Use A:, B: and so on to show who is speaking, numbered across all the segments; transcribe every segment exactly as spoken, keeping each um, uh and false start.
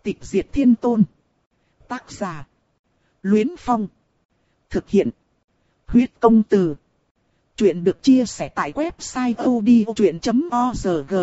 A: Tịch diệt thiên tôn. Tác giả: Luyến Phong. Thực hiện: Huyết công từ. Chuyện được chia sẻ tại website odchuyện chấm org.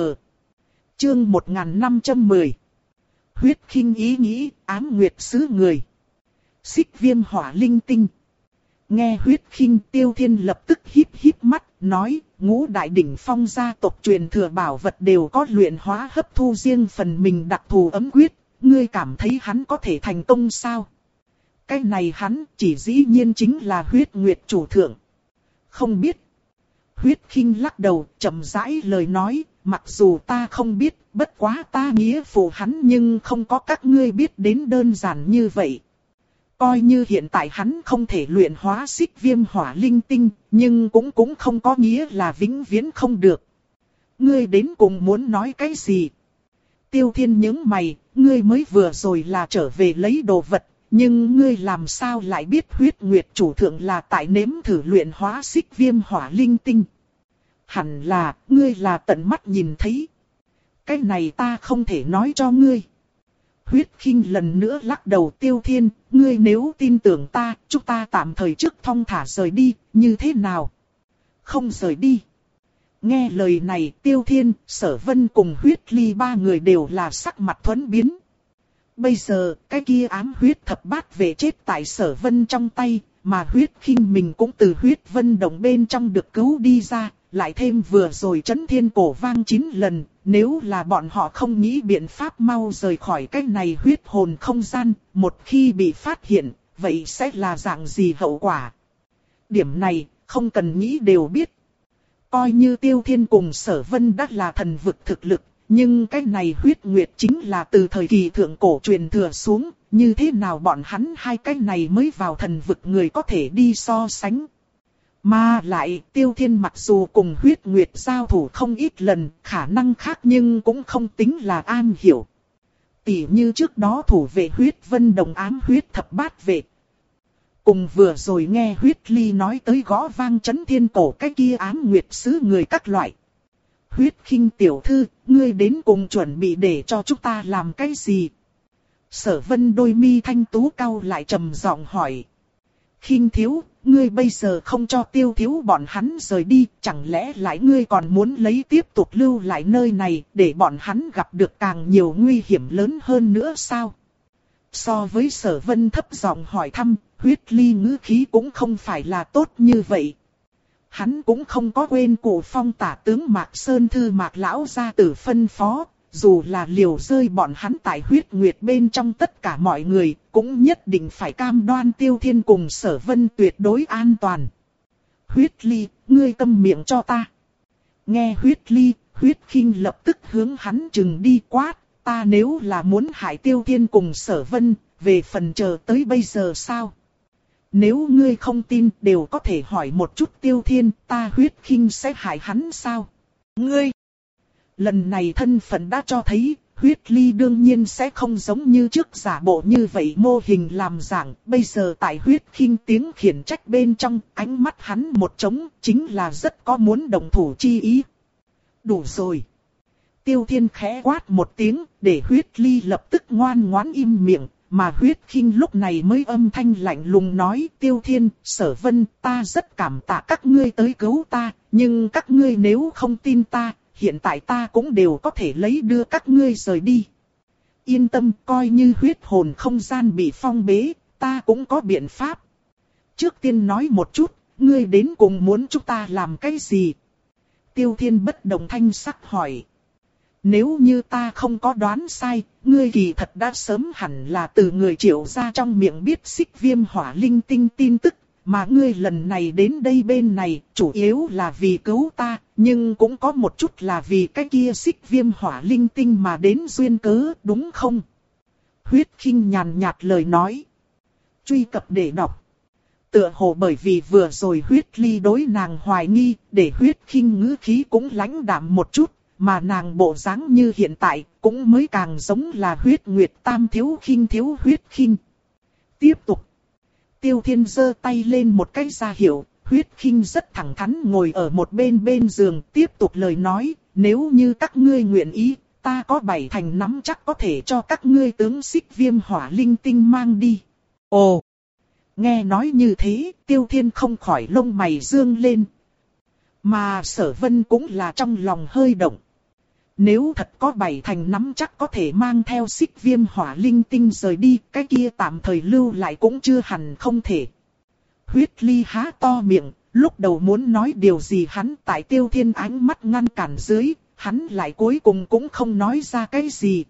A: Chương một nghìn năm trăm mười. Huyết khinh ý nghĩ, ám nguyệt sứ người. Xích viêm hỏa linh tinh. Nghe huyết khinh, Tiêu Thiên lập tức híp híp mắt, nói, ngũ đại đỉnh phong gia tộc truyền thừa bảo vật đều có luyện hóa hấp thu riêng phần mình đặc thù ấm quyết, ngươi cảm thấy hắn có thể thành công sao? Cái này hắn chỉ dĩ nhiên chính là huyết nguyệt chủ thượng. Không biết. Huyết khinh lắc đầu, chậm rãi lời nói, mặc dù ta không biết, bất quá ta nghĩa phụ hắn nhưng không có các ngươi biết đến đơn giản như vậy. Coi như hiện tại hắn không thể luyện hóa xích viêm hỏa linh tinh, nhưng cũng cũng không có nghĩa là vĩnh viễn không được. Ngươi đến cùng muốn nói cái gì? Tiêu Thiên nhướng mày, ngươi mới vừa rồi là trở về lấy đồ vật, nhưng ngươi làm sao lại biết huyết nguyệt chủ thượng là tại nếm thử luyện hóa xích viêm hỏa linh tinh? Hẳn là, ngươi là tận mắt nhìn thấy. Cái này ta không thể nói cho ngươi. Huyết khinh lần nữa lắc đầu. Tiêu Thiên, ngươi nếu tin tưởng ta, chúng ta tạm thời trước thong thả rời đi, như thế nào? Không rời đi. Nghe lời này, Tiêu Thiên, Sở Vân cùng Huyết Ly ba người đều là sắc mặt thuẫn biến. Bây giờ, cái kia ám huyết thập bát vệ chết tại Sở Vân trong tay, mà huyết khinh mình cũng từ huyết vân động bên trong được cứu đi ra, lại thêm vừa rồi chấn thiên cổ vang chín lần, nếu là bọn họ không nghĩ biện pháp mau rời khỏi cái này huyết hồn không gian, một khi bị phát hiện, vậy sẽ là dạng gì hậu quả? Điểm này, không cần nghĩ đều biết. Coi như Tiêu Thiên cùng Sở Vân đã là thần vực thực lực, nhưng cái này huyết nguyệt chính là từ thời kỳ thượng cổ truyền thừa xuống, như thế nào bọn hắn hai cái này mới vào thần vực người có thể đi so sánh. Mà lại, Tiêu Thiên mặc dù cùng huyết nguyệt giao thủ không ít lần, khả năng khác nhưng cũng không tính là an hiểu. Tỉ như trước đó thủ vệ huyết vân đồng ám huyết thập bát vệ. Cùng vừa rồi nghe huyết ly nói tới gõ vang chấn thiên cổ cái kia ám nguyệt sứ người các loại. Huyết khinh tiểu thư, ngươi đến cùng chuẩn bị để cho chúng ta làm cái gì? Sở Vân đôi mi thanh tú cau lại trầm giọng hỏi. Khinh thiếu, ngươi bây giờ không cho Tiêu thiếu bọn hắn rời đi, chẳng lẽ lại ngươi còn muốn lấy tiếp tục lưu lại nơi này, để bọn hắn gặp được càng nhiều nguy hiểm lớn hơn nữa sao? So với Sở Vân thấp giọng hỏi thăm, Huyết Ly ngữ khí cũng không phải là tốt như vậy. Hắn cũng không có quên Cụ Phong tả tướng Mạc Sơn Thư Mạc Lão gia tử phân phó, dù là liều rơi bọn hắn tại huyết nguyệt bên trong tất cả mọi người, cũng nhất định phải cam đoan Tiêu Thiên cùng Sở Vân tuyệt đối an toàn. Huyết Ly, ngươi câm miệng cho ta. Nghe Huyết Ly, Huyết khinh lập tức hướng hắn chừng đi quát, ta nếu là muốn hại Tiêu Thiên cùng Sở Vân, về phần chờ tới bây giờ sao? Nếu ngươi không tin đều có thể hỏi một chút Tiêu Thiên, ta Huyết khinh sẽ hại hắn sao? Ngươi! Lần này thân phận đã cho thấy, Huyết Ly đương nhiên sẽ không giống như trước giả bộ như vậy mô hình làm giảng. Bây giờ tại Huyết khinh tiếng khiển trách bên trong, ánh mắt hắn một trống, chính là rất có muốn động thủ chi ý. Đủ rồi. Tiêu Thiên khẽ quát một tiếng, để Huyết Ly lập tức ngoan ngoãn im miệng. Mà Huyết khinh lúc này mới âm thanh lạnh lùng nói, Tiêu Thiên, Sở Vân, ta rất cảm tạ các ngươi tới cứu ta, nhưng các ngươi nếu không tin ta, hiện tại ta cũng đều có thể lấy đưa các ngươi rời đi. Yên tâm, coi như huyết hồn không gian bị phong bế, ta cũng có biện pháp. Trước tiên nói một chút, ngươi đến cùng muốn chúng ta làm cái gì? Tiêu Thiên bất động thanh sắc hỏi. Nếu như ta không có đoán sai, ngươi kỳ thật đã sớm hẳn là từ người Triệu gia trong miệng biết xích viêm hỏa linh tinh tin tức, mà ngươi lần này đến đây bên này, chủ yếu là vì cứu ta, nhưng cũng có một chút là vì cái kia xích viêm hỏa linh tinh mà đến duyên cớ, đúng không? Huyết khinh nhàn nhạt lời nói. Truy cập để đọc. Tựa hồ bởi vì vừa rồi Huyết Ly đối nàng hoài nghi, để Huyết khinh ngữ khí cũng lãnh đạm một chút. Mà nàng bộ dáng như hiện tại, cũng mới càng giống là huyết nguyệt tam thiếu khinh thiếu huyết khinh. Tiếp tục. Tiêu Thiên giơ tay lên một cái ra hiệu, huyết khinh rất thẳng thắn ngồi ở một bên bên giường, tiếp tục lời nói, nếu như các ngươi nguyện ý, ta có bảy thành nắm chắc có thể cho các ngươi tướng xích viêm hỏa linh tinh mang đi. Ồ! Nghe nói như thế, Tiêu Thiên không khỏi lông mày dương lên. Mà Sở Vân cũng là trong lòng hơi động. Nếu thật có bảy thành nắm chắc có thể mang theo xích viêm hỏa linh tinh rời đi, cái kia tạm thời lưu lại cũng chưa hẳn không thể. Huyết Ly há to miệng, lúc đầu muốn nói điều gì hắn tại Tiêu Thiên ánh mắt ngăn cản dưới, hắn lại cuối cùng cũng không nói ra cái gì.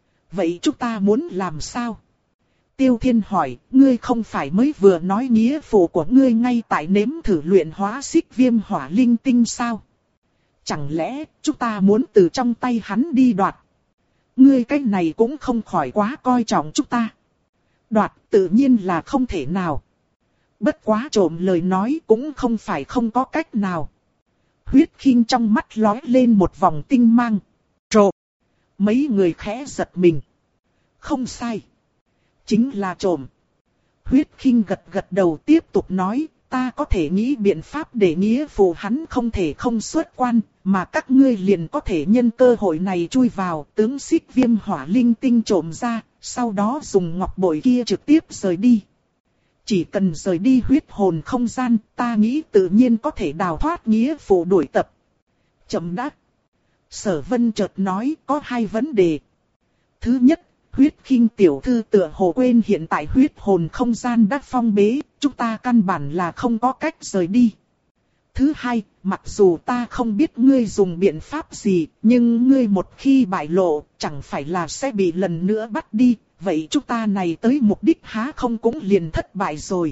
A: Vậy chúng ta muốn làm sao? Tiêu Thiên hỏi, ngươi không phải mới vừa nói nghĩa phụ của ngươi ngay tại nếm thử luyện hóa xích viêm hỏa linh tinh sao? Chẳng lẽ chúng ta muốn từ trong tay hắn đi đoạt? Ngươi cái này cũng không khỏi quá coi trọng chúng ta. Đoạt tự nhiên là không thể nào. Bất quá trộm lời nói cũng không phải không có cách nào. Huyết Khinh trong mắt lóe lên một vòng tinh mang. Trộm. Mấy người khẽ giật mình. Không sai. Chính là trộm. Huyết Khinh gật gật đầu tiếp tục nói, ta có thể nghĩ biện pháp để nghĩa phụ hắn không thể không xuất quan, mà các ngươi liền có thể nhân cơ hội này chui vào tướng xích viêm hỏa linh tinh trộm ra, sau đó dùng ngọc bội kia trực tiếp rời đi. Chỉ cần rời đi huyết hồn không gian, ta nghĩ tự nhiên có thể đào thoát nghĩa phụ đuổi tập. Chậm đã. Sở Vân chợt nói có hai vấn đề. Thứ nhất, Huyết Khinh tiểu thư tựa hồ quên hiện tại huyết hồn không gian đã phong bế, chúng ta căn bản là không có cách rời đi. Thứ hai, mặc dù ta không biết ngươi dùng biện pháp gì, nhưng ngươi một khi bại lộ, chẳng phải là sẽ bị lần nữa bắt đi, vậy chúng ta này tới mục đích há không cũng liền thất bại rồi.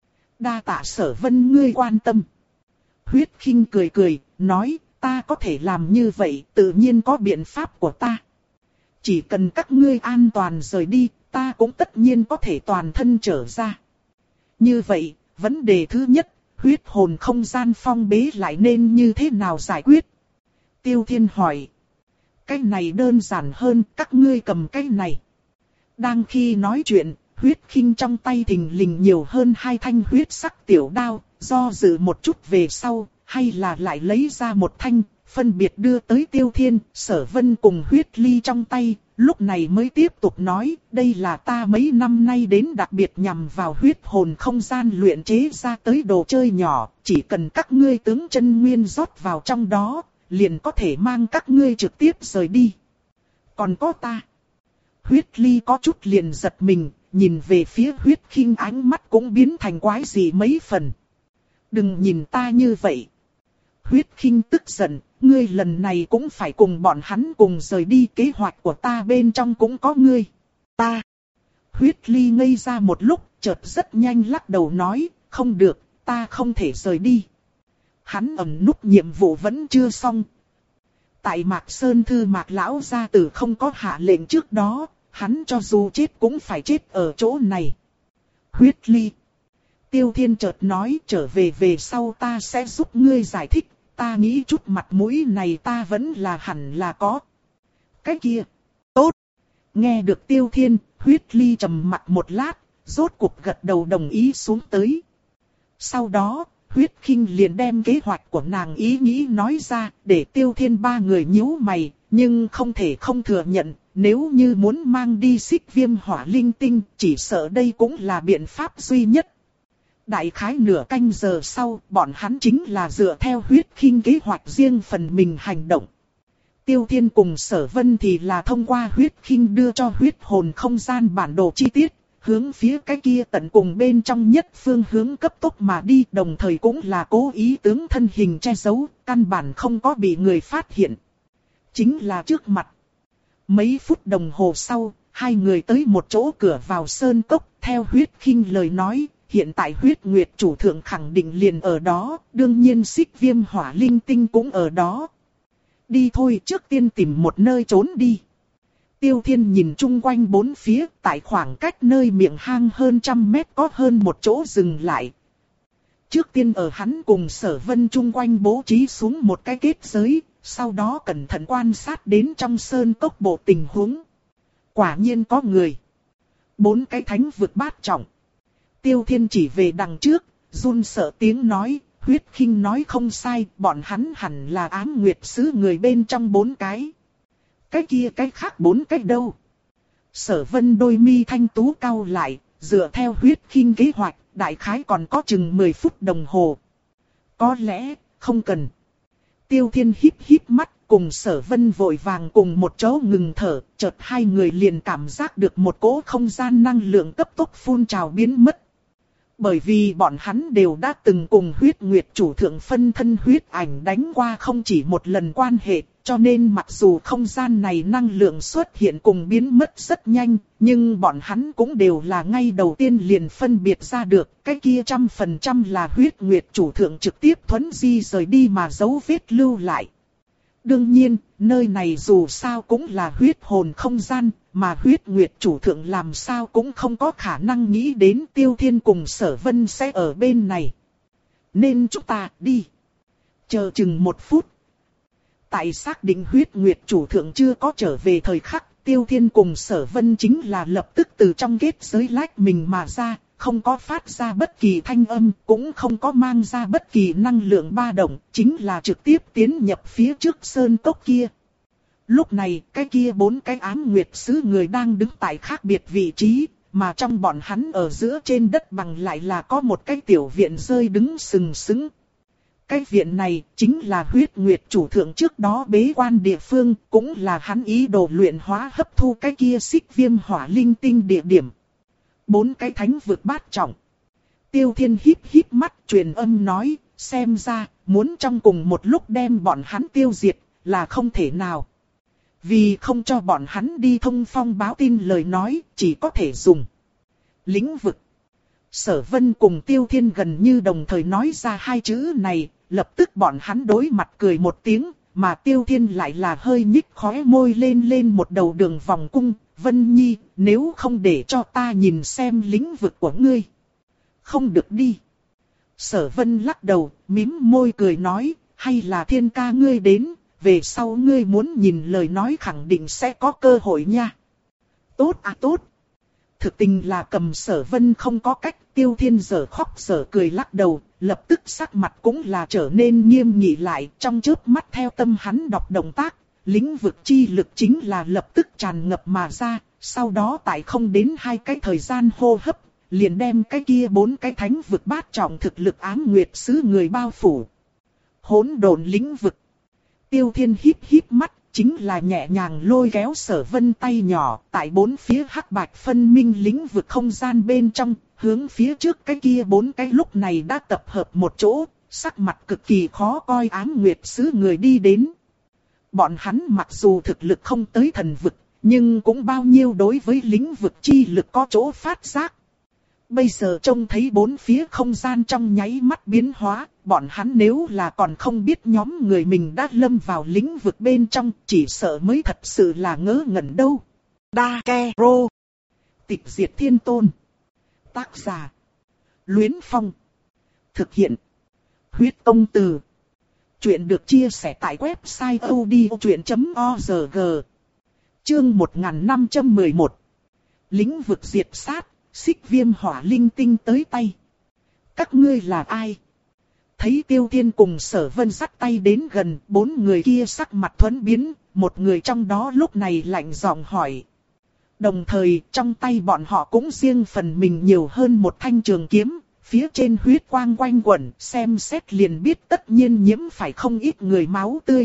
A: Đa tạ Sở Vân ngươi quan tâm. Huyết Khinh cười cười, nói, ta có thể làm như vậy, tự nhiên có biện pháp của ta. Chỉ cần các ngươi an toàn rời đi, ta cũng tất nhiên có thể toàn thân trở ra. Như vậy, vấn đề thứ nhất, huyết hồn không gian phong bế lại nên như thế nào giải quyết? Tiêu Thiên hỏi. Cái này đơn giản hơn, các ngươi cầm cái này. Đang khi nói chuyện, Huyết Khinh trong tay thình lình nhiều hơn hai thanh huyết sắc tiểu đao, do dự một chút về sau, hay là lại lấy ra một thanh, phân biệt đưa tới Tiêu Thiên, Sở Vân cùng Huyết Ly trong tay, lúc này mới tiếp tục nói, đây là ta mấy năm nay đến đặc biệt nhằm vào huyết hồn không gian luyện chế ra tới đồ chơi nhỏ, chỉ cần các ngươi tướng chân nguyên rót vào trong đó, liền có thể mang các ngươi trực tiếp rời đi. Còn có ta. Huyết Ly có chút liền giật mình, nhìn về phía Huyết Khinh ánh mắt cũng biến thành quái dị mấy phần. Đừng nhìn ta như vậy. Huyết Khinh tức giận, ngươi lần này cũng phải cùng bọn hắn cùng rời đi, kế hoạch của ta bên trong cũng có ngươi. Ta. Huyết Ly ngây ra một lúc, chợt rất nhanh lắc đầu nói, không được, ta không thể rời đi. Hắn ẩn núp nhiệm vụ vẫn chưa xong. Tại Mạc Sơn Thư Mạc Lão gia tử không có hạ lệnh trước đó, hắn cho dù chết cũng phải chết ở chỗ này. Huyết Ly. Tiêu Thiên chợt nói, trở về về sau ta sẽ giúp ngươi giải thích, ta nghĩ chút mặt mũi này ta vẫn là hẳn là có. Cái kia. Tốt. Nghe được Tiêu Thiên, Huyết Ly trầm mặt một lát, rốt cuộc gật đầu đồng ý xuống tới. Sau đó, Huyết Khinh liền đem kế hoạch của nàng ý nghĩ nói ra, để Tiêu Thiên ba người nhíu mày, nhưng không thể không thừa nhận, nếu như muốn mang đi xích viêm hỏa linh tinh, chỉ sợ đây cũng là biện pháp duy nhất. Đại khái nửa canh giờ sau, bọn hắn chính là dựa theo Huyết Khinh kế hoạch riêng phần mình hành động. Tiêu Thiên cùng Sở Vân thì là thông qua Huyết Khinh đưa cho huyết hồn không gian bản đồ chi tiết, hướng phía cái kia tận cùng bên trong nhất phương hướng cấp tốc mà đi, đồng thời cũng là cố ý tướng thân hình che giấu, căn bản không có bị người phát hiện. Chính là trước mặt. Mấy phút đồng hồ sau, hai người tới một chỗ cửa vào sơn cốc, theo Huyết Khinh lời nói, hiện tại huyết nguyệt chủ thượng khẳng định liền ở đó, đương nhiên xích viêm hỏa linh tinh cũng ở đó. Đi thôi, trước tiên tìm một nơi trốn đi. Tiêu Thiên nhìn chung quanh bốn phía, tại khoảng cách nơi miệng hang hơn trăm mét có hơn một chỗ dừng lại. Trước tiên ở hắn cùng Sở Vân chung quanh bố trí xuống một cái kết giới, sau đó cẩn thận quan sát đến trong sơn cốc bộ tình huống. Quả nhiên có người. Bốn cái thánh vực bát trọng. Tiêu Thiên chỉ về đằng trước, run sợ tiếng nói, Huyết Khinh nói không sai, bọn hắn hẳn là Ám Nguyệt sứ người bên trong bốn cái. Cái kia cái khác bốn cái đâu? Sở Vân đôi mi thanh tú cau lại, dựa theo huyết khinh kế hoạch, đại khái còn có chừng mười phút đồng hồ. Có lẽ, không cần. Tiêu Thiên híp híp mắt, cùng Sở Vân vội vàng cùng một chỗ ngừng thở, chợt hai người liền cảm giác được một cỗ không gian năng lượng cấp tốc phun trào biến mất. Bởi vì bọn hắn đều đã từng cùng huyết nguyệt chủ thượng phân thân huyết ảnh đánh qua không chỉ một lần quan hệ, cho nên mặc dù không gian này năng lượng xuất hiện cùng biến mất rất nhanh, nhưng bọn hắn cũng đều là ngay đầu tiên liền phân biệt ra được, cái kia trăm phần trăm là huyết nguyệt chủ thượng trực tiếp thuấn di rời đi mà dấu vết lưu lại. Đương nhiên, nơi này dù sao cũng là huyết hồn không gian, mà huyết nguyệt chủ thượng làm sao cũng không có khả năng nghĩ đến Tiêu Thiên cùng Sở Vân sẽ ở bên này. Nên chúng ta đi. Chờ chừng một phút. Tại xác định huyết nguyệt chủ thượng chưa có trở về thời khắc, Tiêu Thiên cùng Sở Vân chính là lập tức từ trong kết giới lách mình mà ra, không có phát ra bất kỳ thanh âm, cũng không có mang ra bất kỳ năng lượng ba động, chính là trực tiếp tiến nhập phía trước sơn cốc kia. Lúc này, cái kia bốn cái ám nguyệt sứ người đang đứng tại khác biệt vị trí, mà trong bọn hắn ở giữa trên đất bằng lại là có một cái tiểu viện rơi đứng sừng sững. Cái viện này chính là huyết nguyệt chủ thượng trước đó bế quan địa phương, cũng là hắn ý đồ luyện hóa hấp thu cái kia xích viêm hỏa linh tinh địa điểm. Bốn cái thánh vực bát trọng. Tiêu Thiên híp híp mắt truyền âm nói, xem ra, muốn trong cùng một lúc đem bọn hắn tiêu diệt, là không thể nào. Vì không cho bọn hắn đi thông phong báo tin lời nói, chỉ có thể dùng lĩnh vực. Sở Vân cùng Tiêu Thiên gần như đồng thời nói ra hai chữ này, lập tức bọn hắn đối mặt cười một tiếng, mà Tiêu Thiên lại là hơi nhích khóe môi lên lên một đầu đường vòng cung. Vân Nhi, nếu không để cho ta nhìn xem lĩnh vực của ngươi. Không được đi. Sở Vân lắc đầu, mím môi cười nói, hay là Thiên ca ngươi đến, về sau ngươi muốn nhìn lời nói khẳng định sẽ có cơ hội nha. Tốt à tốt. Thực tình là cầm Sở Vân không có cách, Tiêu Thiên giờ khóc giờ cười lắc đầu, lập tức sắc mặt cũng là trở nên nghiêm nghị lại, trong chớp mắt theo tâm hắn đọc động tác. Lĩnh vực chi lực chính là lập tức tràn ngập mà ra, sau đó tại không đến hai cái thời gian hô hấp, liền đem cái kia bốn cái thánh vực bát trọng thực lực ám nguyệt sứ người bao phủ. Hỗn độn lĩnh vực. Tiêu Thiên híp híp mắt, chính là nhẹ nhàng lôi kéo Sở Vân tay nhỏ, tại bốn phía hắc bạch phân minh lĩnh vực không gian bên trong, hướng phía trước cái kia bốn cái lúc này đã tập hợp một chỗ, sắc mặt cực kỳ khó coi ám nguyệt sứ người đi đến. Bọn hắn mặc dù thực lực không tới thần vực, nhưng cũng bao nhiêu đối với lĩnh vực chi lực có chỗ phát giác. Bây giờ trông thấy bốn phía không gian trong nháy mắt biến hóa, bọn hắn nếu là còn không biết nhóm người mình đã lâm vào lĩnh vực bên trong, chỉ sợ mới thật sự là ngớ ngẩn đâu. Dakero. Tịch diệt thiên tôn. Tác giả. Luyến Phong. Thực hiện. Huyết công từ. Chuyện được chia sẻ tại website odchuyện chấm org. Chương một nghìn năm trăm mười một. Lĩnh vực diệt sát, xích viêm hỏa linh tinh tới tay. Các ngươi là ai? Thấy Tiêu Thiên cùng Sở Vân dắt tay đến gần, bốn người kia sắc mặt thuẫn biến, một người trong đó lúc này lạnh giọng hỏi. Đồng thời, trong tay bọn họ cũng riêng phần mình nhiều hơn một thanh trường kiếm. Phía trên huyết quang quanh quẩn, xem xét liền biết tất nhiên nhiễm phải không ít người máu tươi.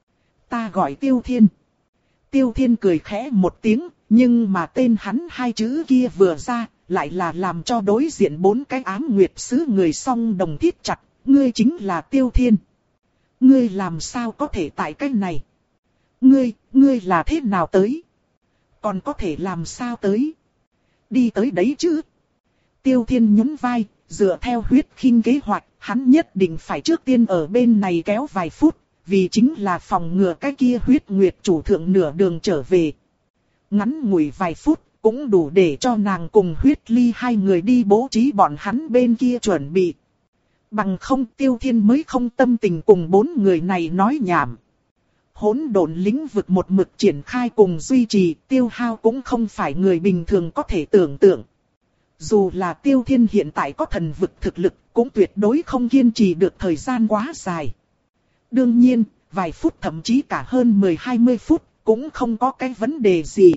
A: Ta gọi Tiêu Thiên. Tiêu Thiên cười khẽ một tiếng, nhưng mà tên hắn hai chữ kia vừa ra, lại là làm cho đối diện bốn cái ám nguyệt sứ người song đồng thiết chặt, ngươi chính là Tiêu Thiên. Ngươi làm sao có thể tại cái này? Ngươi, ngươi là thế nào tới? Còn có thể làm sao tới? Đi tới đấy chứ? Tiêu Thiên nhún vai. Dựa theo huyết khinh kế hoạch, hắn nhất định phải trước tiên ở bên này kéo vài phút, vì chính là phòng ngừa cái kia huyết nguyệt chủ thượng nửa đường trở về. Ngắn ngủi vài phút, cũng đủ để cho nàng cùng huyết ly hai người đi bố trí bọn hắn bên kia chuẩn bị. Bằng không Tiêu Thiên mới không tâm tình cùng bốn người này nói nhảm. Hỗn độn lĩnh vực một mực triển khai cùng duy trì, tiêu hao cũng không phải người bình thường có thể tưởng tượng. Dù là Tiêu Thiên hiện tại có thần vực thực lực, cũng tuyệt đối không kiên trì được thời gian quá dài. Đương nhiên, vài phút thậm chí cả hơn mười hai mươi phút, cũng không có cái vấn đề gì.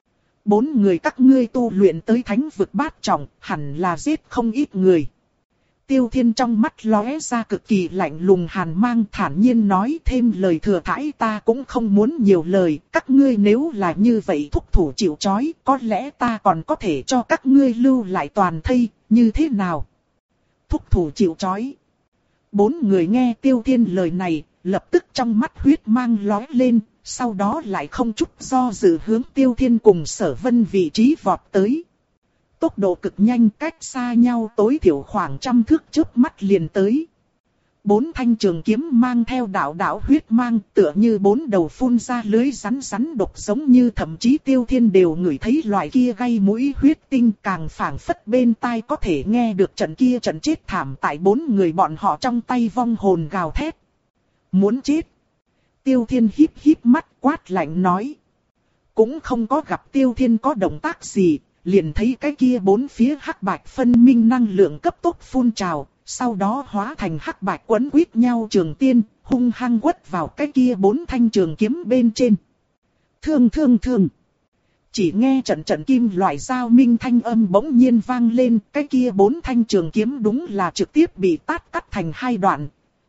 A: Bốn người các ngươi tu luyện tới thánh vực bát trọng, hẳn là giết không ít người. Tiêu Thiên trong mắt lóe ra cực kỳ lạnh lùng hàn mang, thản nhiên nói thêm lời thừa thãi, ta cũng không muốn nhiều lời, các ngươi nếu là như vậy thúc thủ chịu trói, có lẽ ta còn có thể cho các ngươi lưu lại toàn thây, như thế nào? Thúc thủ chịu trói. Bốn người nghe Tiêu Thiên lời này, lập tức trong mắt huyết mang lóe lên, sau đó lại không chút do dự hướng Tiêu Thiên cùng Sở Vân vị trí vọt tới. Tốc độ cực nhanh, cách xa nhau tối thiểu khoảng trăm thước, chớp mắt liền tới. Bốn thanh trường kiếm mang theo đạo đạo huyết mang, tựa như bốn đầu phun ra lưới rắn rắn độc, giống như thậm chí Tiêu Thiên đều ngửi thấy loại kia gây mũi huyết tinh, càng phảng phất bên tai có thể nghe được trận kia trận chết thảm tại bốn người bọn họ trong tay vong hồn gào thét. Muốn chết. Tiêu Thiên híp híp mắt quát lạnh nói. Cũng không có gặp Tiêu Thiên có động tác gì, liền thấy cái kia bốn phía hắc bạch phân minh năng lượng cấp tốc phun trào, sau đó hóa thành hắc bạch quấn quýt nhau trường tiên, hung hăng quất vào cái kia bốn thanh trường kiếm bên trên. Thương thương thương. Chỉ nghe trận trận kim loại giao minh thanh âm bỗng nhiên vang lên, cái kia bốn thanh trường kiếm đúng là trực tiếp bị tát cắt thành hai đoạn.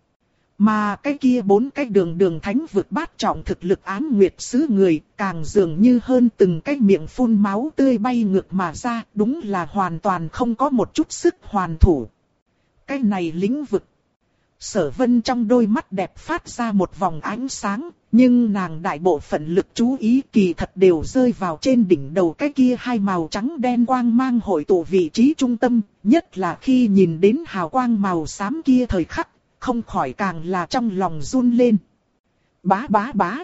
A: Mà cái kia bốn cái đường đường thánh vực bát trọng thực lực Ám Nguyệt sứ người, càng dường như hơn từng cái miệng phun máu tươi bay ngược mà ra, đúng là hoàn toàn không có một chút sức hoàn thủ. Cái này lĩnh vực. Sở Vân trong đôi mắt đẹp phát ra một vòng ánh sáng, nhưng nàng đại bộ phận lực chú ý kỳ thật đều rơi vào trên đỉnh đầu cái kia hai màu trắng đen quang mang hội tụ vị trí trung tâm, nhất là khi nhìn đến hào quang màu xám kia thời khắc, không khỏi càng là trong lòng run lên. Bá bá bá.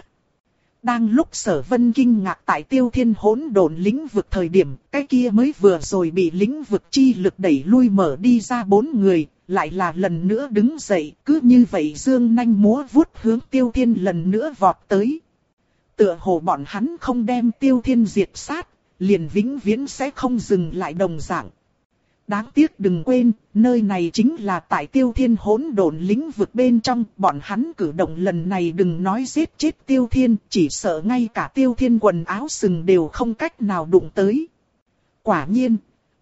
A: Đang lúc Sở Vân kinh ngạc tại Tiêu Thiên hỗn độn lĩnh vực thời điểm, cái kia mới vừa rồi bị lĩnh vực chi lực đẩy lui mở đi ra bốn người, lại là lần nữa đứng dậy, cứ như vậy dương nanh múa vuốt hướng Tiêu Thiên lần nữa vọt tới. Tựa hồ bọn hắn không đem Tiêu Thiên diệt sát, liền vĩnh viễn sẽ không dừng lại đồng dạng. Đáng tiếc đừng quên, nơi này chính là tại Tiêu Thiên hỗn độn lĩnh vực bên trong, bọn hắn cử động lần này đừng nói giết chết Tiêu Thiên, chỉ sợ ngay cả Tiêu Thiên quần áo sừng đều không cách nào đụng tới. Quả nhiên,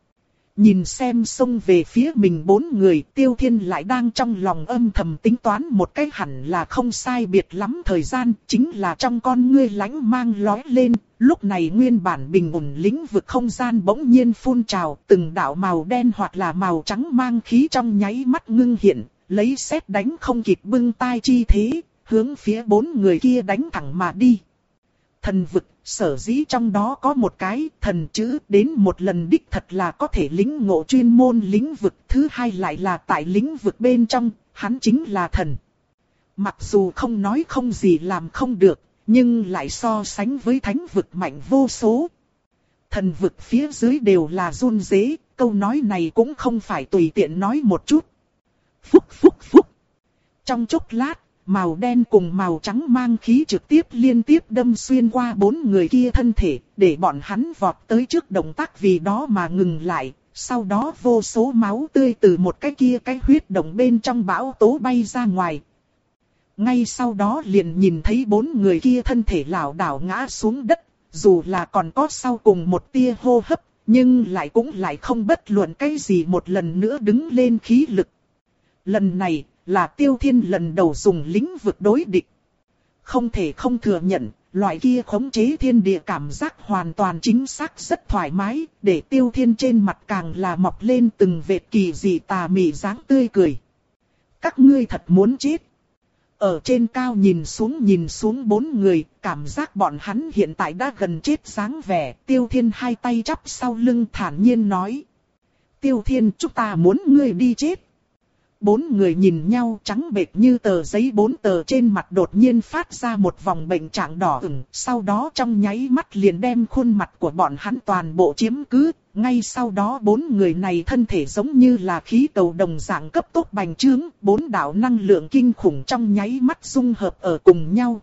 A: nhìn xem xông về phía mình bốn người, Tiêu Thiên lại đang trong lòng âm thầm tính toán một cái hẳn là không sai biệt lắm thời gian, chính là trong con ngươi lánh mang lóe lên, lúc này nguyên bản bình ổn lĩnh vực không gian bỗng nhiên phun trào, từng đạo màu đen hoặc là màu trắng mang khí trong nháy mắt ngưng hiện, lấy sét đánh không kịp bưng tai chi thế, hướng phía bốn người kia đánh thẳng mà đi. Thần vực, sở dĩ trong đó có một cái thần chữ, đến một lần đích thật là có thể lĩnh ngộ chuyên môn lĩnh vực, thứ hai lại là tại lĩnh vực bên trong, hắn chính là thần. Mặc dù không nói không gì làm không được, nhưng lại so sánh với thánh vực mạnh vô số. Thần vực phía dưới đều là run rế, câu nói này cũng không phải tùy tiện nói một chút. Phúc phúc phúc. Trong chốc lát, màu đen cùng màu trắng mang khí trực tiếp liên tiếp đâm xuyên qua bốn người kia thân thể, để bọn hắn vọt tới trước động tác vì đó mà ngừng lại. Sau đó vô số máu tươi từ một cái kia cái huyết động bên trong bão tố bay ra ngoài. Ngay sau đó liền nhìn thấy bốn người kia thân thể lảo đảo ngã xuống đất, dù là còn có sau cùng một tia hô hấp, nhưng lại cũng lại không bất luận cái gì một lần nữa đứng lên khí lực. Lần này là Tiêu Thiên lần đầu dùng lĩnh vực đối địch. Không thể không thừa nhận, loại kia khống chế thiên địa cảm giác hoàn toàn chính xác rất thoải mái, để Tiêu Thiên trên mặt càng là mọc lên từng vệt kỳ dị tà mị dáng tươi cười. Các ngươi thật muốn chết. Ở trên cao nhìn xuống nhìn xuống bốn người, cảm giác bọn hắn hiện tại đã gần chết dáng vẻ. Tiêu Thiên hai tay chắp sau lưng thản nhiên nói. Tiêu Thiên, chúng ta muốn ngươi đi chết. Bốn người nhìn nhau trắng bệch như tờ giấy, bốn tờ trên mặt đột nhiên phát ra một vòng bệnh trạng đỏ ửng, sau đó trong nháy mắt liền đem khuôn mặt của bọn hắn toàn bộ chiếm cứ. Ngay sau đó bốn người này thân thể giống như là khí cầu đồng dạng cấp tốc bành trướng, bốn đạo năng lượng kinh khủng trong nháy mắt dung hợp ở cùng nhau.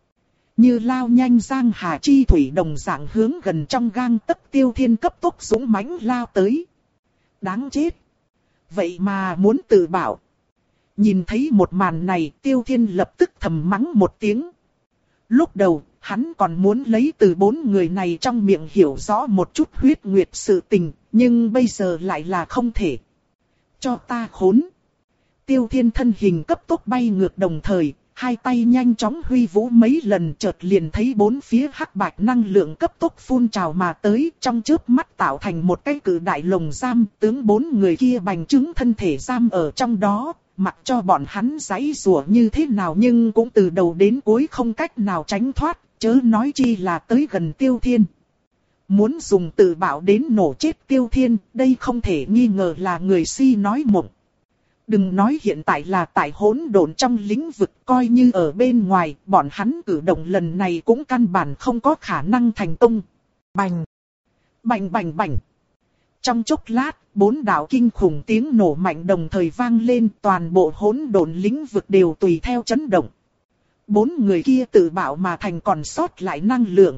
A: Như lao nhanh giang hà chi thủy đồng dạng hướng gần trong gang tấc Tiêu Thiên cấp tốc dũng mãnh lao tới. Đáng chết! Vậy mà muốn tự bảo. Nhìn thấy một màn này, Tiêu Thiên lập tức thầm mắng một tiếng. Lúc đầu, hắn còn muốn lấy từ bốn người này trong miệng hiểu rõ một chút huyết nguyệt sự tình, nhưng bây giờ lại là không thể. Cho ta khốn. Tiêu Thiên thân hình cấp tốc bay ngược, đồng thời, hai tay nhanh chóng huy vũ mấy lần, chợt liền thấy bốn phía hắc bạch năng lượng cấp tốc phun trào mà tới, trong chớp mắt tạo thành một cái cự đại lồng giam, tướng bốn người kia bành trướng thân thể giam ở trong đó, mặc cho bọn hắn giãy giụa như thế nào nhưng cũng từ đầu đến cuối không cách nào tránh thoát, chớ nói chi là tới gần Tiêu Thiên. Muốn dùng tự bạo đến nổ chết Tiêu Thiên, đây không thể nghi ngờ là người si nói mộng. Đừng nói hiện tại là tại hỗn độn trong lĩnh vực, coi như ở bên ngoài, bọn hắn cử động lần này cũng căn bản không có khả năng thành công. Bành! Bành bành bành! Trong chốc lát, bốn đạo kinh khủng tiếng nổ mạnh đồng thời vang lên, toàn bộ hỗn độn lĩnh vực đều tùy theo chấn động. Bốn người kia tự bạo mà thành còn sót lại năng lượng.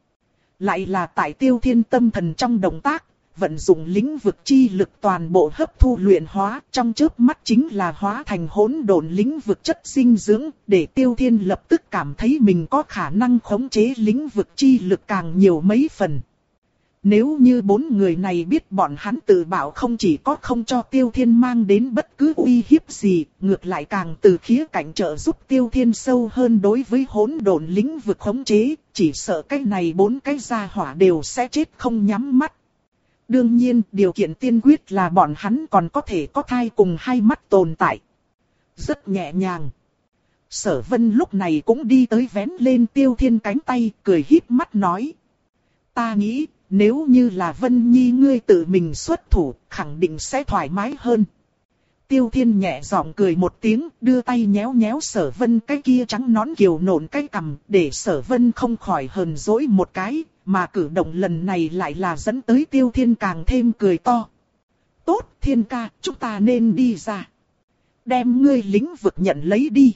A: Lại là tại Tiêu Thiên tâm thần trong động tác, vận dụng lĩnh vực chi lực toàn bộ hấp thu luyện hóa, trong chớp mắt chính là hóa thành hỗn độn lĩnh vực chất dinh dưỡng, để Tiêu Thiên lập tức cảm thấy mình có khả năng khống chế lĩnh vực chi lực càng nhiều mấy phần. Nếu như bốn người này biết bọn hắn tự bảo không chỉ có không cho Tiêu Thiên mang đến bất cứ uy hiếp gì, ngược lại càng từ khía cạnh trợ giúp Tiêu Thiên sâu hơn đối với hỗn độn lĩnh vực khống chế, chỉ sợ cái này bốn cái gia hỏa đều sẽ chết không nhắm mắt. Đương nhiên, điều kiện tiên quyết là bọn hắn còn có thể có thai cùng hai mắt tồn tại. Rất nhẹ nhàng. Sở Vân lúc này cũng đi tới vén lên Tiêu Thiên cánh tay, cười híp mắt nói. Ta nghĩ, nếu như là Vân Nhi ngươi tự mình xuất thủ, khẳng định sẽ thoải mái hơn. Tiêu Thiên nhẹ giọng cười một tiếng, đưa tay nhéo nhéo Sở Vân cái kia trắng nõn kiều nộn cái cằm, để Sở Vân không khỏi hờn dỗi một cái, mà cử động lần này lại là dẫn tới Tiêu Thiên càng thêm cười to. Tốt, Thiên ca, chúng ta nên đi ra. Đem ngươi lĩnh vực nhận lấy đi.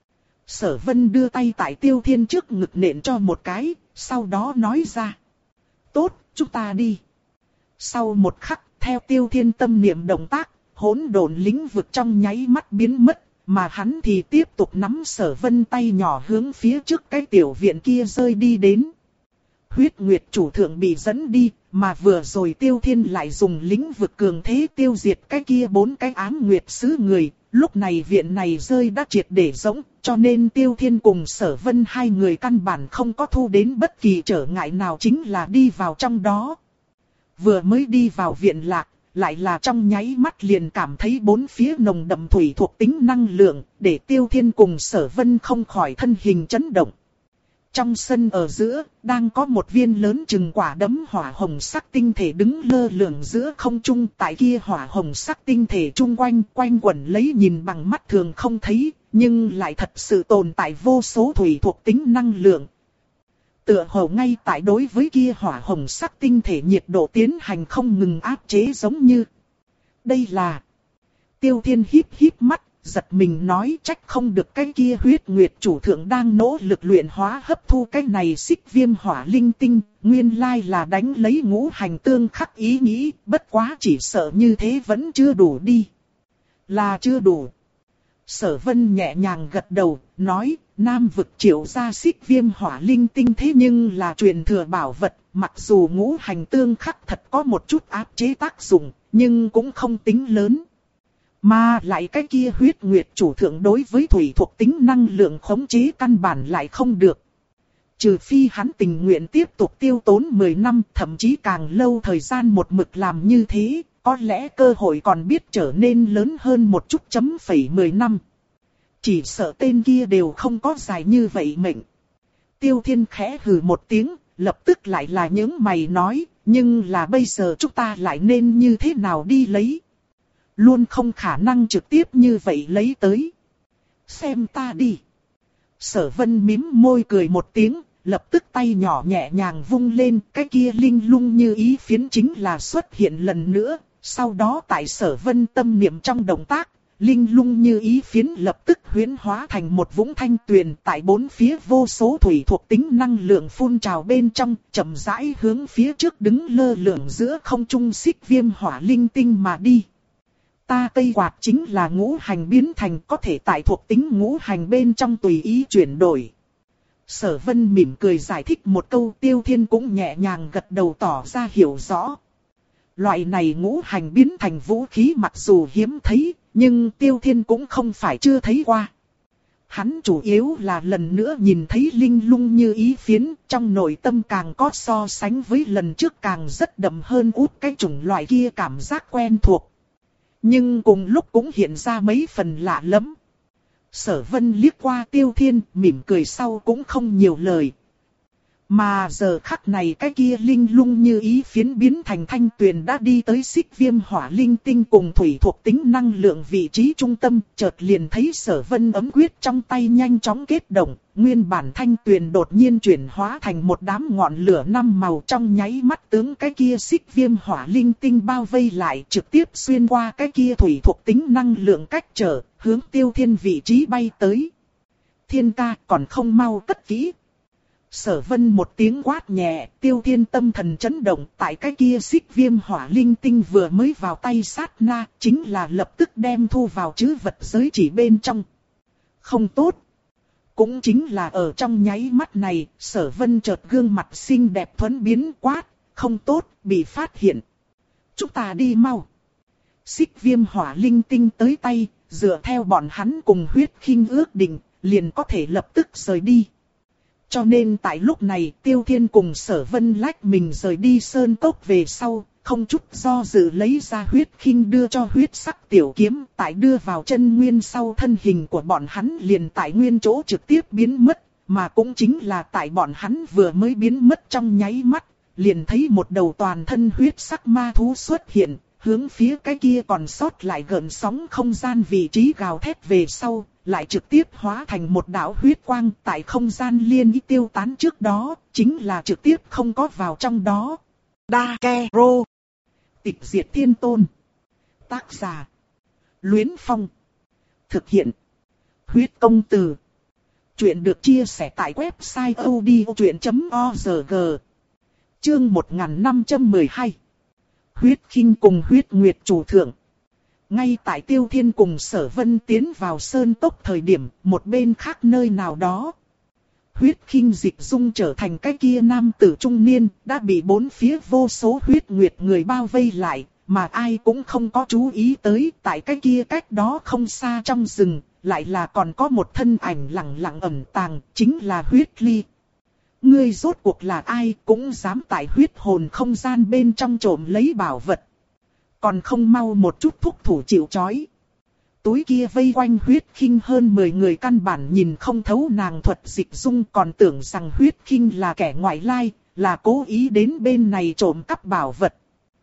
A: Sở Vân đưa tay tại Tiêu Thiên trước ngực nện cho một cái, sau đó nói ra. Tốt, chúng ta đi. Sau một khắc, theo Tiêu Thiên tâm niệm động tác, hỗn độn lĩnh vực trong nháy mắt biến mất, mà hắn thì tiếp tục nắm Sở Vân tay nhỏ hướng phía trước cái tiểu viện kia rơi đi đến. Huyết Nguyệt chủ thượng bị dẫn đi, mà vừa rồi Tiêu Thiên lại dùng lĩnh vực cường thế tiêu diệt cái kia bốn cái ám nguyệt sứ người. Lúc này viện này rơi đã triệt để rỗng, cho nên Tiêu Thiên cùng Sở Vân hai người căn bản không có thu đến bất kỳ trở ngại nào, chính là đi vào trong đó. Vừa mới đi vào viện lạc, lại là trong nháy mắt liền cảm thấy bốn phía nồng đậm thủy thuộc tính năng lượng, để Tiêu Thiên cùng Sở Vân không khỏi thân hình chấn động. Trong sân ở giữa, đang có một viên lớn chừng quả đấm hỏa hồng sắc tinh thể đứng lơ lửng giữa không trung, tại kia hỏa hồng sắc tinh thể chung quanh quanh quẩn lấy nhìn bằng mắt thường không thấy, nhưng lại thật sự tồn tại vô số thủy thuộc tính năng lượng. Tựa hồ ngay tại đối với kia hỏa hồng sắc tinh thể nhiệt độ tiến hành không ngừng áp chế giống như. Đây là... Tiêu Thiên híp híp mắt, giật mình nói trách không được cái kia huyết nguyệt chủ thượng đang nỗ lực luyện hóa hấp thu cái này xích viêm hỏa linh tinh, nguyên lai là đánh lấy ngũ hành tương khắc ý nghĩ, bất quá chỉ sợ như thế vẫn chưa đủ đi. Là chưa đủ. Sở Vân nhẹ nhàng gật đầu, nói, Nam vực triệu ra xích viêm hỏa linh tinh thế nhưng là truyền thừa bảo vật, mặc dù ngũ hành tương khắc thật có một chút áp chế tác dụng, nhưng cũng không tính lớn. Mà lại cái kia huyết nguyệt chủ thượng đối với thủy thuộc tính năng lượng khống chế căn bản lại không được. Trừ phi hắn tình nguyện tiếp tục tiêu tốn mười năm, thậm chí càng lâu thời gian một mực làm như thế, có lẽ cơ hội còn biết trở nên lớn hơn một chút chấm phẩy mười năm. Chỉ sợ tên kia đều không có dài như vậy mệnh. Tiêu Thiên khẽ hừ một tiếng, lập tức lại là những mày nói, nhưng là bây giờ chúng ta lại nên như thế nào đi lấy. Luôn không khả năng trực tiếp như vậy lấy tới. Xem ta đi. Sở Vân mím môi cười một tiếng, lập tức tay nhỏ nhẹ nhàng vung lên, cái kia linh lung như ý phiến chính là xuất hiện lần nữa. Sau đó tại Sở Vân tâm niệm trong động tác, linh lung như ý phiến lập tức huyễn hóa thành một vũng thanh tuyền, tại bốn phía vô số thủy thuộc tính năng lượng phun trào bên trong, chậm rãi hướng phía trước đứng lơ lửng giữa không trung xích viêm hỏa linh tinh mà đi. Ta cây quạt chính là ngũ hành biến thành, có thể tại thuộc tính ngũ hành bên trong tùy ý chuyển đổi. Sở Vân mỉm cười giải thích một câu, Tiêu Thiên cũng nhẹ nhàng gật đầu tỏ ra hiểu rõ. Loại này ngũ hành biến thành vũ khí mặc dù hiếm thấy, nhưng Tiêu Thiên cũng không phải chưa thấy qua. Hắn chủ yếu là lần nữa nhìn thấy linh lung như ý phiến, trong nội tâm càng có so sánh với lần trước càng rất đậm hơn út cái chủng loại kia cảm giác quen thuộc. Nhưng cùng lúc cũng hiện ra mấy phần lạ lắm. Sở Vân liếc qua Tiêu Thiên, mỉm cười sau cũng không nhiều lời. Mà giờ khắc này cái kia linh lung như ý phiến biến thành thanh tuyền đã đi tới xích viêm hỏa linh tinh cùng thủy thuộc tính năng lượng vị trí trung tâm, chợt liền thấy Sở Vân ấm quyết trong tay nhanh chóng kết động, nguyên bản thanh tuyền đột nhiên chuyển hóa thành một đám ngọn lửa năm màu, trong nháy mắt tướng cái kia xích viêm hỏa linh tinh bao vây lại, trực tiếp xuyên qua cái kia thủy thuộc tính năng lượng cách trở, hướng Tiêu Thiên vị trí bay tới. Thiên ca, còn không mau cất kỹ. Sở Vân một tiếng quát nhẹ, Tiêu Thiên tâm thần chấn động, tại cái kia xích viêm hỏa linh tinh vừa mới vào tay sát na, chính là lập tức đem thu vào trữ vật giới chỉ bên trong. Không tốt. Cũng chính là ở trong nháy mắt này, Sở Vân chợt gương mặt xinh đẹp thuẫn biến quát, không tốt, bị phát hiện. Chúng ta đi mau. Xích viêm hỏa linh tinh tới tay, dựa theo bọn hắn cùng huyết khinh ước định, liền có thể lập tức rời đi. Cho nên tại lúc này Tiêu Thiên cùng Sở Vân lách mình rời đi sơn cốc về sau, không chút do dự lấy ra huyết khinh đưa cho huyết sắc tiểu kiếm, tại đưa vào chân nguyên sau thân hình của bọn hắn liền tại nguyên chỗ trực tiếp biến mất, mà cũng chính là tại bọn hắn vừa mới biến mất trong nháy mắt, liền thấy một đầu toàn thân huyết sắc ma thú xuất hiện, hướng phía cái kia còn sót lại gợn sóng không gian vị trí gào thét về sau. Lại trực tiếp hóa thành một đạo huyết quang tại không gian liên ý tiêu tán trước đó, chính là trực tiếp không có vào trong đó. Dakero. Tịch diệt thiên tôn. Tác giả. Luyến Phong. Thực hiện. Huyết công từ. Chuyện được chia sẻ tại website odchuyện chấm org. Chương một nghìn năm trăm mười hai. Huyết khinh cùng huyết nguyệt chủ thượng. Ngay tại Tiêu Thiên cùng Sở Vân tiến vào sơn tốc thời điểm, một bên khác nơi nào đó. Huyết khinh dịch dung trở thành cái kia nam tử trung niên, đã bị bốn phía vô số huyết nguyệt người bao vây lại, mà ai cũng không có chú ý tới, tại cái kia cách đó không xa trong rừng, lại là còn có một thân ảnh lặng lặng ẩn tàng, chính là huyết ly. Ngươi rốt cuộc là ai cũng dám tại huyết hồn không gian bên trong trộm lấy bảo vật. Còn không mau một chút thúc thủ chịu chói. Túi kia vây quanh huyết khinh hơn mười người căn bản nhìn không thấu nàng thuật dịch dung, còn tưởng rằng huyết khinh là kẻ ngoại lai, là cố ý đến bên này trộm cắp bảo vật.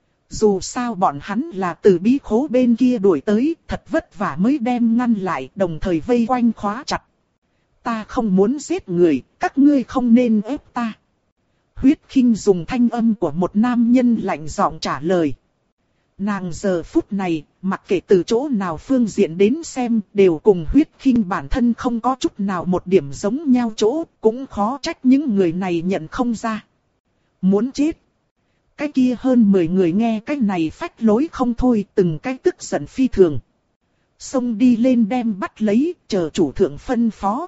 A: Dù sao bọn hắn là từ bí khố bên kia đuổi tới, thật vất vả mới đem ngăn lại, đồng thời vây quanh khóa chặt. Ta không muốn giết người, các ngươi không nên ép ta. Huyết khinh dùng thanh âm của một nam nhân lạnh giọng trả lời. Nàng giờ phút này, mặc kệ từ chỗ nào phương diện đến xem, đều cùng huyết khinh bản thân không có chút nào một điểm giống nhau chỗ, cũng khó trách những người này nhận không ra. Muốn chết. Cái kia hơn mười người nghe cái này phách lối không thôi, từng cái tức giận phi thường. Xông đi lên đem bắt lấy, chờ chủ thượng phân phó.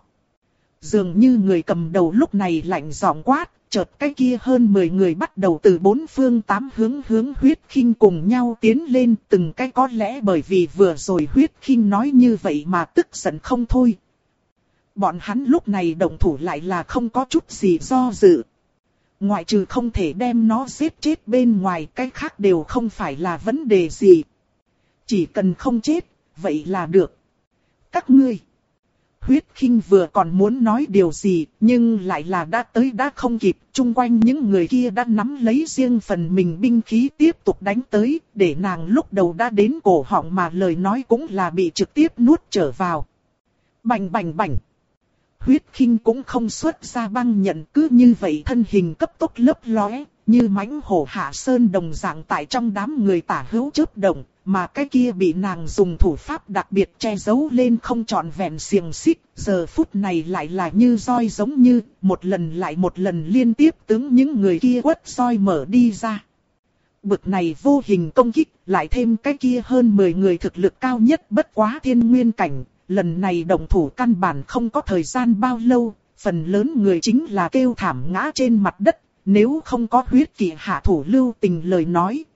A: Dường như người cầm đầu lúc này lạnh giọng quát. Chợt cái kia hơn mười người bắt đầu từ bốn phương tám hướng hướng huyết khinh cùng nhau tiến lên, từng cái có lẽ bởi vì vừa rồi huyết khinh nói như vậy mà tức giận không thôi. Bọn hắn lúc này động thủ lại là không có chút gì do dự. Ngoại trừ không thể đem nó giết chết bên ngoài, cái khác đều không phải là vấn đề gì. Chỉ cần không chết, vậy là được. Các ngươi. Huyết khinh vừa còn muốn nói điều gì, nhưng lại là đã tới đã không kịp, chung quanh những người kia đã nắm lấy riêng phần mình binh khí tiếp tục đánh tới, để nàng lúc đầu đã đến cổ họng mà lời nói cũng là bị trực tiếp nuốt trở vào. Bành bành bành. Huyết khinh cũng không xuất ra băng nhận, cứ như vậy thân hình cấp tốc lấp lóe, như mãnh hổ hạ sơn đồng dạng tại trong đám người tả hữu chớp động. Mà cái kia bị nàng dùng thủ pháp đặc biệt che giấu lên không trọn vẹn xiềng xích, giờ phút này lại là như roi giống như, một lần lại một lần liên tiếp tướng những người kia quất roi mở đi ra. Bực này vô hình công kích, lại thêm cái kia hơn mười người thực lực cao nhất bất quá thiên nguyên cảnh, lần này động thủ căn bản không có thời gian bao lâu, phần lớn người chính là kêu thảm ngã trên mặt đất, nếu không có huyết kỵ hạ thủ lưu tình lời nói.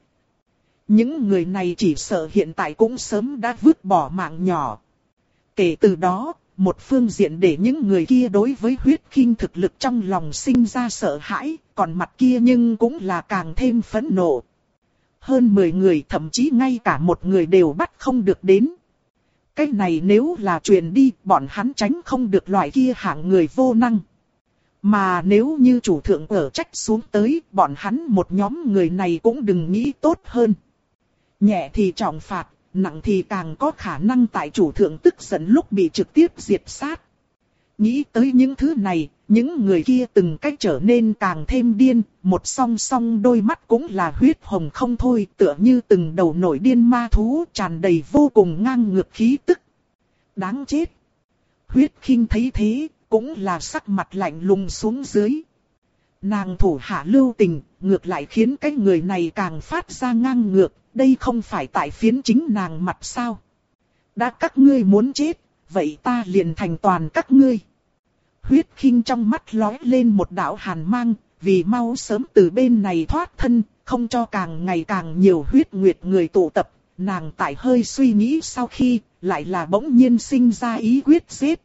A: Những người này chỉ sợ hiện tại cũng sớm đã vứt bỏ mạng nhỏ. Kể từ đó, một phương diện để những người kia đối với huyết khinh thực lực trong lòng sinh ra sợ hãi, còn mặt kia nhưng cũng là càng thêm phẫn nộ. Hơn mười người, thậm chí ngay cả một người đều bắt không được đến. Cái này nếu là truyền đi, bọn hắn tránh không được loại kia hạng người vô năng. Mà nếu như chủ thượng ở trách xuống tới, bọn hắn một nhóm người này cũng đừng nghĩ tốt hơn. Nhẹ thì trọng phạt, nặng thì càng có khả năng tại chủ thượng tức giận lúc bị trực tiếp diệt sát. Nghĩ tới những thứ này, những người kia từng cách trở nên càng thêm điên, một song song đôi mắt cũng là huyết hồng không thôi, tựa như từng đầu nổi điên ma thú tràn đầy vô cùng ngang ngược khí tức. Đáng chết! Huyết khinh thấy thế, cũng là sắc mặt lạnh lùng xuống dưới. Nàng thủ hạ lưu tình, ngược lại khiến cái người này càng phát ra ngang ngược, đây không phải tại phiến chính nàng mặt sao. Đã các ngươi muốn chết, vậy ta liền thành toàn các ngươi. Huyết khinh trong mắt lóe lên một đạo hàn mang, vì mau sớm từ bên này thoát thân, không cho càng ngày càng nhiều huyết nguyệt người tụ tập, nàng tại hơi suy nghĩ sau khi, lại là bỗng nhiên sinh ra ý quyết giết.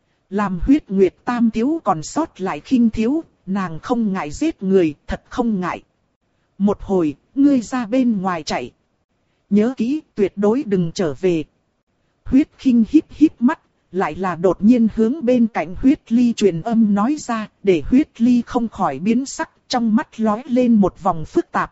A: Làm huyết nguyệt tam thiếu còn sót lại khinh thiếu, nàng không ngại giết người, thật không ngại. Một hồi, ngươi ra bên ngoài chạy. Nhớ kỹ, tuyệt đối đừng trở về. Huyết khinh híp híp mắt, lại là đột nhiên hướng bên cạnh huyết ly truyền âm nói ra, để huyết ly không khỏi biến sắc, trong mắt lóe lên một vòng phức tạp.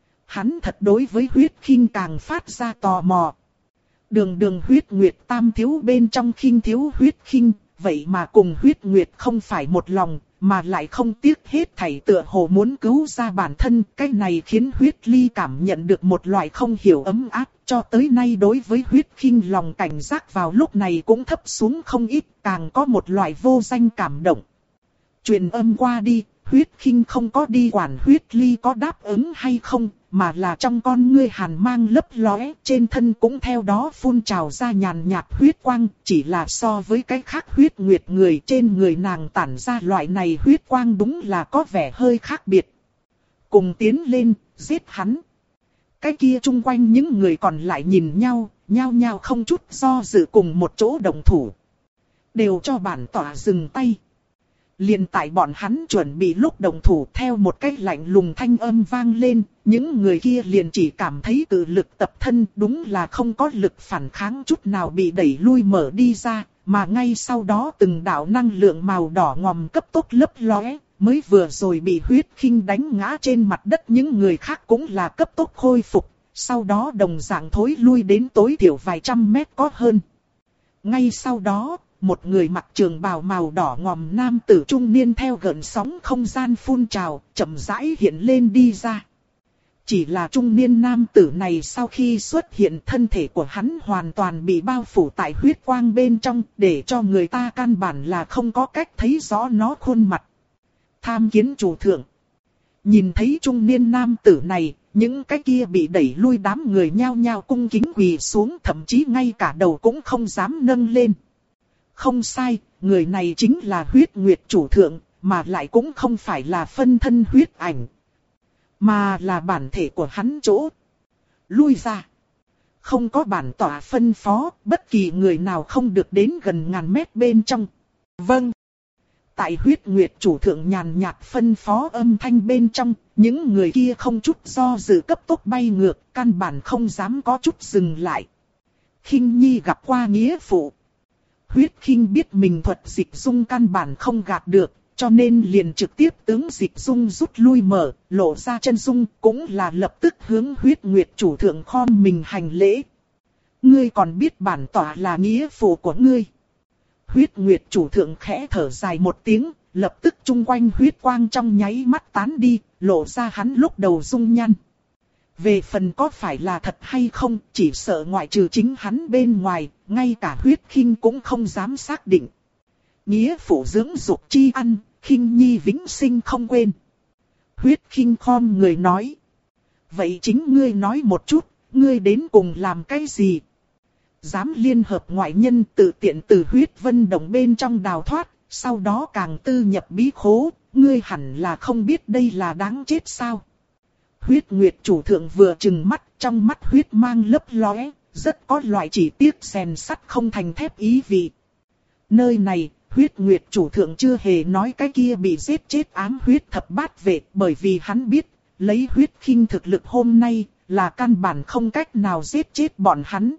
A: Hắn thật đối với huyết khinh càng phát ra tò mò. Đường đường huyết nguyệt tam thiếu bên trong khinh thiếu huyết khinh, vậy mà cùng huyết nguyệt không phải một lòng, mà lại không tiếc hết thảy tựa hồ muốn cứu ra bản thân. Cái này khiến huyết ly cảm nhận được một loại không hiểu ấm áp, cho tới nay đối với huyết khinh lòng cảnh giác vào lúc này cũng thấp xuống không ít, càng có một loại vô danh cảm động. Truyền âm qua đi, huyết khinh không có đi quản huyết ly có đáp ứng hay không, mà là trong con ngươi hàn mang lấp lóe, trên thân cũng theo đó phun trào ra nhàn nhạt huyết quang, chỉ là so với cái khác huyết nguyệt người trên người nàng tản ra loại này huyết quang đúng là có vẻ hơi khác biệt. Cùng tiến lên, giết hắn. Cái kia chung quanh những người còn lại nhìn nhau, nhao nhao không chút do dự cùng một chỗ đồng thủ. Đều cho bản tỏa dừng tay. Liền tại bọn hắn chuẩn bị lúc đồng thủ theo một cái lạnh lùng thanh âm vang lên, những người kia liền chỉ cảm thấy tự lực tập thân đúng là không có lực phản kháng chút nào bị đẩy lui mở đi ra, mà ngay sau đó từng đạo năng lượng màu đỏ ngòm cấp tốc lấp lóe, mới vừa rồi bị huyết khinh đánh ngã trên mặt đất những người khác cũng là cấp tốc khôi phục, sau đó đồng dạng thối lui đến tối thiểu vài trăm mét có hơn. Ngay sau đó, một người mặc trường bào màu đỏ ngòm nam tử trung niên theo gợn sóng không gian phun trào, chậm rãi hiện lên đi ra. Chỉ là trung niên nam tử này sau khi xuất hiện thân thể của hắn hoàn toàn bị bao phủ tại huyết quang bên trong, để cho người ta căn bản là không có cách thấy rõ nó khuôn mặt. Tham kiến chủ thượng. Nhìn thấy trung niên nam tử này, những cái kia bị đẩy lui đám người nhao nhao cung kính quỳ xuống, thậm chí ngay cả đầu cũng không dám nâng lên. Không sai, người này chính là huyết nguyệt chủ thượng, mà lại cũng không phải là phân thân huyết ảnh, mà là bản thể của hắn chỗ. Lui ra. Không có bản tỏa phân phó, bất kỳ người nào không được đến gần ngàn mét bên trong. Vâng. Tại huyết nguyệt chủ thượng nhàn nhạt phân phó âm thanh bên trong, những người kia không chút do dự cấp tốc bay ngược, căn bản không dám có chút dừng lại. Khinh Nhi gặp qua nghĩa phụ. Huyết khinh biết mình thuật dịch dung căn bản không gạt được, cho nên liền trực tiếp tướng dịch dung rút lui mở, lộ ra chân dung, cũng là lập tức hướng huyết nguyệt chủ thượng khom mình hành lễ. Ngươi còn biết bản tỏa là nghĩa phụ của ngươi. Huyết nguyệt chủ thượng khẽ thở dài một tiếng, lập tức chung quanh huyết quang trong nháy mắt tán đi, lộ ra hắn lúc đầu dung nhan. Về phần có phải là thật hay không, chỉ sợ ngoại trừ chính hắn bên ngoài, ngay cả huyết khinh cũng không dám xác định. Nghĩa phụ dưỡng dục chi ăn, khinh nhi vĩnh sinh không quên. Huyết khinh khom người nói. Vậy chính ngươi nói một chút, ngươi đến cùng làm cái gì? Dám liên hợp ngoại nhân tự tiện từ huyết vân động bên trong đào thoát, sau đó càng tư nhập bí khố, ngươi hẳn là không biết đây là đáng chết sao. Huyết Nguyệt chủ thượng vừa trừng mắt, trong mắt huyết mang lấp lóe, rất có loại chỉ tiếc rèn sắt không thành thép ý vị. Nơi này, Huyết Nguyệt chủ thượng chưa hề nói cái kia bị giết chết ám huyết thập bát vệ, bởi vì hắn biết, lấy huyết khinh thực lực hôm nay, là căn bản không cách nào giết chết bọn hắn.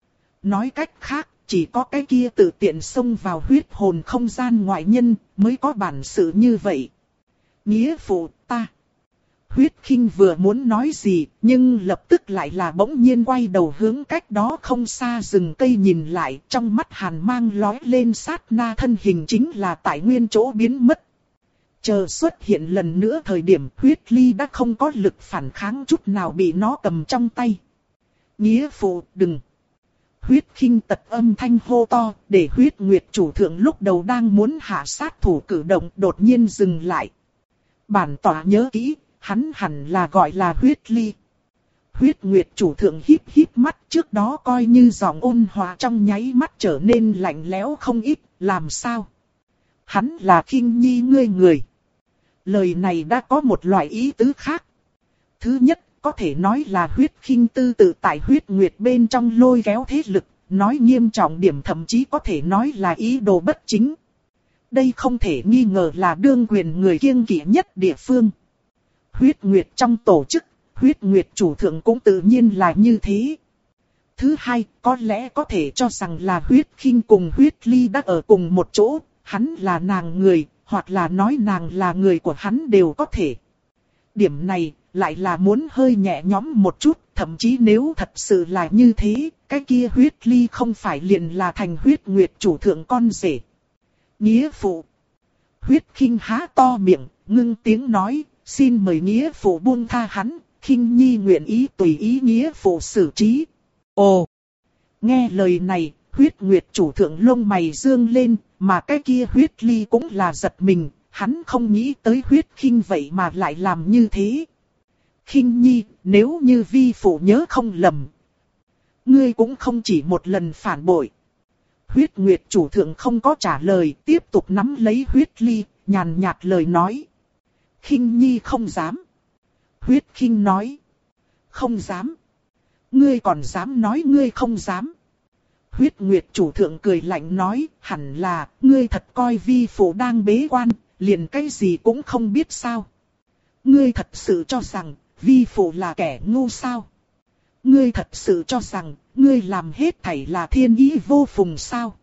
A: Nói cách khác, chỉ có cái kia tự tiện xông vào huyết hồn không gian ngoại nhân, mới có bản sự như vậy. Nghĩa phụ ta. Huyết khinh vừa muốn nói gì, nhưng lập tức lại là bỗng nhiên quay đầu hướng cách đó không xa rừng cây nhìn lại, trong mắt hàn mang lóe lên, sát na thân hình chính là tại nguyên chỗ biến mất. Chờ xuất hiện lần nữa thời điểm huyết ly đã không có lực phản kháng chút nào bị nó cầm trong tay. Nghĩa phụ đừng. Huyết khinh tật âm thanh hô to, để huyết nguyệt chủ thượng lúc đầu đang muốn hạ sát thủ cử động đột nhiên dừng lại. Bản tỏa nhớ kỹ, hắn hẳn là gọi là huyết ly. Huyết nguyệt chủ thượng híp híp mắt, trước đó coi như giọng ôn hòa trong nháy mắt trở nên lạnh lẽo không ít, làm sao? Hắn là khinh nhi ngươi người. Lời này đã có một loại ý tứ khác. Thứ nhất, có thể nói là huyết khinh tư tự tại huyết nguyệt bên trong lôi kéo thế lực, nói nghiêm trọng điểm thậm chí có thể nói là ý đồ bất chính. Đây không thể nghi ngờ là đương quyền người kiêng kỵ nhất địa phương. Huyết nguyệt trong tổ chức, huyết nguyệt chủ thượng cũng tự nhiên là như thế. Thứ hai, có lẽ có thể cho rằng là huyết khinh cùng huyết ly đã ở cùng một chỗ, hắn là nàng người, hoặc là nói nàng là người của hắn đều có thể. Điểm này, lại là muốn hơi nhẹ nhõm một chút, thậm chí nếu thật sự là như thế, cái kia huyết ly không phải liền là thành huyết nguyệt chủ thượng con rể. Nghĩa phụ. Huyết khinh há to miệng, ngưng tiếng nói, xin mời nghĩa phụ buông tha hắn, khinh nhi nguyện ý tùy ý nghĩa phụ xử trí. Ồ! Nghe lời này, huyết nguyệt chủ thượng lông mày dương lên, mà cái kia huyết ly cũng là giật mình, hắn không nghĩ tới huyết khinh vậy mà lại làm như thế. Khinh nhi, nếu như vi phụ nhớ không lầm, ngươi cũng không chỉ một lần phản bội. Huyết nguyệt chủ thượng không có trả lời, tiếp tục nắm lấy huyết ly, nhàn nhạt lời nói. Khinh nhi không dám. Huyết khinh nói. Không dám. Ngươi còn dám nói ngươi không dám. Huyết nguyệt chủ thượng cười lạnh nói, hẳn là, ngươi thật coi vi phụ đang bế quan, liền cái gì cũng không biết sao. Ngươi thật sự cho rằng, vi phụ là kẻ ngu sao. Ngươi thật sự cho rằng, ngươi làm hết thảy là thiên ý vô phùng sao.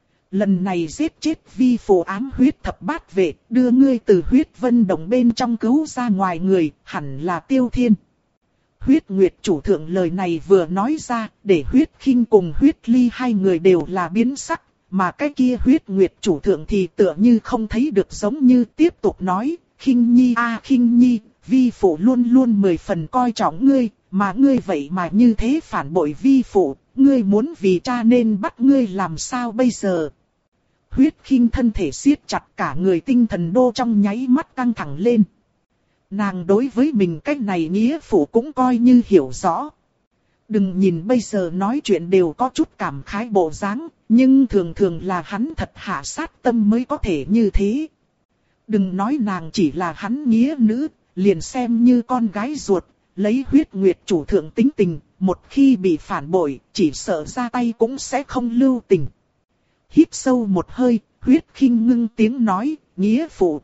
A: Lần này giết chết vi phụ ám huyết thập bát vệ, đưa ngươi từ huyết vân đồng bên trong cứu ra ngoài người, hẳn là Tiêu Thiên. Huyết Nguyệt chủ thượng lời này vừa nói ra, để huyết khinh cùng huyết ly hai người đều là biến sắc, mà cái kia huyết Nguyệt chủ thượng thì tựa như không thấy được, giống như tiếp tục nói, khinh nhi a à, khinh nhi, vi phụ luôn luôn mười phần coi trọng ngươi, mà ngươi vậy mà như thế phản bội vi phụ, ngươi muốn vì cha nên bắt ngươi làm sao bây giờ? Huyết khinh thân thể siết chặt, cả người tinh thần đô trong nháy mắt căng thẳng lên. Nàng đối với mình cách này nghĩa phụ cũng coi như hiểu rõ. Đừng nhìn bây giờ nói chuyện đều có chút cảm khái bộ dáng, nhưng thường thường là hắn thật hạ sát tâm mới có thể như thế. Đừng nói nàng chỉ là hắn nghĩa nữ, liền xem như con gái ruột, lấy huyết nguyệt chủ thượng tính tình, một khi bị phản bội, chỉ sợ ra tay cũng sẽ không lưu tình. Hít sâu một hơi, huyết khinh ngưng tiếng nói, nghĩa phụ.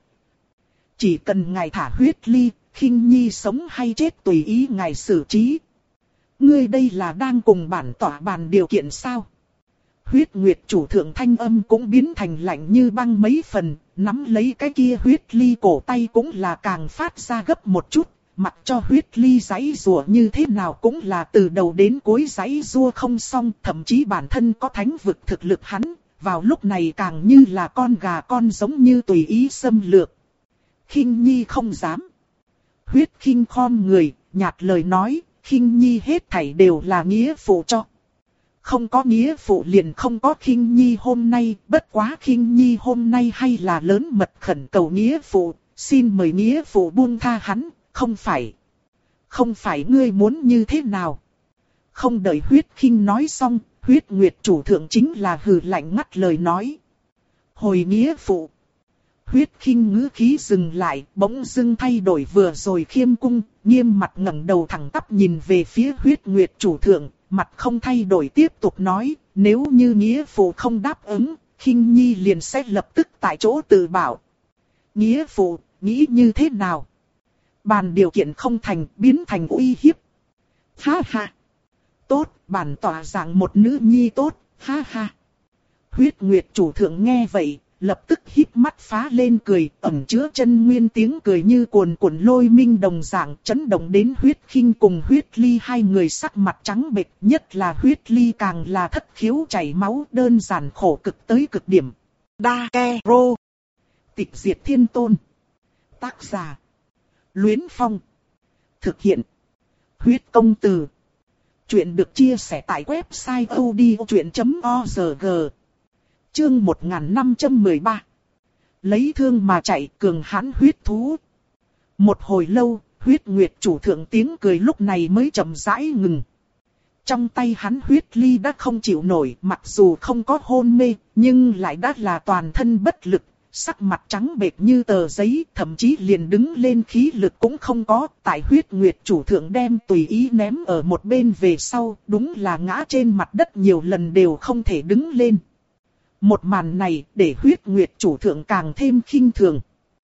A: Chỉ cần ngài thả huyết ly, khinh nhi sống hay chết tùy ý ngài xử trí. Ngươi đây là đang cùng bản tỏa bàn điều kiện sao? Huyết nguyệt chủ thượng thanh âm cũng biến thành lạnh như băng mấy phần, nắm lấy cái kia huyết ly cổ tay cũng là càng phát ra gấp một chút, mặc cho huyết ly giãy rùa như thế nào cũng là từ đầu đến cuối giãy rùa không xong, thậm chí bản thân có thánh vực thực lực hắn, vào lúc này càng như là con gà con giống như tùy ý xâm lược. Khinh nhi không dám. Huyết khinh khom người, nhạt lời nói, khinh nhi hết thảy đều là nghĩa phụ cho. Không có nghĩa phụ liền không có khinh nhi hôm nay, bất quá khinh nhi hôm nay hay là lớn mật khẩn cầu nghĩa phụ, xin mời nghĩa phụ buông tha hắn, không phải. Không phải ngươi muốn như thế nào. Không đợi huyết khinh nói xong, huyết nguyệt chủ thượng chính là hừ lạnh ngắt lời nói. Hồi nghĩa phụ, Huyết Khinh ngữ khí dừng lại, bỗng dưng thay đổi vừa rồi khiêm cung, nghiêm mặt ngẩng đầu thẳng tắp nhìn về phía Huyết Nguyệt chủ thượng, mặt không thay đổi tiếp tục nói, nếu như nghĩa phụ không đáp ứng, Khinh Nhi liền sẽ lập tức tại chỗ tự bảo. Nghĩa phụ, nghĩ như thế nào? Bàn điều kiện không thành, biến thành uy hiếp. Ha ha! Tốt, bản tỏa dạng một nữ nhi tốt, ha ha! Huyết Nguyệt chủ thượng nghe vậy, lập tức híp mắt phá lên cười, ẩn chứa chân nguyên tiếng cười như cuồn cuộn lôi minh đồng dạng, chấn động đến Huyết Khinh cùng Huyết Ly hai người sắc mặt trắng bệch, nhất là Huyết Ly càng là thất khiếu chảy máu, đơn giản khổ cực tới cực điểm. Đa Ke Rô. Tịch diệt thiên tôn. Tác giả: Luyến Phong. Thực hiện: Huyết công từ. Chuyện được chia sẻ tại website odchuyện chấm org. Chương một nghìn năm trăm mười ba. Lấy thương mà chạy, cường hãn huyết thú. Một hồi lâu, Huyết Nguyệt chủ thượng tiếng cười lúc này mới chậm rãi ngừng. Trong tay hắn Huyết Ly đã không chịu nổi, mặc dù không có hôn mê, nhưng lại đã là toàn thân bất lực, sắc mặt trắng bệch như tờ giấy, thậm chí liền đứng lên khí lực cũng không có. Tại Huyết Nguyệt chủ thượng đem tùy ý ném ở một bên về sau, đúng là ngã trên mặt đất nhiều lần đều không thể đứng lên. Một màn này để Huyết Nguyệt chủ thượng càng thêm khinh thường.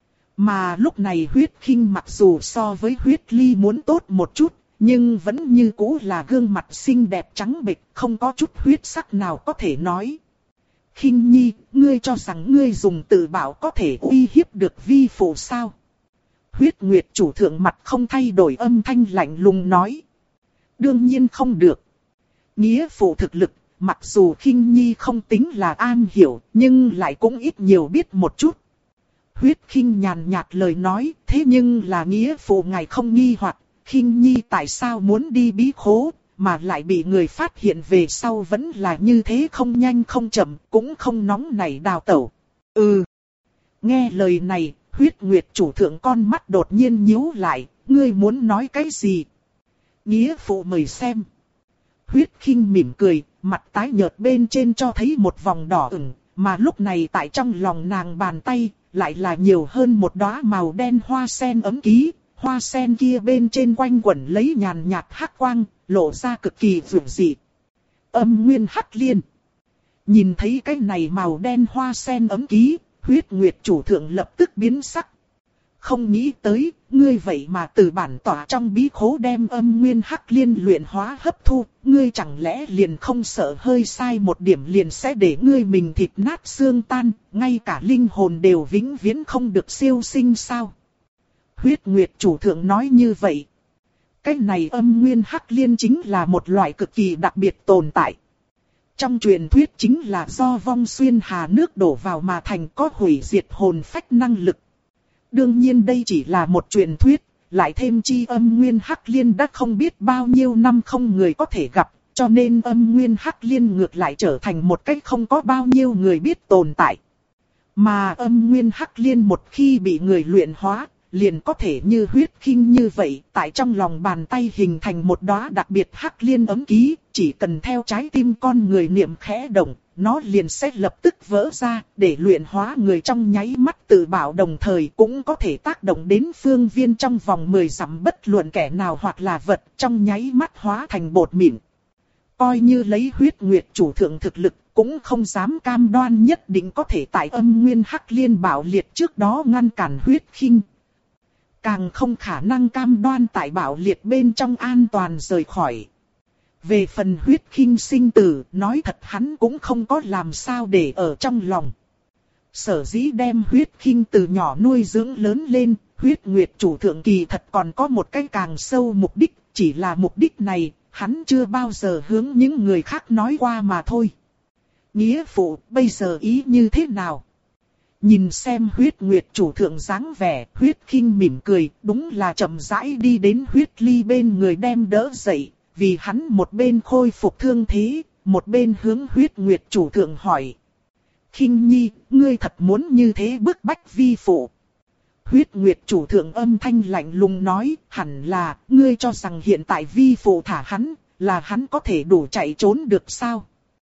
A: Mà lúc này Huyết Khinh mặc dù so với Huyết Ly muốn tốt một chút, nhưng vẫn như cũ là gương mặt xinh đẹp trắng bệch, không có chút huyết sắc nào có thể nói. Khinh Nhi, ngươi cho rằng ngươi dùng tự bảo có thể uy hiếp được vi phụ sao? Huyết Nguyệt chủ thượng mặt không thay đổi, âm thanh lạnh lùng nói. Đương nhiên không được. Nghĩa phụ thực lực, mặc dù Khinh Nhi không tính là an hiểu, nhưng lại cũng ít nhiều biết một chút. Huyết Khinh nhàn nhạt lời nói, thế nhưng là nghĩa phụ ngài không nghi hoặc, Khinh Nhi tại sao muốn đi bí khố, mà lại bị người phát hiện về sau vẫn là như thế, không nhanh không chậm, cũng không nóng nảy đào tẩu. Ừ. Nghe lời này, Huyết Nguyệt chủ thượng con mắt đột nhiên nhíu lại, ngươi muốn nói cái gì? Nghĩa phụ mời xem. Huyết Khinh mỉm cười, mặt tái nhợt bên trên cho thấy một vòng đỏ ửng, mà lúc này tại trong lòng nàng bàn tay, lại là nhiều hơn một đóa màu đen hoa sen ấm ký. Hoa sen kia bên trên quanh quẩn lấy nhàn nhạt hắc quang, lộ ra cực kỳ dữ dị. Âm nguyên hắc liên. Nhìn thấy cái này màu đen hoa sen ấm ký, Huyết Nguyệt chủ thượng lập tức biến sắc. Không nghĩ tới, ngươi vậy mà từ bản tỏa trong bí khố đem âm nguyên hắc liên luyện hóa hấp thu, ngươi chẳng lẽ liền không sợ hơi sai một điểm liền sẽ để ngươi mình thịt nát xương tan, ngay cả linh hồn đều vĩnh viễn không được siêu sinh sao? Huyết Nguyệt chủ thượng nói như vậy. Cái này âm nguyên hắc liên chính là một loại cực kỳ đặc biệt tồn tại. Trong truyền thuyết chính là do vong xuyên hà nước đổ vào mà thành, có hủy diệt hồn phách năng lực. Đương nhiên đây chỉ là một truyền thuyết, lại thêm chi âm nguyên hắc liên đã không biết bao nhiêu năm không người có thể gặp, cho nên âm nguyên hắc liên ngược lại trở thành một cách không có bao nhiêu người biết tồn tại. Mà âm nguyên hắc liên một khi bị người luyện hóa, liền có thể như Huyết Khinh như vậy, tại trong lòng bàn tay hình thành một đóa đặc biệt hắc liên ấm ký, chỉ cần theo trái tim con người niệm khẽ động, nó liền sẽ lập tức vỡ ra, để luyện hóa người trong nháy mắt tự bảo, đồng thời cũng có thể tác động đến phương viên trong vòng mười dặm bất luận kẻ nào hoặc là vật, trong nháy mắt hóa thành bột mịn. Coi như lấy Huyết Nguyệt chủ thượng thực lực, cũng không dám cam đoan nhất định có thể tại âm nguyên hắc liên bạo liệt trước đó ngăn cản Huyết Khinh. Càng không khả năng cam đoan tại bạo liệt bên trong an toàn rời khỏi. Về phần Huyết Khinh sinh tử, nói thật hắn cũng không có làm sao để ở trong lòng. Sở dĩ đem Huyết Khinh từ nhỏ nuôi dưỡng lớn lên, Huyết Nguyệt chủ thượng kỳ thật còn có một cái càng sâu mục đích, chỉ là mục đích này, hắn chưa bao giờ hướng những người khác nói qua mà thôi. Nghĩa phụ, bây giờ ý như thế nào? Nhìn xem Huyết Nguyệt chủ thượng dáng vẻ, Huyết Khinh mỉm cười, đúng là chậm rãi đi đến Huyết Ly bên người đem đỡ dậy, vì hắn một bên khôi phục thương thế, một bên hướng Huyết Nguyệt chủ thượng hỏi. Khinh Nhi, ngươi thật muốn như thế bức bách vi phụ? Huyết Nguyệt chủ thượng âm thanh lạnh lùng nói, hẳn là, ngươi cho rằng hiện tại vi phụ thả hắn, là hắn có thể đủ chạy trốn được sao?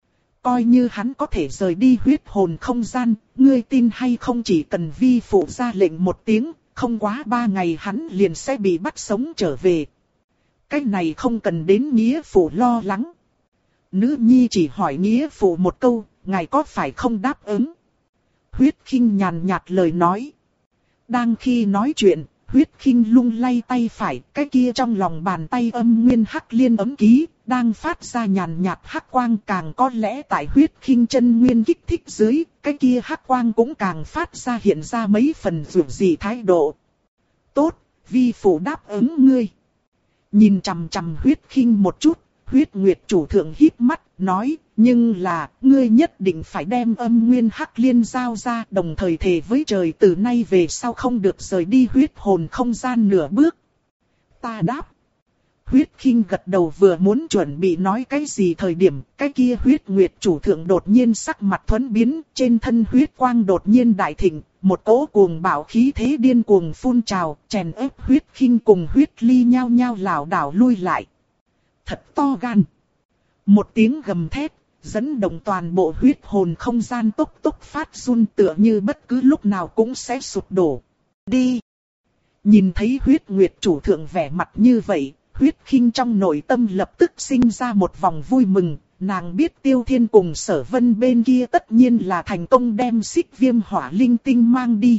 A: coi như hắn có thể rời đi huyết hồn không gian, ngươi tin hay không chỉ cần vi phụ ra lệnh một tiếng, không quá ba ngày hắn liền sẽ bị bắt sống trở về. Cái này không cần đến nghĩa phụ lo lắng. Nữ nhi chỉ hỏi nghĩa phụ một câu, ngài có phải không đáp ứng? Huyết Khinh nhàn nhạt lời nói. Đang khi nói chuyện, Huyết Khinh lung lay tay phải, cái kia trong lòng bàn tay âm nguyên hắc liên ấm ký, đang phát ra nhàn nhạt hắc quang, càng có lẽ tại Huyết Khinh chân nguyên kích thích dưới, cái kia hắc quang cũng càng phát ra hiện ra mấy phần dường dị thái độ. Tốt, vi phụ đáp ứng ngươi. Nhìn chằm chằm Huyết Khinh một chút, Huyết Nguyệt chủ thượng híp mắt, nói, nhưng là, ngươi nhất định phải đem âm nguyên hắc liên giao ra, đồng thời thề với trời từ nay về sau không được rời đi huyết hồn không gian nửa bước. Ta đáp. Huyết Khinh gật đầu, vừa muốn chuẩn bị nói cái gì thời điểm, cái kia Huyết Nguyệt chủ thượng đột nhiên sắc mặt thuẫn biến, trên thân huyết quang đột nhiên đại thịnh, một cỗ cuồng bạo khí thế điên cuồng phun trào, chèn ép Huyết Khinh cùng Huyết Ly nhao nhao lảo đảo lui lại. Thật to gan. Một tiếng gầm thét, dẫn động toàn bộ huyết hồn không gian tốc tốc phát run, tựa như bất cứ lúc nào cũng sẽ sụp đổ. Đi! Nhìn thấy Huyết Nguyệt chủ thượng vẻ mặt như vậy, Huyết Khinh trong nội tâm lập tức sinh ra một vòng vui mừng. Nàng biết Tiêu Thiên cùng Sở Vân bên kia tất nhiên là thành công đem xích viêm hỏa linh tinh mang đi.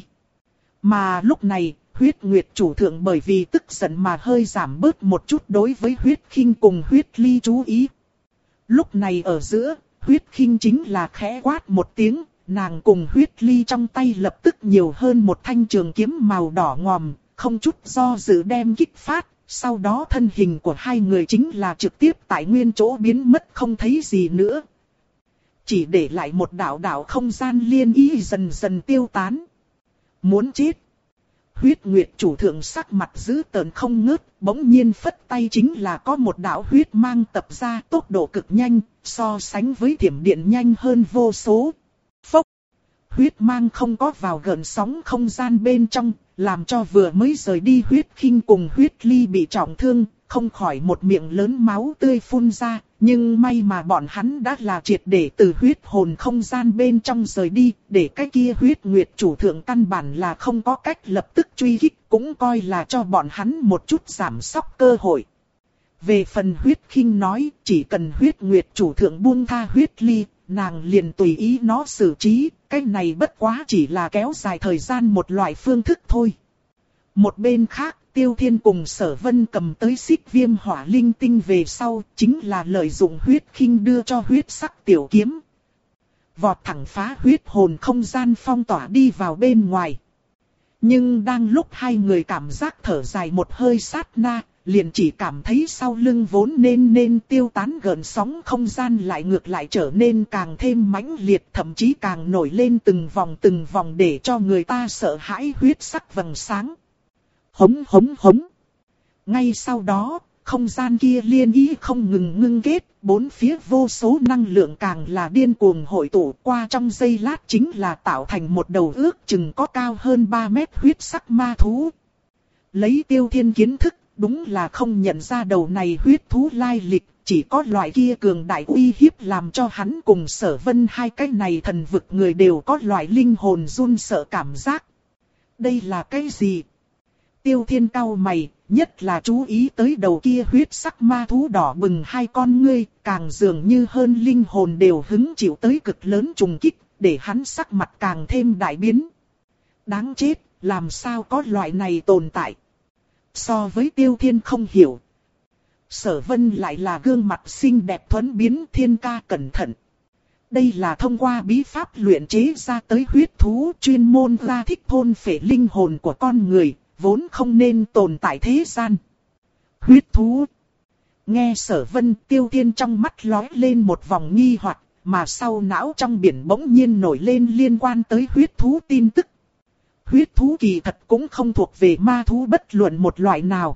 A: Mà lúc này, Huyết Nguyệt chủ thượng bởi vì tức giận mà hơi giảm bớt một chút đối với Huyết Khinh cùng Huyết Ly chú ý. Lúc này ở giữa, Huyết Khinh chính là khẽ quát một tiếng, nàng cùng Huyết Ly trong tay lập tức nhiều hơn một thanh trường kiếm màu đỏ ngòm, không chút do dự đem kích phát, sau đó thân hình của hai người chính là trực tiếp tại nguyên chỗ biến mất không thấy gì nữa. Chỉ để lại một đạo đạo không gian liên ý dần dần tiêu tán. Muốn chết. Huyết Nguyệt chủ thượng sắc mặt dữ tợn không ngớt, bỗng nhiên phất tay chính là có một đạo huyết mang tập ra, tốc độ cực nhanh, so sánh với thiểm điện nhanh hơn vô số. Phốc! Huyết mang không có vào gợn sóng không gian bên trong, làm cho vừa mới rời đi Huyết Khinh cùng Huyết Ly bị trọng thương, không khỏi một miệng lớn máu tươi phun ra, nhưng may mà bọn hắn đã là triệt để từ huyết hồn không gian bên trong rời đi, để cái kia Huyết Nguyệt chủ thượng căn bản là không có cách lập tức truy kích, cũng coi là cho bọn hắn một chút giảm sóc cơ hội. Về phần Huyết Khinh nói, chỉ cần Huyết Nguyệt chủ thượng buông tha Huyết Ly, nàng liền tùy ý nó xử trí, cái này bất quá chỉ là kéo dài thời gian một loại phương thức thôi. Một bên khác, Tiêu Thiên cùng Sở Vân cầm tới xích viêm hỏa linh tinh về sau, chính là lợi dụng Huyết Khinh đưa cho huyết sắc tiểu kiếm. Vọt thẳng phá huyết hồn không gian phong tỏa đi vào bên ngoài. Nhưng đang lúc hai người cảm giác thở dài một hơi sát na, liền chỉ cảm thấy sau lưng vốn nên nên tiêu tán gợn sóng không gian lại ngược lại trở nên càng thêm mãnh liệt, thậm chí càng nổi lên từng vòng từng vòng để cho người ta sợ hãi huyết sắc vầng sáng. Hống hống hống. Ngay sau đó, không gian kia liên ý không ngừng ngưng kết, bốn phía vô số năng lượng càng là điên cuồng hội tụ, qua trong giây lát chính là tạo thành một đầu ước chừng có cao hơn ba mét huyết sắc ma thú. Lấy Tiêu Thiên kiến thức, đúng là không nhận ra đầu này huyết thú lai lịch, chỉ có loại kia cường đại uy hiếp làm cho hắn cùng Sở Vân hai cái này thần vực người đều có loại linh hồn run sợ cảm giác. Đây là cái gì? Tiêu Thiên cau mày, nhất là chú ý tới đầu kia huyết sắc ma thú đỏ bừng hai con ngươi, càng dường như hơn linh hồn đều hứng chịu tới cực lớn trùng kích, để hắn sắc mặt càng thêm đại biến. Đáng chết, làm sao có loại này tồn tại? So với Tiêu Thiên không hiểu, Sở Vân lại là gương mặt xinh đẹp thuần biến. Thiên ca cẩn thận. Đây là thông qua bí pháp luyện chế ra tới huyết thú, chuyên môn ra thích thôn phệ linh hồn của con người, vốn không nên tồn tại thế gian. Huyết thú. Nghe Sở Vân, Tiêu Thiên trong mắt lóe lên một vòng nghi hoặc, mà sau não trong biển bỗng nhiên nổi lên liên quan tới huyết thú tin tức. Huyết thú kỳ thật cũng không thuộc về ma thú bất luận một loại nào,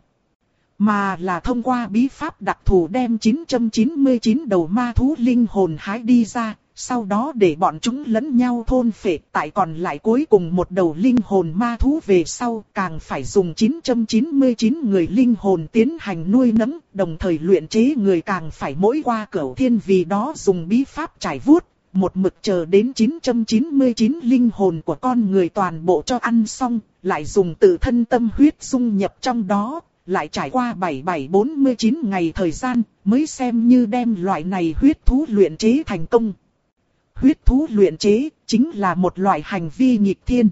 A: mà là thông qua bí pháp đặc thù đem chín trăm chín mươi chín đầu ma thú linh hồn hái đi ra, sau đó để bọn chúng lẫn nhau thôn phệ, tại còn lại cuối cùng một đầu linh hồn ma thú về sau, càng phải dùng chín trăm chín mươi chín người linh hồn tiến hành nuôi nấng, đồng thời luyện chế người càng phải mỗi qua cửu thiên vì đó dùng bí pháp trải vuốt, một mực chờ đến chín trăm chín mươi chín linh hồn của con người toàn bộ cho ăn xong, lại dùng tự thân tâm huyết dung nhập trong đó. Lại trải qua bảy bảy bốn mươi chín ngày thời gian, mới xem như đem loại này huyết thú luyện chế thành công. Huyết thú luyện chế, chính là một loại hành vi nghịch thiên.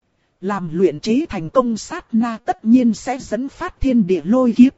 A: Làm luyện chế thành công sát na tất nhiên sẽ dẫn phát thiên địa lôi kiếp.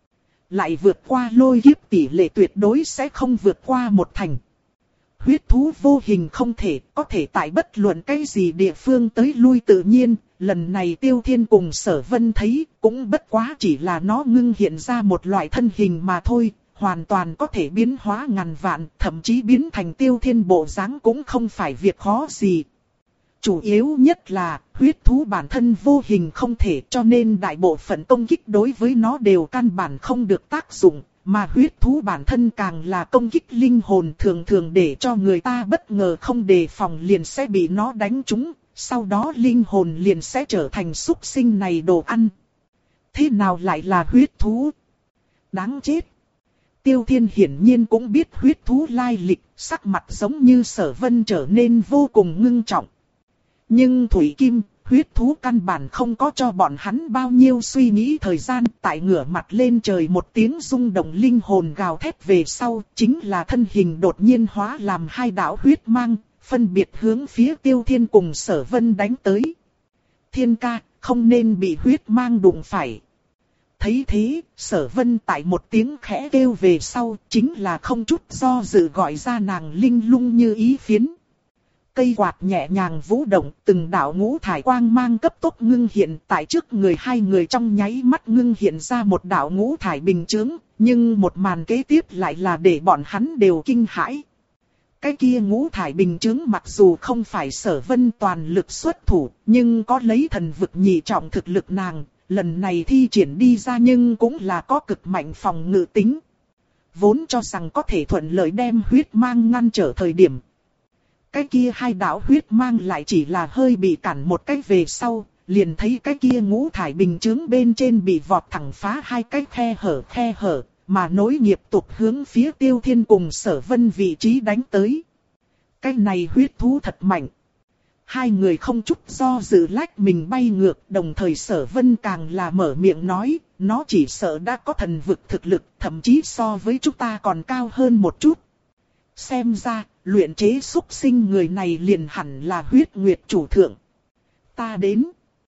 A: Lại vượt qua lôi kiếp tỷ lệ tuyệt đối sẽ không vượt qua một thành. Huyết thú vô hình không thể, có thể tại bất luận cái gì địa phương tới lui tự nhiên. Lần này Tiêu Thiên cùng Sở Vân thấy, cũng bất quá chỉ là nó ngưng hiện ra một loại thân hình mà thôi, hoàn toàn có thể biến hóa ngàn vạn, thậm chí biến thành Tiêu Thiên bộ dáng cũng không phải việc khó gì. Chủ yếu nhất là, huyết thú bản thân vô hình không thể, cho nên đại bộ phận công kích đối với nó đều căn bản không được tác dụng, mà huyết thú bản thân càng là công kích linh hồn, thường thường để cho người ta bất ngờ không đề phòng liền sẽ bị nó đánh trúng. Sau đó linh hồn liền sẽ trở thành súc sinh này đồ ăn. Thế nào lại là huyết thú? Đáng chết. Tiêu Thiên hiển nhiên cũng biết huyết thú lai lịch, sắc mặt giống như Sở Vân trở nên vô cùng ngưng trọng. Nhưng Thủy Kim, huyết thú căn bản không có cho bọn hắn bao nhiêu suy nghĩ thời gian, tại ngửa mặt lên trời một tiếng rung động linh hồn gào thét về sau, chính là thân hình đột nhiên hóa làm hai đạo huyết mang. Phân biệt hướng phía Tiêu Thiên cùng Sở Vân đánh tới. Thiên ca, không nên bị huyết mang đụng phải. Thấy thế, Sở Vân tại một tiếng khẽ kêu về sau, chính là không chút do dự gọi ra nàng linh lung như ý phiến. Cây quạt nhẹ nhàng vũ động, từng đạo ngũ thải quang mang cấp tốc ngưng hiện tại trước người hai người, trong nháy mắt ngưng hiện ra một đạo ngũ thải bình chướng, nhưng một màn kế tiếp lại là để bọn hắn đều kinh hãi. Cái kia ngũ thải bình chướng mặc dù không phải Sở Vân toàn lực xuất thủ, nhưng có lấy thần vực nhị trọng thực lực nàng, lần này thi triển đi ra nhưng cũng là có cực mạnh phòng ngự tính. Vốn cho rằng có thể thuận lợi đem huyết mang ngăn trở thời điểm. Cái kia hai đạo huyết mang lại chỉ là hơi bị cản một cái về sau, liền thấy cái kia ngũ thải bình chướng bên trên bị vọt thẳng phá hai cái khe hở khe hở. Mà nối nghiệp tục hướng phía Tiêu Thiên cùng Sở Vân vị trí đánh tới. Cái này huyết thú thật mạnh. Hai người không chút do dự lách mình bay ngược, đồng thời Sở Vân càng là mở miệng nói, nó chỉ sợ đã có thần vực thực lực, thậm chí so với chúng ta còn cao hơn một chút. Xem ra, luyện chế súc sinh người này liền hẳn là huyết nguyệt chủ thượng. Ta đến.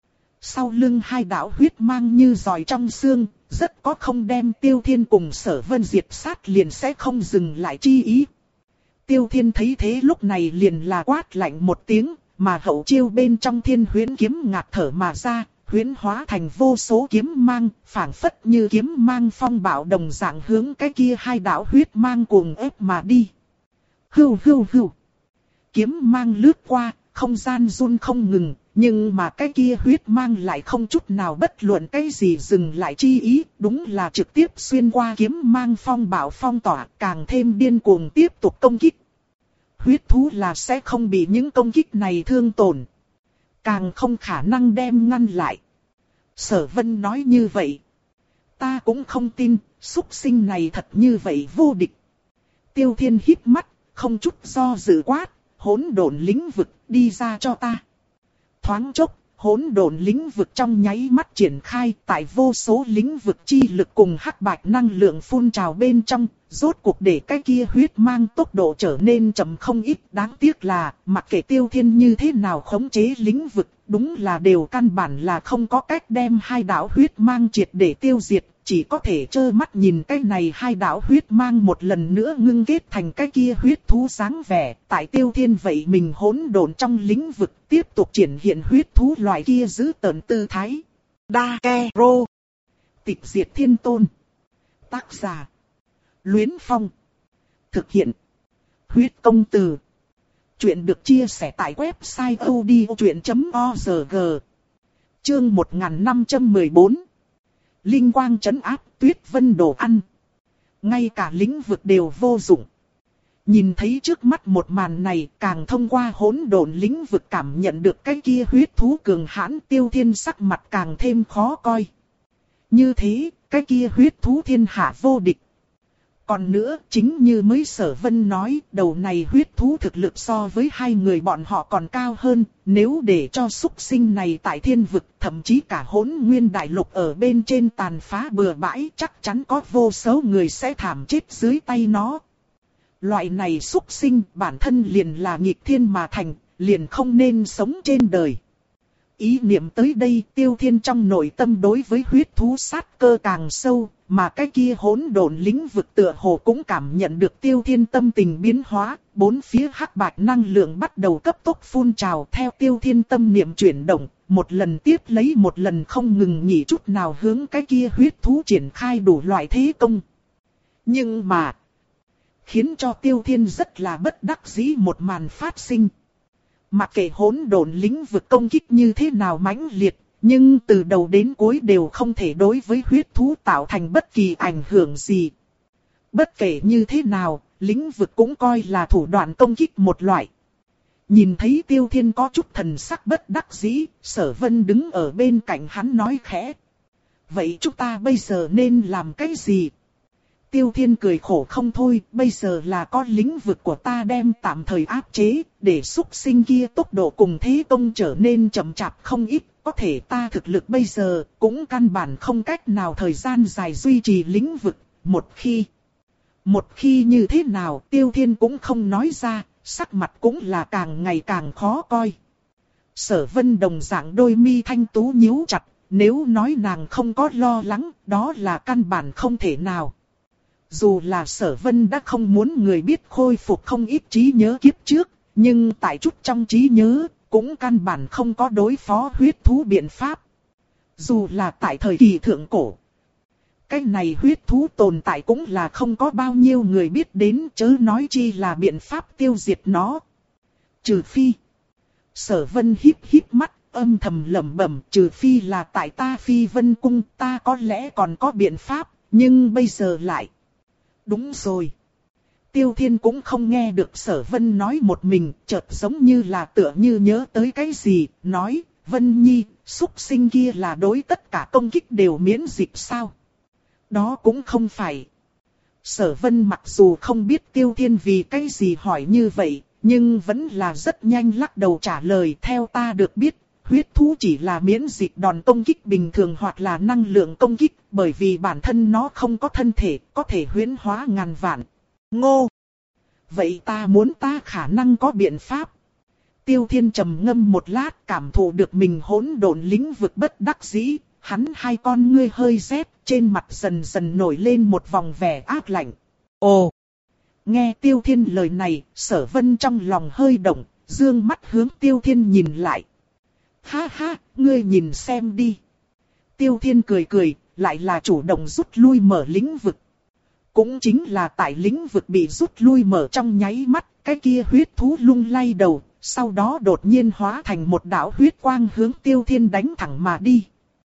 A: Sau lưng hai đạo huyết mang như giòi trong xương, rất có không đem Tiêu Thiên cùng Sở Vân diệt sát liền sẽ không dừng lại chi ý. Tiêu Thiên thấy thế lúc này liền là quát lạnh một tiếng, mà hậu chiêu bên trong thiên huyễn kiếm ngạt thở mà ra, huyễn hóa thành vô số kiếm mang, phảng phất như kiếm mang phong bạo đồng dạng hướng cái kia hai đạo huyết mang cuồng ép mà đi. Hưu hưu hưu. Kiếm mang lướt qua, không gian run không ngừng. Nhưng mà cái kia huyết mang lại không chút nào bất luận cái gì dừng lại chi ý, đúng là trực tiếp xuyên qua kiếm mang phong bạo phong tỏa, càng thêm điên cuồng tiếp tục công kích. Huyết thú là sẽ không bị những công kích này thương tổn, càng không khả năng đem ngăn lại. Sở Vân nói như vậy, ta cũng không tin, súc sinh này thật như vậy vô địch. Tiêu Thiên hít mắt, không chút do dự quát, hỗn độn lĩnh vực đi ra cho ta. Thoáng chốc, hỗn độn lĩnh vực trong nháy mắt triển khai, tại vô số lĩnh vực chi lực cùng hắc bạch năng lượng phun trào bên trong, rốt cuộc để cái kia huyết mang tốc độ trở nên chậm không ít. Đáng tiếc là, mặc kệ Tiêu Thiên như thế nào khống chế lĩnh vực, đúng là đều căn bản là không có cách đem hai đạo huyết mang triệt để tiêu diệt, chỉ có thể trơ mắt nhìn cái này hai đạo huyết mang một lần nữa ngưng kết thành cái kia huyết thú sáng vẻ. Tại Tiêu Thiên vậy mình hỗn độn trong lĩnh vực tiếp tục triển hiện huyết thú loại kia giữ tợn tư thái. Đa Ke Rô. Tịch diệt thiên tôn. Tác giả. Luyến Phong. Thực hiện. Huyết công từ. Chuyện được chia sẻ tại website odchuyện chấm org. Chương một nghìn năm trăm mười bốn. Linh quang trấn áp tuyết vân đồ ăn. Ngay cả lĩnh vực đều vô dụng. Nhìn thấy trước mắt một màn này, càng thông qua hỗn độn lĩnh vực cảm nhận được cái kia huyết thú cường hãn, Tiêu Thiên sắc mặt càng thêm khó coi. Như thế, cái kia huyết thú thiên hạ vô địch. Còn nữa, chính như mới Sở Vân nói, đầu này huyết thú thực lực so với hai người bọn họ còn cao hơn, nếu để cho súc sinh này tại thiên vực, thậm chí cả hỗn nguyên đại lục ở bên trên tàn phá bừa bãi, chắc chắn có vô số người sẽ thảm chết dưới tay nó. Loại này súc sinh bản thân liền là nghịch thiên mà thành, liền không nên sống trên đời. Ý niệm tới đây, Tiêu Thiên trong nội tâm đối với huyết thú sát cơ càng sâu, mà cái kia hỗn độn lĩnh vực tựa hồ cũng cảm nhận được Tiêu Thiên tâm tình biến hóa, bốn phía hắc bạch năng lượng bắt đầu cấp tốc phun trào theo Tiêu Thiên tâm niệm chuyển động, một lần tiếp lấy một lần không ngừng nghỉ chút nào hướng cái kia huyết thú triển khai đủ loại thế công. Nhưng mà, khiến cho Tiêu Thiên rất là bất đắc dĩ một màn phát sinh. Mặc kệ hỗn độn lĩnh vực công kích như thế nào mãnh liệt, nhưng từ đầu đến cuối đều không thể đối với huyết thú tạo thành bất kỳ ảnh hưởng gì. Bất kể như thế nào, lĩnh vực cũng coi là thủ đoạn công kích một loại. Nhìn thấy Tiêu Thiên có chút thần sắc bất đắc dĩ, Sở Vân đứng ở bên cạnh hắn nói khẽ. Vậy chúng ta bây giờ nên làm cái gì? Tiêu Thiên cười khổ không thôi, bây giờ là có lĩnh vực của ta đem tạm thời áp chế, để xúc sinh kia tốc độ cùng thế công trở nên chậm chạp không ít, có thể ta thực lực bây giờ cũng căn bản không cách nào thời gian dài duy trì lĩnh vực, một khi... Một khi như thế nào Tiêu Thiên cũng không nói ra, sắc mặt cũng là càng ngày càng khó coi. Sở Vân đồng dạng đôi mi thanh tú nhíu chặt, nếu nói nàng không có lo lắng, đó là căn bản không thể nào. Dù là Sở Vân đã không muốn người biết khôi phục không ít trí nhớ kiếp trước, nhưng tại chút trong trí nhớ, cũng căn bản không có đối phó huyết thú biện pháp. Dù là tại thời kỳ thượng cổ, cái này huyết thú tồn tại cũng là không có bao nhiêu người biết đến, chớ nói chi là biện pháp tiêu diệt nó. Trừ phi, Sở Vân híp híp mắt, âm thầm lẩm bẩm, trừ phi là tại ta Phi Vân Cung, ta có lẽ còn có biện pháp, nhưng bây giờ lại... Đúng rồi. Tiêu Thiên cũng không nghe được Sở Vân nói một mình, chợt giống như là tựa như nhớ tới cái gì, nói, Vân Nhi, súc sinh kia là đối tất cả công kích đều miễn dịch sao? Đó cũng không phải. Sở Vân mặc dù không biết Tiêu Thiên vì cái gì hỏi như vậy, nhưng vẫn là rất nhanh lắc đầu trả lời. Theo ta được biết, huyết thú chỉ là miễn dịch đòn công kích bình thường hoặc là năng lượng công kích, bởi vì bản thân nó không có thân thể, có thể huyễn hóa ngàn vạn. Ngô! Vậy ta muốn ta khả năng có biện pháp. Tiêu Thiên trầm ngâm một lát, cảm thụ được mình hỗn độn lĩnh vực bất đắc dĩ, hắn hai con ngươi hơi rét, trên mặt dần dần nổi lên một vòng vẻ ác lạnh. Ồ! Nghe Tiêu Thiên lời này, Sở Vân trong lòng hơi động, dương mắt hướng Tiêu Thiên nhìn lại. Ha ha, ngươi nhìn xem đi. Tiêu Thiên cười cười, lại là chủ động rút lui mở lĩnh vực. Cũng chính là tại lĩnh vực bị rút lui mở trong nháy mắt, cái kia huyết thú lung lay đầu, sau đó đột nhiên hóa thành một đạo huyết quang hướng Tiêu Thiên đánh thẳng mà đi.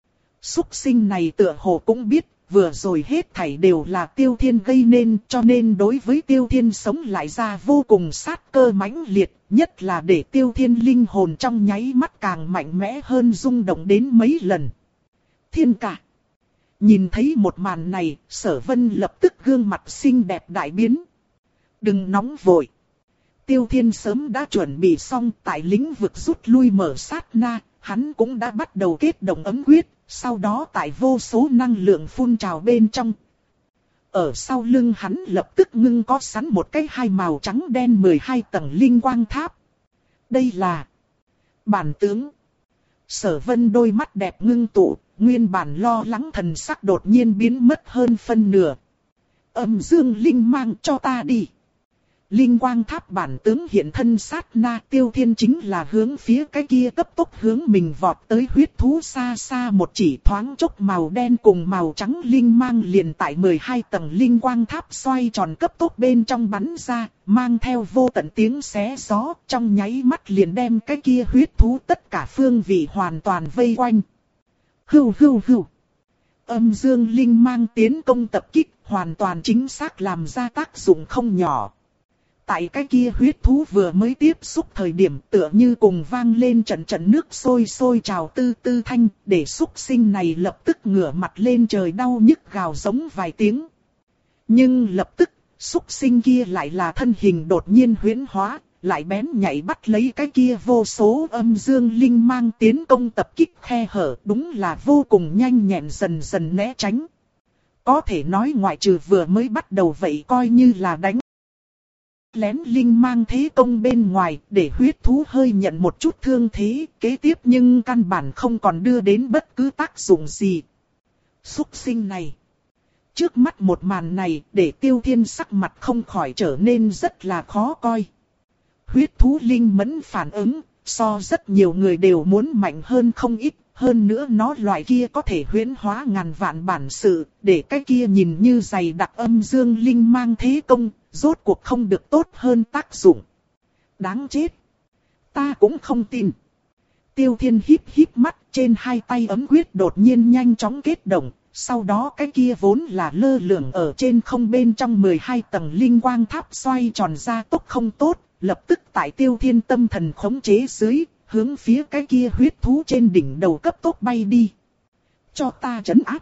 A: Súc sinh này tựa hồ cũng biết, vừa rồi hết thảy đều là Tiêu Thiên gây nên, cho nên đối với Tiêu Thiên sống lại ra vô cùng sát cơ mãnh liệt, nhất là để Tiêu Thiên linh hồn trong nháy mắt càng mạnh mẽ hơn rung động đến mấy lần. Thiên cả! Nhìn thấy một màn này, Sở Vân lập tức gương mặt xinh đẹp đại biến. Đừng nóng vội. Tiêu Thiên sớm đã chuẩn bị xong, tại lĩnh vực rút lui mở sát na, hắn cũng đã bắt đầu kết động ấm quyết, sau đó tại vô số năng lượng phun trào bên trong. Ở sau lưng hắn lập tức ngưng có sẵn một cái hai màu trắng đen mười hai tầng linh quang tháp. Đây là bản tướng. Sở Vân đôi mắt đẹp ngưng tụ, nguyên bản lo lắng thần sắc đột nhiên biến mất hơn phân nửa. Âm dương linh mang cho ta đi. Linh quang tháp bản tướng hiện thân sát na, Tiêu Thiên chính là hướng phía cái kia cấp tốc hướng mình vọt tới huyết thú xa xa một chỉ thoáng chốc màu đen cùng màu trắng linh mang liền tại mười hai tầng linh quang tháp xoay tròn cấp tốc bên trong bắn ra, mang theo vô tận tiếng xé gió, trong nháy mắt liền đem cái kia huyết thú tất cả phương vị hoàn toàn vây quanh. Hưu hưu hưu. Âm dương linh mang tiến công tập kích, hoàn toàn chính xác làm ra tác dụng không nhỏ. Tại cái kia huyết thú vừa mới tiếp xúc thời điểm tựa như cùng vang lên trận trận nước sôi sôi trào tư tư thanh, để xúc sinh này lập tức ngửa mặt lên trời đau nhức gào giống vài tiếng. Nhưng lập tức, xúc sinh kia lại là thân hình đột nhiên huyễn hóa, lại bén nhảy bắt lấy cái kia vô số âm dương linh mang tiến công tập kích khe hở, đúng là vô cùng nhanh nhẹn dần dần né tránh. Có thể nói ngoại trừ vừa mới bắt đầu vậy coi như là đánh lén linh mang thế công bên ngoài, để huyết thú hơi nhận một chút thương thế, kế tiếp nhưng căn bản không còn đưa đến bất cứ tác dụng gì. Xúc sinh này. Trước mắt một màn này, để Tiêu Thiên sắc mặt không khỏi trở nên rất là khó coi. Huyết thú linh mẫn phản ứng, so rất nhiều người đều muốn mạnh hơn không ít. Hơn nữa nó loại kia có thể huyễn hóa ngàn vạn bản sự, để cái kia nhìn như dày đặc âm dương linh mang thế công, rốt cuộc không được tốt hơn tác dụng. Đáng chết. Ta cũng không tin. Tiêu Thiên híp híp mắt, trên hai tay ấm quyết đột nhiên nhanh chóng kết động. Sau đó cái kia vốn là lơ lửng ở trên không bên trong mười hai tầng linh quang tháp xoay tròn ra tốc không tốt, lập tức tại Tiêu Thiên tâm thần khống chế dưới, hướng phía cái kia huyết thú trên đỉnh đầu cấp tốc bay đi. Cho ta trấn áp.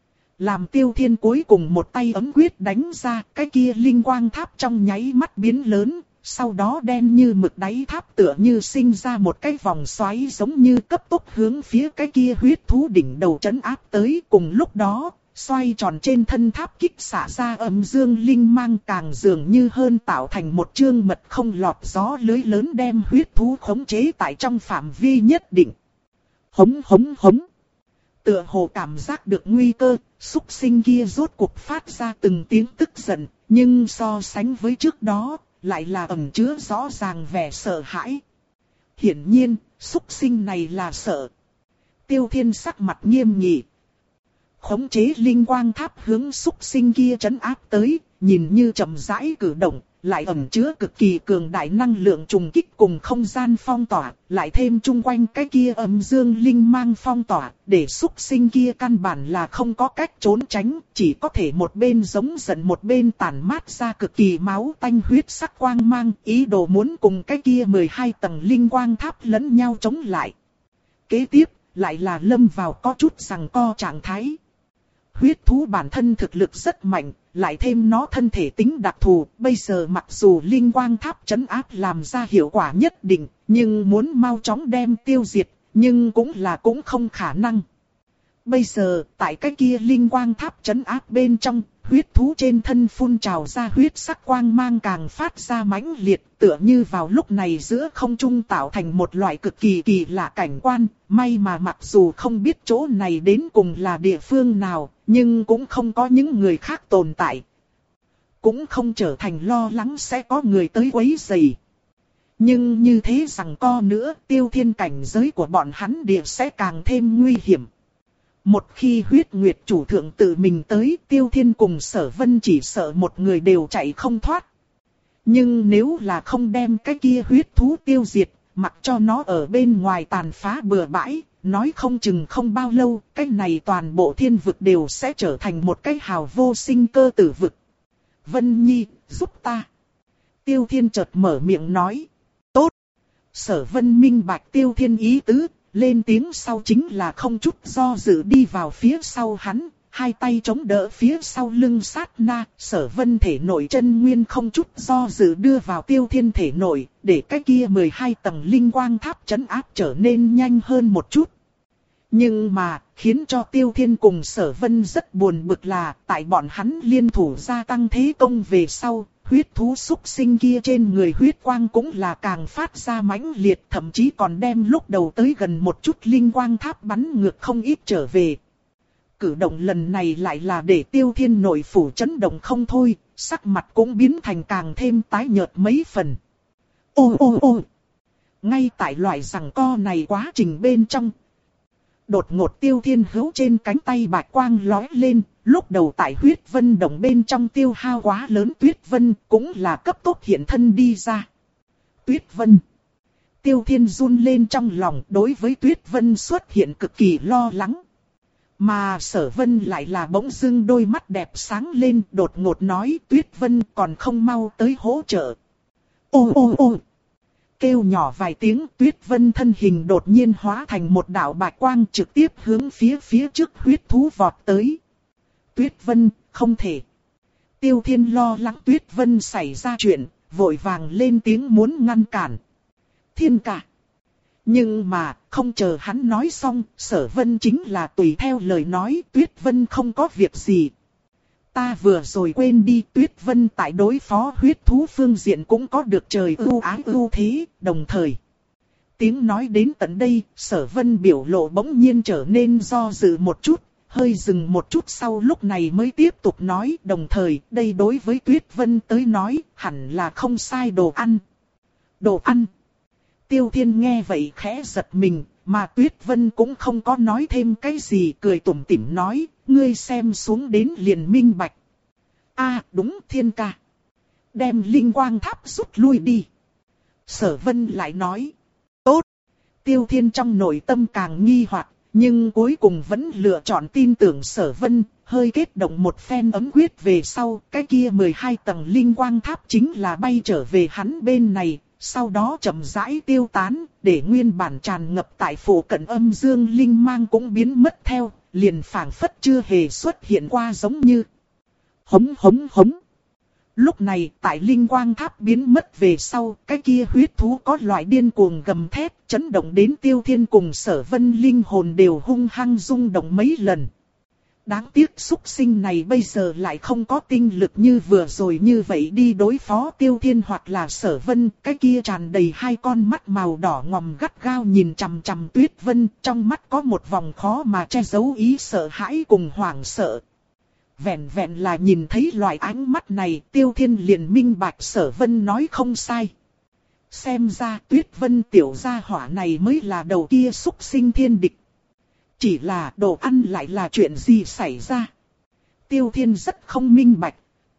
A: Làm Tiêu Thiên cuối cùng một tay ấm quyết đánh ra, cái kia linh quang tháp trong nháy mắt biến lớn, sau đó đen như mực đáy tháp tựa như sinh ra một cái vòng xoáy giống như cấp tốc hướng phía cái kia huyết thú đỉnh đầu trấn áp tới. Cùng lúc đó, xoay tròn trên thân tháp kích xả ra âm dương linh mang càng dường như hơn tạo thành một chương mật không lọt gió lưới lớn đem huyết thú khống chế tại trong phạm vi nhất định. Hống hống hống. Tựa hồ cảm giác được nguy cơ, xúc sinh kia rốt cuộc phát ra từng tiếng tức giận, nhưng so sánh với trước đó, lại là ẩn chứa rõ ràng vẻ sợ hãi. Hiển nhiên, xúc sinh này là sợ. Tiêu Thiên sắc mặt nghiêm nghị. Khống chế linh quang tháp hướng xúc sinh kia trấn áp tới, nhìn như chậm rãi cử động, lại ẩn chứa cực kỳ cường đại năng lượng trùng kích cùng không gian phong tỏa, lại thêm chung quanh cái kia âm dương linh mang phong tỏa, để xúc sinh kia căn bản là không có cách trốn tránh, chỉ có thể một bên giống giận một bên tản mát ra cực kỳ máu tanh huyết sắc quang mang, ý đồ muốn cùng cái kia mười hai tầng linh quang tháp lẫn nhau chống lại. Kế tiếp, lại là lâm vào có chút giằng co trạng thái. Huyết thú bản thân thực lực rất mạnh, lại thêm nó thân thể tính đặc thù, bây giờ mặc dù linh quang tháp trấn áp làm ra hiệu quả nhất định, nhưng muốn mau chóng đem tiêu diệt, nhưng cũng là cũng không khả năng. Bây giờ, tại cái kia linh quang tháp trấn áp bên trong, huyết thú trên thân phun trào ra huyết sắc quang mang càng phát ra mãnh liệt, tựa như vào lúc này giữa không trung tạo thành một loại cực kỳ kỳ lạ cảnh quan. May mà mặc dù không biết chỗ này đến cùng là địa phương nào, nhưng cũng không có những người khác tồn tại. Cũng không trở thành lo lắng sẽ có người tới quấy rầy. Nhưng như thế rằng co nữa, Tiêu Thiên cảnh giới của bọn hắn địa sẽ càng thêm nguy hiểm. Một khi huyết nguyệt chủ thượng tự mình tới, Tiêu Thiên cùng Sở Vân chỉ sợ một người đều chạy không thoát. Nhưng nếu là không đem cái kia huyết thú tiêu diệt, mặc cho nó ở bên ngoài tàn phá bừa bãi, nói không chừng không bao lâu, cái này toàn bộ thiên vực đều sẽ trở thành một cái hào vô sinh cơ tử vực. Vân Nhi, giúp ta. Tiêu Thiên chợt mở miệng nói. Tốt. Sở Vân minh bạch Tiêu Thiên ý tứ, lên tiếng sau chính là không chút do dự đi vào phía sau hắn, hai tay chống đỡ phía sau lưng sát na, Sở Vân thể nội chân nguyên không chút do dự đưa vào Tiêu Thiên thể nội, để cái kia mười hai tầng linh quang tháp trấn áp trở nên nhanh hơn một chút. Nhưng mà, khiến cho Tiêu Thiên cùng Sở Vân rất buồn bực là, tại bọn hắn liên thủ gia tăng thế công về sau, huyết thú xúc sinh kia trên người huyết quang cũng là càng phát ra mãnh liệt, thậm chí còn đem lúc đầu tới gần một chút linh quang tháp bắn ngược không ít trở về. Cử động lần này lại là để Tiêu Thiên nội phủ chấn động không thôi, sắc mặt cũng biến thành càng thêm tái nhợt mấy phần. Ô ô ô! Ngay tại loại giằng co này quá trình bên trong, đột ngột Tiêu Thiên hữu trên cánh tay bạch quang lóe lên, lúc đầu tại huyết vân đồng bên trong tiêu hao quá lớn tuyết vân cũng là cấp tốc hiện thân đi ra. Tuyết vân. Tiêu Thiên run lên trong lòng, đối với tuyết vân xuất hiện cực kỳ lo lắng. Mà Sở Vân lại là bỗng dưng đôi mắt đẹp sáng lên, đột ngột nói Tuyết Vân còn không mau tới hỗ trợ. Ô ô ô. Kêu nhỏ vài tiếng, Tuyết Vân thân hình đột nhiên hóa thành một đạo bạch quang trực tiếp hướng phía phía trước huyết thú vọt tới. Tuyết Vân, không thể. Tiêu Thiên lo lắng Tuyết Vân xảy ra chuyện, vội vàng lên tiếng muốn ngăn cản. Thiên ca. Nhưng mà, không chờ hắn nói xong, Sở Vân chính là tùy theo lời nói, Tuyết Vân không có việc gì. Ta vừa rồi quên đi, Tuyết Vân tại đối phó huyết thú phương diện cũng có được trời ưu ái ưu thế, đồng thời. Tiếng nói đến tận đây, Sở Vân biểu lộ bỗng nhiên trở nên do dự một chút, hơi dừng một chút sau lúc này mới tiếp tục nói, đồng thời, đây đối với Tuyết Vân tới nói, hẳn là không sai đồ ăn. Đồ ăn. Tiêu Thiên nghe vậy khẽ giật mình, mà Tuyết Vân cũng không có nói thêm cái gì, cười tủm tỉm nói, ngươi xem xuống đến liền minh bạch. A à, đúng Thiên ca. Đem linh quang tháp rút lui đi. Sở Vân lại nói. Tốt. Tiêu Thiên trong nội tâm càng nghi hoặc, nhưng cuối cùng vẫn lựa chọn tin tưởng Sở Vân, hơi kết động một phen ấm quyết về sau, cái kia mười hai tầng linh quang tháp chính là bay trở về hắn bên này. Sau đó chậm rãi tiêu tán, để nguyên bản tràn ngập tại phủ cận âm dương linh mang cũng biến mất theo, liền phảng phất chưa hề xuất hiện qua giống như. Hống hống hống. Lúc này, tại linh quang tháp biến mất về sau, cái kia huyết thú có loại điên cuồng gầm thét, chấn động đến Tiêu Thiên cùng Sở Vân linh hồn đều hung hăng rung động mấy lần. Đáng tiếc súc sinh này bây giờ lại không có tinh lực như vừa rồi như vậy đi đối phó Tiêu Thiên hoặc là Sở Vân. Cái kia tràn đầy hai con mắt màu đỏ ngòm gắt gao nhìn chằm chằm Tuyết Vân. Trong mắt có một vòng khó mà che giấu ý sợ hãi cùng hoảng sợ. Vẹn vẹn là nhìn thấy loại ánh mắt này, Tiêu Thiên liền minh bạch Sở Vân nói không sai. Xem ra Tuyết Vân tiểu gia hỏa này mới là đầu kia súc sinh thiên địch. Chỉ là đồ ăn lại là chuyện gì xảy ra? Tiêu Thiên rất không minh bạch.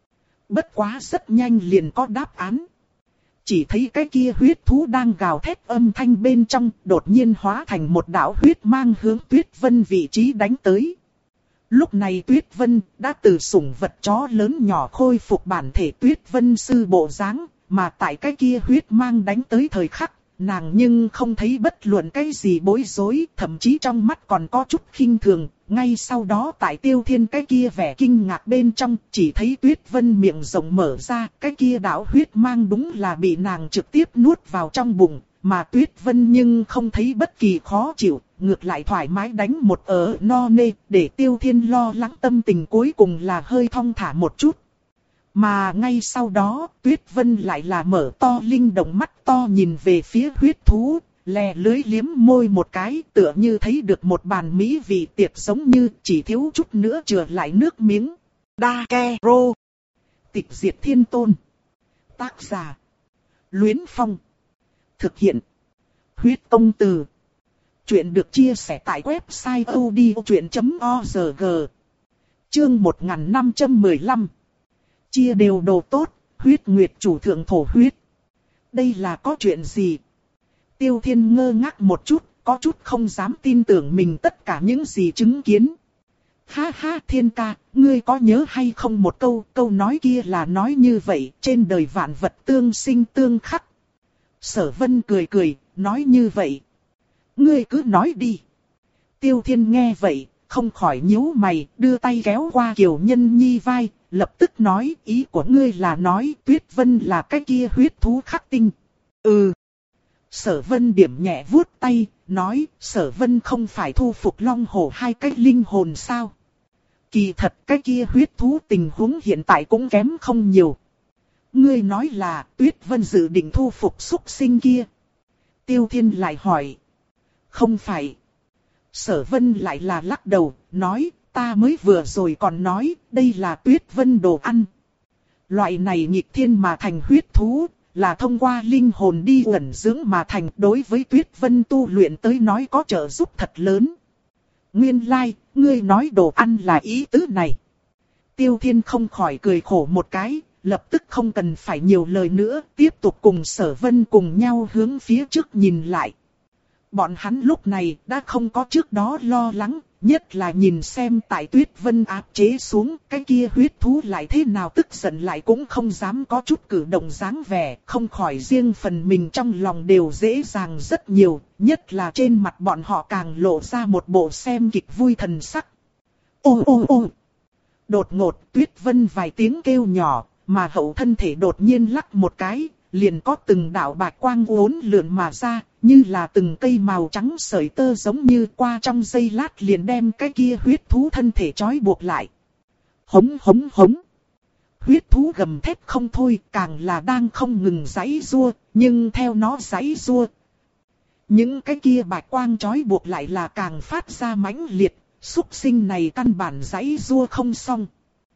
A: Bất quá rất nhanh liền có đáp án. Chỉ thấy cái kia huyết thú đang gào thét âm thanh bên trong, đột nhiên hóa thành một đạo huyết mang hướng Tuyết Vân vị trí đánh tới. Lúc này Tuyết Vân đã từ sủng vật chó lớn nhỏ khôi phục bản thể Tuyết Vân sư bộ dáng, mà tại cái kia huyết mang đánh tới thời khắc, nàng nhưng không thấy bất luận cái gì bối rối, thậm chí trong mắt còn có chút khinh thường. Ngay sau đó tại Tiêu Thiên cái kia vẻ kinh ngạc bên trong, chỉ thấy Tuyết Vân miệng rộng mở ra, cái kia đạo huyết mang đúng là bị nàng trực tiếp nuốt vào trong bụng, mà Tuyết Vân nhưng không thấy bất kỳ khó chịu, ngược lại thoải mái đánh một ớ no nê, để Tiêu Thiên lo lắng tâm tình cuối cùng là hơi thong thả một chút. Mà ngay sau đó, Tuyết Vân lại là mở to linh động mắt to nhìn về phía huyết thú, lè lưới liếm môi một cái, tựa như thấy được một bàn mỹ vị tiệc giống như chỉ thiếu chút nữa chừa lại nước miếng. Dakero. Tịch diệt thiên tôn. Tác giả. Luyến Phong. Thực hiện. Huyết Công Từ. Chuyện được chia sẻ tại website odchuyện chấm org. Chương một nghìn năm trăm mười lăm. Chia đều đồ tốt, huyết nguyệt chủ thượng thổ huyết. Đây là có chuyện gì? Tiêu Thiên ngơ ngác một chút, có chút không dám tin tưởng mình tất cả những gì chứng kiến. Ha ha Thiên ca, ngươi có nhớ hay không một câu, câu nói kia là nói như vậy, trên đời vạn vật tương sinh tương khắc. Sở Vân cười cười, nói như vậy. Ngươi cứ nói đi. Tiêu Thiên nghe vậy, không khỏi nhíu mày, đưa tay kéo qua Kiều Nhân Nhi vai, lập tức nói, ý của ngươi là nói Tuyết Vân là cái kia huyết thú khắc tinh. Ừ. Sở Vân điểm nhẹ vuốt tay, nói, Sở Vân không phải thu phục long hổ hai cái linh hồn sao? Kỳ thật cái kia huyết thú tình huống hiện tại cũng kém không nhiều. Ngươi nói là Tuyết Vân dự định thu phục súc sinh kia. Tiêu Thiên lại hỏi. Không phải. Sở Vân lại là lắc đầu, nói, ta mới vừa rồi còn nói, đây là Tuyết Vân đồ ăn. Loại này nghịch thiên mà thành huyết thú, là thông qua linh hồn đi ẩn dưỡng mà thành, đối với Tuyết Vân tu luyện tới nói có trợ giúp thật lớn. Nguyên lai, like, ngươi nói đồ ăn là ý tứ này. Tiêu Thiên không khỏi cười khổ một cái, lập tức không cần phải nhiều lời nữa, tiếp tục cùng Sở Vân cùng nhau hướng phía trước nhìn lại. Bọn hắn lúc này đã không có trước đó lo lắng, Nhất là nhìn xem tại Tuyết Vân áp chế xuống, cái kia huyết thú lại thế nào tức giận lại cũng không dám có chút cử động dáng vẻ, không khỏi riêng phần mình trong lòng đều dễ dàng rất nhiều, nhất là trên mặt bọn họ càng lộ ra một bộ xem kịch vui thần sắc. Ô ô ô! Đột ngột Tuyết Vân vài tiếng kêu nhỏ, mà hậu thân thể đột nhiên lắc một cái, liền có từng đạo bạch quang uốn lượn mà ra, như là từng cây màu trắng sợi tơ giống như qua trong giây lát liền đem cái kia huyết thú thân thể trói buộc lại. Hống hống hống. Huyết thú gầm thét không thôi, càng là đang không ngừng giãy giụa, nhưng theo nó giãy giụa, những cái kia bạch quang trói buộc lại là càng phát ra mãnh liệt, súc sinh này căn bản giãy giụa không xong.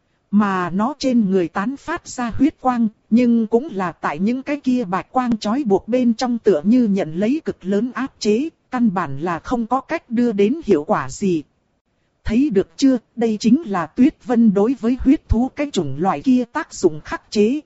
A: Mà nó trên người tán phát ra huyết quang, nhưng cũng là tại những cái kia bạch quang trói buộc bên trong tựa như nhận lấy cực lớn áp chế, căn bản là không có cách đưa đến hiệu quả gì. Thấy được chưa, đây chính là Tuyết Vân đối với huyết thú cái chủng loại kia tác dụng khắc chế.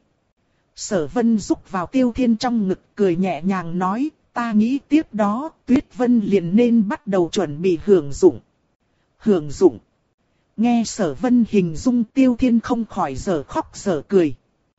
A: Sở Vân rúc vào Tiêu Thiên trong ngực cười nhẹ nhàng nói, ta nghĩ tiếp đó, Tuyết Vân liền nên bắt đầu chuẩn bị hưởng dụng. Hưởng dụng. Nghe Sở Vân hình dung Tiêu Thiên không khỏi dở khóc dở cười.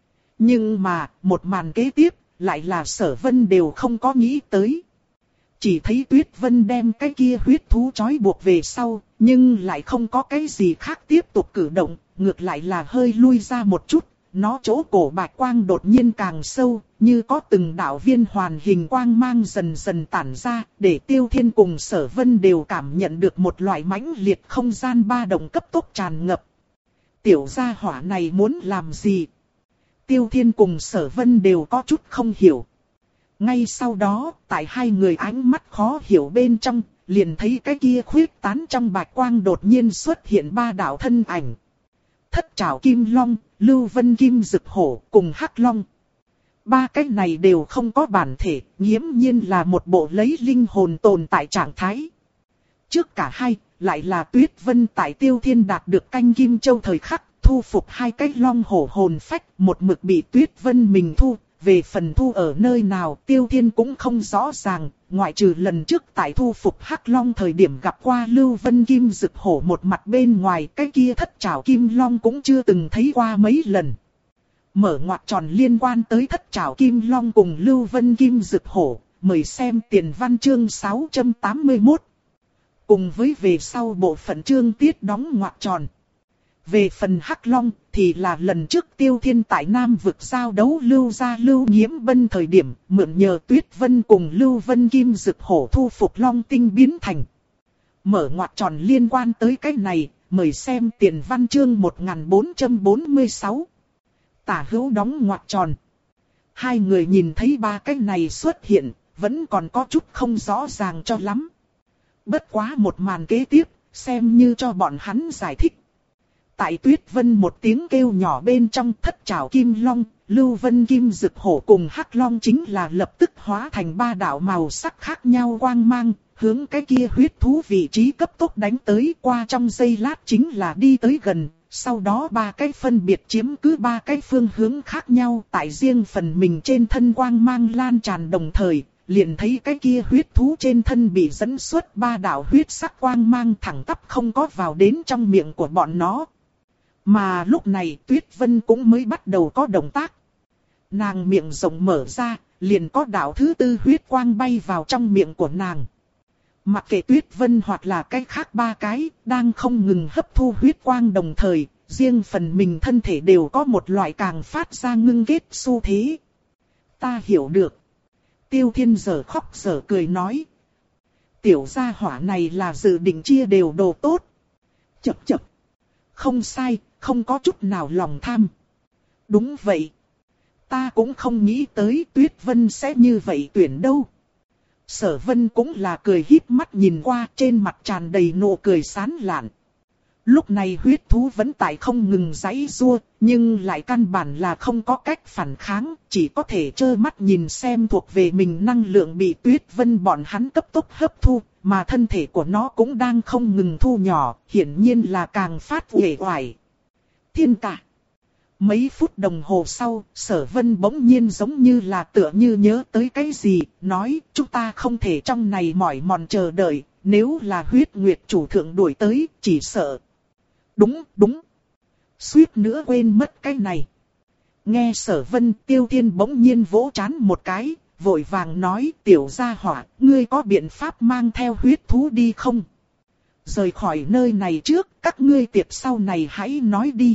A: Nhưng mà, một màn kế tiếp, lại là Sở Vân đều không có nghĩ tới. Chỉ thấy Tuyết Vân đem cái kia huyết thú trói buộc về sau, nhưng lại không có cái gì khác tiếp tục cử động, ngược lại là hơi lui ra một chút. Nó chỗ cổ bạch quang đột nhiên càng sâu, như có từng đạo viên hoàn hình quang mang dần dần tản ra, để Tiêu Thiên cùng Sở Vân đều cảm nhận được một loại mãnh liệt không gian ba động cấp tốc tràn ngập. Tiểu gia hỏa này muốn làm gì? Tiêu Thiên cùng Sở Vân đều có chút không hiểu. Ngay sau đó, tại hai người ánh mắt khó hiểu bên trong, liền thấy cái kia khuyết tán trong bạch quang đột nhiên xuất hiện ba đạo thân ảnh. Thất trảo kim long, Lưu Vân Kim Dực Hổ cùng Hắc Long. Ba cái này đều không có bản thể, nghiễm nhiên là một bộ lấy linh hồn tồn tại trạng thái. Trước cả hai, lại là Tuyết Vân tại Tiêu Thiên đạt được canh Kim Châu thời khắc, thu phục hai cái long hổ hồn phách, một mực bị Tuyết Vân mình thu. Về phần thu ở nơi nào Tiêu Thiên cũng không rõ ràng, ngoại trừ lần trước tại thu phục Hắc Long thời điểm gặp qua Lưu Vân Kim Dực Hổ một mặt bên ngoài, cái kia thất trảo Kim Long cũng chưa từng thấy qua mấy lần. Mở ngoặc tròn liên quan tới thất trảo Kim Long cùng Lưu Vân Kim Dực Hổ, mời xem tiền văn chương sáu trăm tám mươi mốt. Cùng với về sau bộ phận chương tiết đóng ngoặc tròn. Về phần Hắc Long thì là lần trước Tiêu Thiên tại Nam vực giao đấu Lưu gia Lưu Nhiễm Bân thời điểm mượn nhờ Tuyết Vân cùng Lưu Vân Kim Dực Hổ thu phục Long tinh biến thành. Mở ngoặc tròn liên quan tới cái này, mời xem tiền văn chương một nghìn bốn trăm bốn mươi sáu. Tả hữu đóng ngoặc tròn. Hai người nhìn thấy ba cái này xuất hiện, vẫn còn có chút không rõ ràng cho lắm. Bất quá một màn kế tiếp, xem như cho bọn hắn giải thích. Tại Tuyết Vân một tiếng kêu nhỏ bên trong thất trảo Kim Long, Lưu Vân Kim Dực Hổ cùng Hắc Long chính là lập tức hóa thành ba đạo màu sắc khác nhau quang mang, hướng cái kia huyết thú vị trí cấp tốc đánh tới qua trong giây lát chính là đi tới gần, sau đó ba cái phân biệt chiếm cứ ba cái phương hướng khác nhau tại riêng phần mình trên thân quang mang lan tràn đồng thời, liền thấy cái kia huyết thú trên thân bị dẫn xuất ba đạo huyết sắc quang mang thẳng tắp không có vào đến trong miệng của bọn nó. Mà lúc này Tuyết Vân cũng mới bắt đầu có động tác. Nàng miệng rộng mở ra, liền có đạo thứ tư huyết quang bay vào trong miệng của nàng. Mặc kệ Tuyết Vân hoặc là cái khác ba cái, đang không ngừng hấp thu huyết quang đồng thời, riêng phần mình thân thể đều có một loại càng phát ra ngưng kết xu thế. Ta hiểu được. Tiêu Thiên giờ khóc giờ cười nói. Tiểu gia hỏa này là dự định chia đều đồ tốt. Chập chập. Không sai, không có chút nào lòng tham. Đúng vậy. Ta cũng không nghĩ tới Tuyết Vân sẽ như vậy tuyển đâu. Sở Vân cũng là cười híp mắt nhìn qua, trên mặt tràn đầy nụ cười sán lạn. Lúc này huyết thú vẫn tại không ngừng giãy giụa, nhưng lại căn bản là không có cách phản kháng, chỉ có thể trơ mắt nhìn xem thuộc về mình năng lượng bị Tuyết Vân bọn hắn cấp tốc hấp thu, mà thân thể của nó cũng đang không ngừng thu nhỏ, hiển nhiên là càng phát uể oải. Thiên cả. Mấy phút đồng hồ sau, Sở Vân bỗng nhiên giống như là tựa như nhớ tới cái gì, nói chúng ta không thể trong này mỏi mòn chờ đợi, nếu là huyết nguyệt chủ thượng đuổi tới, chỉ sợ. Đúng, đúng. Suýt nữa quên mất cái này. Nghe Sở Vân, Tiêu Thiên bỗng nhiên vỗ trán một cái, vội vàng nói, tiểu gia hỏa, ngươi có biện pháp mang theo huyết thú đi không? Rời khỏi nơi này trước, các ngươi tiệc sau này hãy nói đi.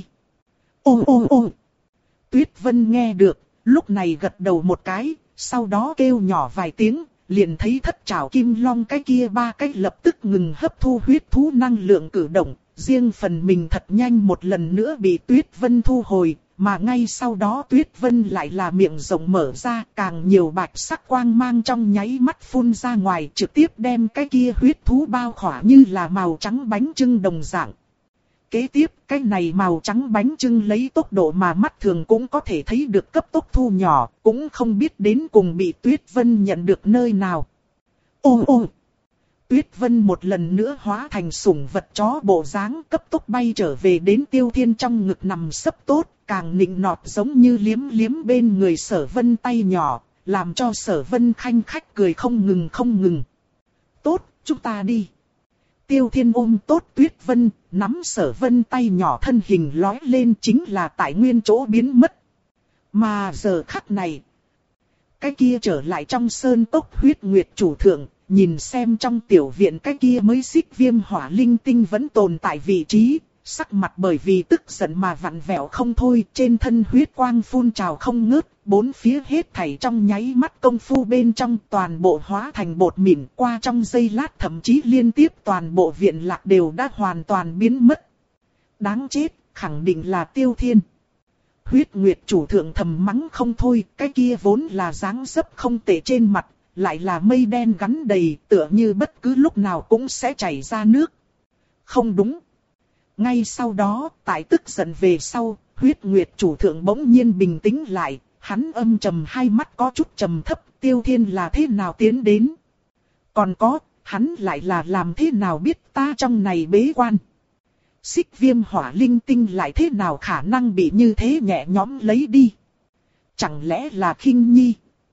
A: Ô ô ô. Tuyết Vân nghe được, lúc này gật đầu một cái, sau đó kêu nhỏ vài tiếng, liền thấy thất trảo kim long cái kia ba cái lập tức ngừng hấp thu huyết thú năng lượng cử động, riêng phần mình thật nhanh một lần nữa bị Tuyết Vân thu hồi, mà ngay sau đó Tuyết Vân lại là miệng rộng mở ra, càng nhiều bạch sắc quang mang trong nháy mắt phun ra ngoài, trực tiếp đem cái kia huyết thú bao khỏa như là màu trắng bánh chưng đồng dạng. Kế tiếp, cái này màu trắng bánh chưng lấy tốc độ mà mắt thường cũng có thể thấy được cấp tốc thu nhỏ, cũng không biết đến cùng bị Tuyết Vân nhận được nơi nào. Ô ô! Tuyết Vân một lần nữa hóa thành sủng vật chó bộ dáng cấp tốc bay trở về đến Tiêu Thiên trong ngực nằm sấp tốt, càng nịnh nọt giống như liếm liếm bên người Sở Vân tay nhỏ, làm cho Sở Vân khanh khách cười không ngừng không ngừng. Tốt, chúng ta đi. Tiêu Thiên ôm tốt Tuyết Vân, nắm Sở Vân tay nhỏ thân hình lói lên chính là tại nguyên chỗ biến mất. Mà giờ khắc này, cái kia trở lại trong sơn cốc huyết nguyệt chủ thượng, nhìn xem trong tiểu viện cái kia mới xích viêm hỏa linh tinh vẫn tồn tại vị trí, sắc mặt bởi vì tức giận mà vặn vẹo không thôi, trên thân huyết quang phun trào không ngớt, bốn phía hết thảy trong nháy mắt công phu bên trong toàn bộ hóa thành bột mịn, qua trong giây lát thậm chí liên tiếp toàn bộ viện lạc đều đã hoàn toàn biến mất. Đáng chết, khẳng định là Tiêu Thiên. Huyết Nguyệt chủ thượng thầm mắng không thôi, cái kia vốn là dáng dấp không tệ trên mặt, lại là mây đen gắn đầy, tựa như bất cứ lúc nào cũng sẽ chảy ra nước. Không đúng. Ngay sau đó, tại tức giận về sau, Huyết Nguyệt chủ thượng bỗng nhiên bình tĩnh lại, hắn âm trầm hai mắt có chút trầm thấp, Tiêu Thiên là thế nào tiến đến? Còn có, hắn lại là làm thế nào biết ta trong này bế quan? Xích viêm hỏa linh tinh lại thế nào khả năng bị như thế nhẹ nhõm lấy đi? Chẳng lẽ là khinh nhi?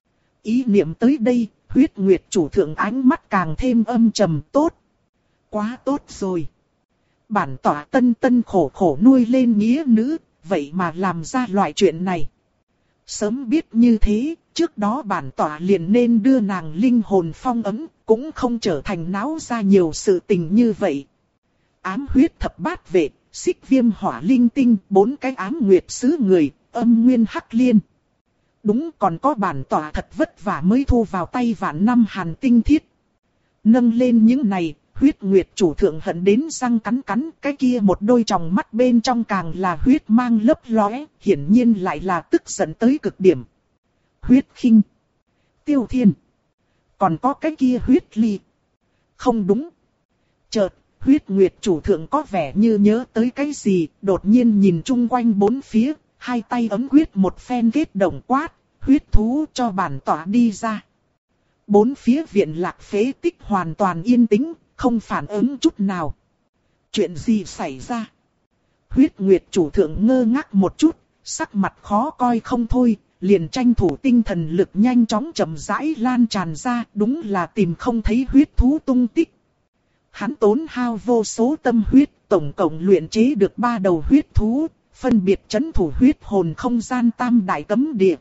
A: Ý niệm tới đây, Huyết Nguyệt chủ thượng ánh mắt càng thêm âm trầm. Tốt. Quá tốt rồi. Bản tỏa tân tân khổ khổ nuôi lên nghĩa nữ, vậy mà làm ra loại chuyện này. Sớm biết như thế, trước đó bản tỏa liền nên đưa nàng linh hồn phong ấm, cũng không trở thành náo ra nhiều sự tình như vậy. Ám huyết thập bát vệ, xích viêm hỏa linh tinh, bốn cái ám nguyệt sứ người, âm nguyên hắc liên. Đúng, còn có bản tỏa thật vất vả mới thu vào tay vạn năm hàn tinh thiết. Nâng lên những này, huyết nguyệt chủ thượng hận đến răng cắn cắn, cái kia một đôi tròng mắt bên trong càng là huyết mang lấp lóe, hiển nhiên lại là tức giận tới cực điểm. Huyết khinh, Tiêu Thiên, còn có cái kia huyết ly. Không đúng. Chợt, huyết nguyệt chủ thượng có vẻ như nhớ tới cái gì, đột nhiên nhìn chung quanh bốn phía, hai tay ấm quyết một phen kết động quát, huyết thú cho bản tỏa đi ra. Bốn phía viện lạc phế tích hoàn toàn yên tĩnh, không phản ứng chút nào. Chuyện gì xảy ra? Huyết Nguyệt chủ thượng ngơ ngác một chút, sắc mặt khó coi không thôi, liền tranh thủ tinh thần lực nhanh chóng chậm rãi lan tràn ra, đúng là tìm không thấy huyết thú tung tích. Hắn tốn hao vô số tâm huyết, tổng cộng luyện chế được ba đầu huyết thú, phân biệt trấn thủ huyết hồn không gian tam đại cấm địa.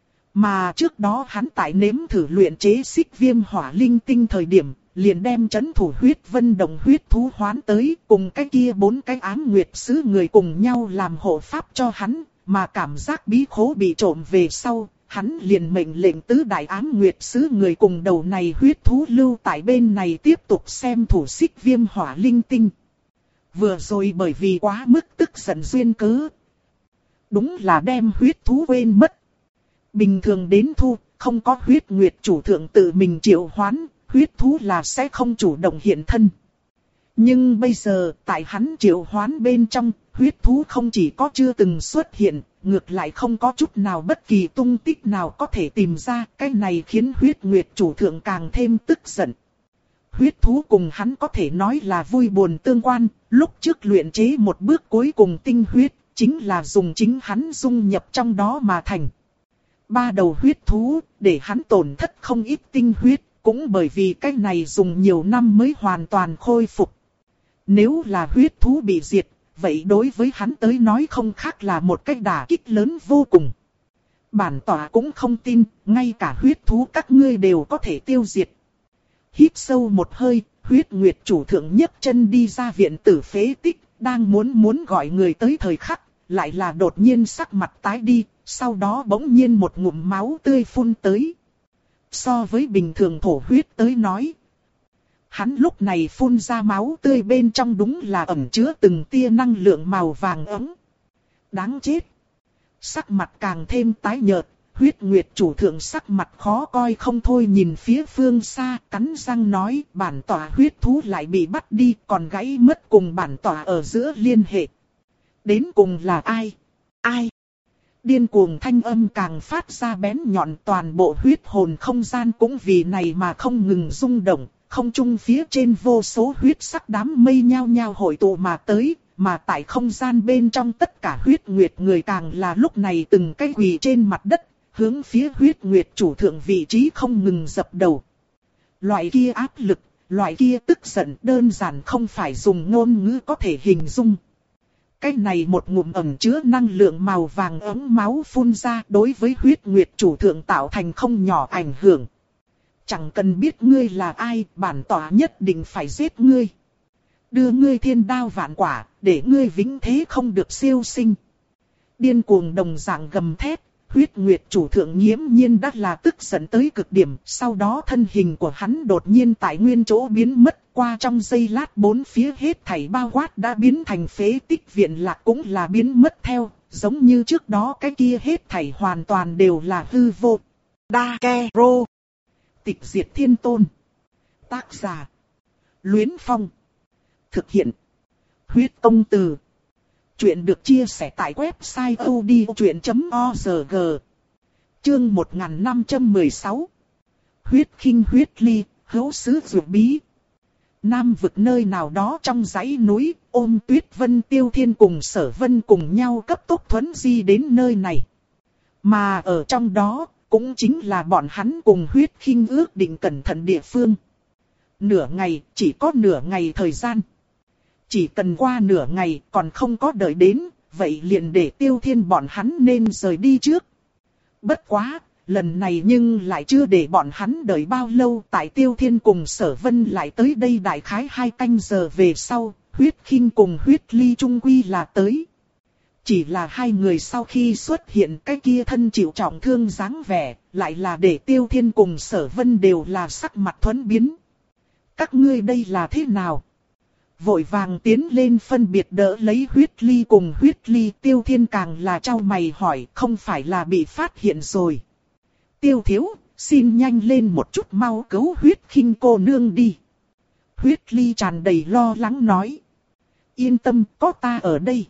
A: Mà trước đó hắn tại nếm thử luyện chế xích viêm hỏa linh tinh thời điểm, liền đem trấn thủ huyết vân đồng huyết thú hoán tới, cùng cái kia bốn cái ám nguyệt sứ người cùng nhau làm hộ pháp cho hắn, mà cảm giác bí khố bị trộm về sau, hắn liền mệnh lệnh tứ đại ám nguyệt sứ người cùng đầu này huyết thú lưu tại bên này tiếp tục xem thủ xích viêm hỏa linh tinh. Vừa rồi bởi vì quá mức tức giận duyên cớ, đúng là đem huyết thú quên mất. Bình thường đến thu, không có huyết nguyệt chủ thượng tự mình triệu hoán, huyết thú là sẽ không chủ động hiện thân. Nhưng bây giờ, tại hắn triệu hoán bên trong, huyết thú không chỉ có chưa từng xuất hiện, ngược lại không có chút nào bất kỳ tung tích nào có thể tìm ra, cái này khiến huyết nguyệt chủ thượng càng thêm tức giận. Huyết thú cùng hắn có thể nói là vui buồn tương quan, lúc trước luyện chế một bước cuối cùng tinh huyết, chính là dùng chính hắn dung nhập trong đó mà thành. Ba đầu huyết thú, để hắn tổn thất không ít tinh huyết, cũng bởi vì cái này dùng nhiều năm mới hoàn toàn khôi phục. Nếu là huyết thú bị diệt, vậy đối với hắn tới nói không khác là một cái đả kích lớn vô cùng. Bản tỏa cũng không tin, ngay cả huyết thú các ngươi đều có thể tiêu diệt. Hít sâu một hơi, huyết nguyệt chủ thượng nhấc chân đi ra viện tử phế tích, đang muốn muốn gọi người tới thời khắc, lại là đột nhiên sắc mặt tái đi, sau đó bỗng nhiên một ngụm máu tươi phun tới. So với bình thường thổ huyết tới nói, hắn lúc này phun ra máu tươi bên trong đúng là ẩn chứa từng tia năng lượng màu vàng ấm. Đáng chết! Sắc mặt càng thêm tái nhợt, huyết nguyệt chủ thượng sắc mặt khó coi không thôi nhìn phía phương xa, cắn răng nói bản tỏa huyết thú lại bị bắt đi, còn gãy mất cùng bản tỏa ở giữa liên hệ. Đến cùng là ai? Ai? Điên cuồng thanh âm càng phát ra bén nhọn, toàn bộ huyết hồn không gian cũng vì này mà không ngừng rung động, không trung phía trên vô số huyết sắc đám mây nhao nhao hội tụ mà tới, mà tại không gian bên trong tất cả huyết nguyệt người càng là lúc này từng cái quỳ trên mặt đất, hướng phía huyết nguyệt chủ thượng vị trí không ngừng dập đầu. Loại kia áp lực, loại kia tức giận đơn giản không phải dùng ngôn ngữ có thể hình dung. Cái này một ngụm ẩn chứa năng lượng màu vàng ấm máu phun ra đối với huyết nguyệt chủ thượng tạo thành không nhỏ ảnh hưởng. Chẳng cần biết ngươi là ai, bản tỏa nhất định phải giết ngươi. Đưa ngươi thiên đao vạn quả, để ngươi vĩnh thế không được siêu sinh. Điên cuồng đồng dạng gầm thét, huyết nguyệt chủ thượng nghiễm nhiên đã là tức giận tới cực điểm. Sau đó thân hình của hắn đột nhiên tại nguyên chỗ biến mất, qua trong giây lát bốn phía hết thảy bao quát đã biến thành phế tích, viện lạc cũng là biến mất theo, giống như trước đó cái kia hết thảy hoàn toàn đều là hư vô. Dakero. Tịch diệt thiên tôn. Tác giả: Luyến Phong. Thực hiện: Huyết Công Từ. Chuyện được chia sẻ tại website odchuyện chấm org. Chương một nghìn năm trăm mười sáu. Huyết khinh huyết ly, hữu sứ dược bí. Nam vực nơi nào đó trong dãy núi, Ôm Tuyết Vân Tiêu Thiên cùng Sở Vân cùng nhau cấp tốc thuấn di đến nơi này. Mà ở trong đó, cũng chính là bọn hắn cùng huyết khinh ước định cẩn thận địa phương. Nửa ngày, chỉ có nửa ngày thời gian. Chỉ cần qua nửa ngày còn không có đợi đến, vậy liền để Tiêu Thiên bọn hắn nên rời đi trước. Bất quá, lần này nhưng lại chưa để bọn hắn đợi bao lâu, tại Tiêu Thiên cùng Sở Vân lại tới đây đại khái hai canh giờ về sau, huyết khinh cùng huyết ly trung quy là tới. Chỉ là hai người sau khi xuất hiện cái kia thân chịu trọng thương dáng vẻ, lại là để Tiêu Thiên cùng Sở Vân đều là sắc mặt thuẫn biến. Các ngươi đây là thế nào? Vội vàng tiến lên phân biệt đỡ lấy huyết ly cùng huyết ly. Tiêu Thiên càng là trao mày hỏi, không phải là bị phát hiện rồi. Tiêu thiếu, xin nhanh lên một chút, mau cứu huyết khinh cô nương đi. Huyết ly tràn đầy lo lắng nói. Yên tâm, có ta ở đây.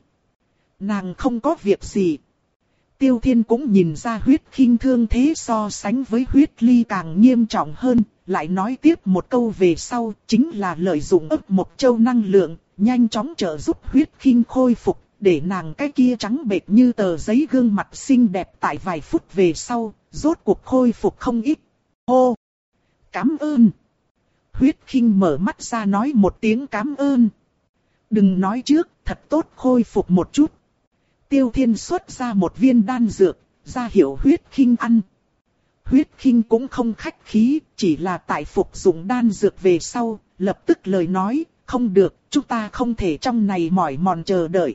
A: Nàng không có việc gì. Tiêu Thiên cũng nhìn ra huyết khinh thương thế so sánh với huyết ly càng nghiêm trọng hơn, lại nói tiếp một câu về sau, chính là lợi dụng ấp một châu năng lượng, nhanh chóng trợ giúp huyết khinh khôi phục, để nàng cái kia trắng bệch như tờ giấy gương mặt xinh đẹp tại vài phút về sau, rốt cuộc khôi phục không ít. Hô! Cảm ơn! Huyết khinh mở mắt ra nói một tiếng cảm ơn. Đừng nói trước, thật tốt khôi phục một chút. Tiêu Thiên xuất ra một viên đan dược, ra hiệu huyết khinh ăn. Huyết khinh cũng không khách khí, chỉ là tại phục dụng đan dược về sau, lập tức lời nói, không được, chúng ta không thể trong này mỏi mòn chờ đợi.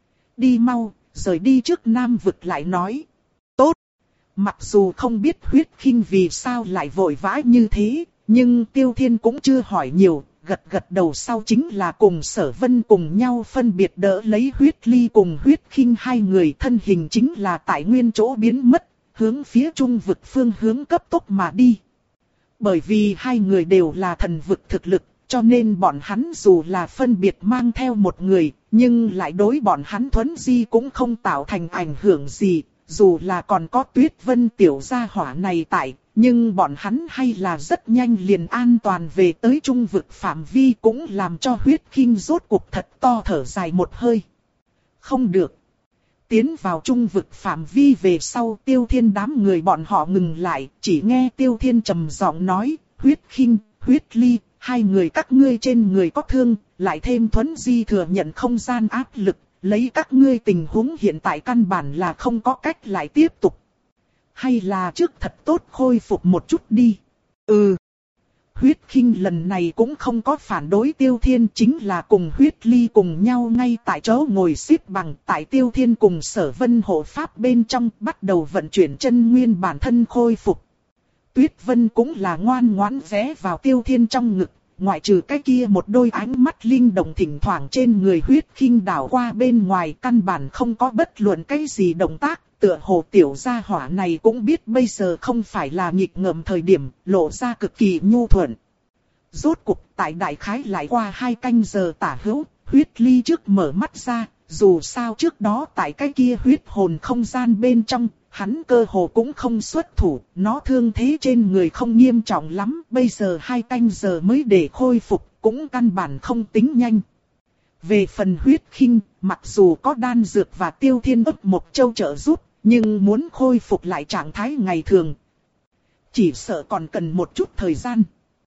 A: Đi mau, rời đi trước Nam vực lại nói. Tốt! Mặc dù không biết huyết khinh vì sao lại vội vã như thế, nhưng Tiêu Thiên cũng chưa hỏi nhiều. Gật gật đầu sau chính là cùng Sở Vân cùng nhau phân biệt đỡ lấy huyết ly cùng huyết khinh hai người, thân hình chính là tại nguyên chỗ biến mất, hướng phía trung vực phương hướng cấp tốc mà đi. Bởi vì hai người đều là thần vực thực lực, cho nên bọn hắn dù là phân biệt mang theo một người, nhưng lại đối bọn hắn thuấn di cũng không tạo thành ảnh hưởng gì, dù là còn có Tuyết Vân tiểu gia hỏa này tại. Nhưng bọn hắn hay là rất nhanh liền an toàn về tới trung vực phạm vi, cũng làm cho huyết khinh rốt cuộc thật to thở dài một hơi. Không được. Tiến vào trung vực phạm vi về sau, Tiêu Thiên đám người bọn họ ngừng lại, chỉ nghe Tiêu Thiên trầm giọng nói, Huyết Khinh, Huyết Ly, hai người các ngươi trên người có thương, lại thêm Thuấn Di thừa nhận không gian áp lực, lấy các ngươi tình huống hiện tại căn bản là không có cách lại tiếp tục. Hay là trước thật tốt khôi phục một chút đi. Ừ. Huyết Khinh lần này cũng không có phản đối Tiêu Thiên, chính là cùng Huyết Ly cùng nhau ngay tại chỗ ngồi xếp bằng tại Tiêu Thiên cùng Sở Vân hộ pháp bên trong bắt đầu vận chuyển chân nguyên bản thân khôi phục. Tuyết Vân cũng là ngoan ngoãn ghé vào Tiêu Thiên trong ngực, ngoại trừ cái kia một đôi ánh mắt linh động thỉnh thoảng trên người Huyết Khinh đảo qua bên ngoài, căn bản không có bất luận cái gì động tác. Tựa hồ tiểu gia hỏa này cũng biết bây giờ không phải là nghịch ngợm thời điểm, lộ ra cực kỳ nhu thuận. Rốt cục tại đại khái lại qua hai canh giờ tả hữu, Huyết Ly trước mở mắt ra, dù sao trước đó tại cái kia huyết hồn không gian bên trong, hắn cơ hồ cũng không xuất thủ, nó thương thế trên người không nghiêm trọng lắm, bây giờ hai canh giờ mới để khôi phục, cũng căn bản không tính nhanh. Về phần Huyết Khinh, mặc dù có đan dược và Tiêu Thiên ấp một châu trợ giúp, nhưng muốn khôi phục lại trạng thái ngày thường, chỉ sợ còn cần một chút thời gian.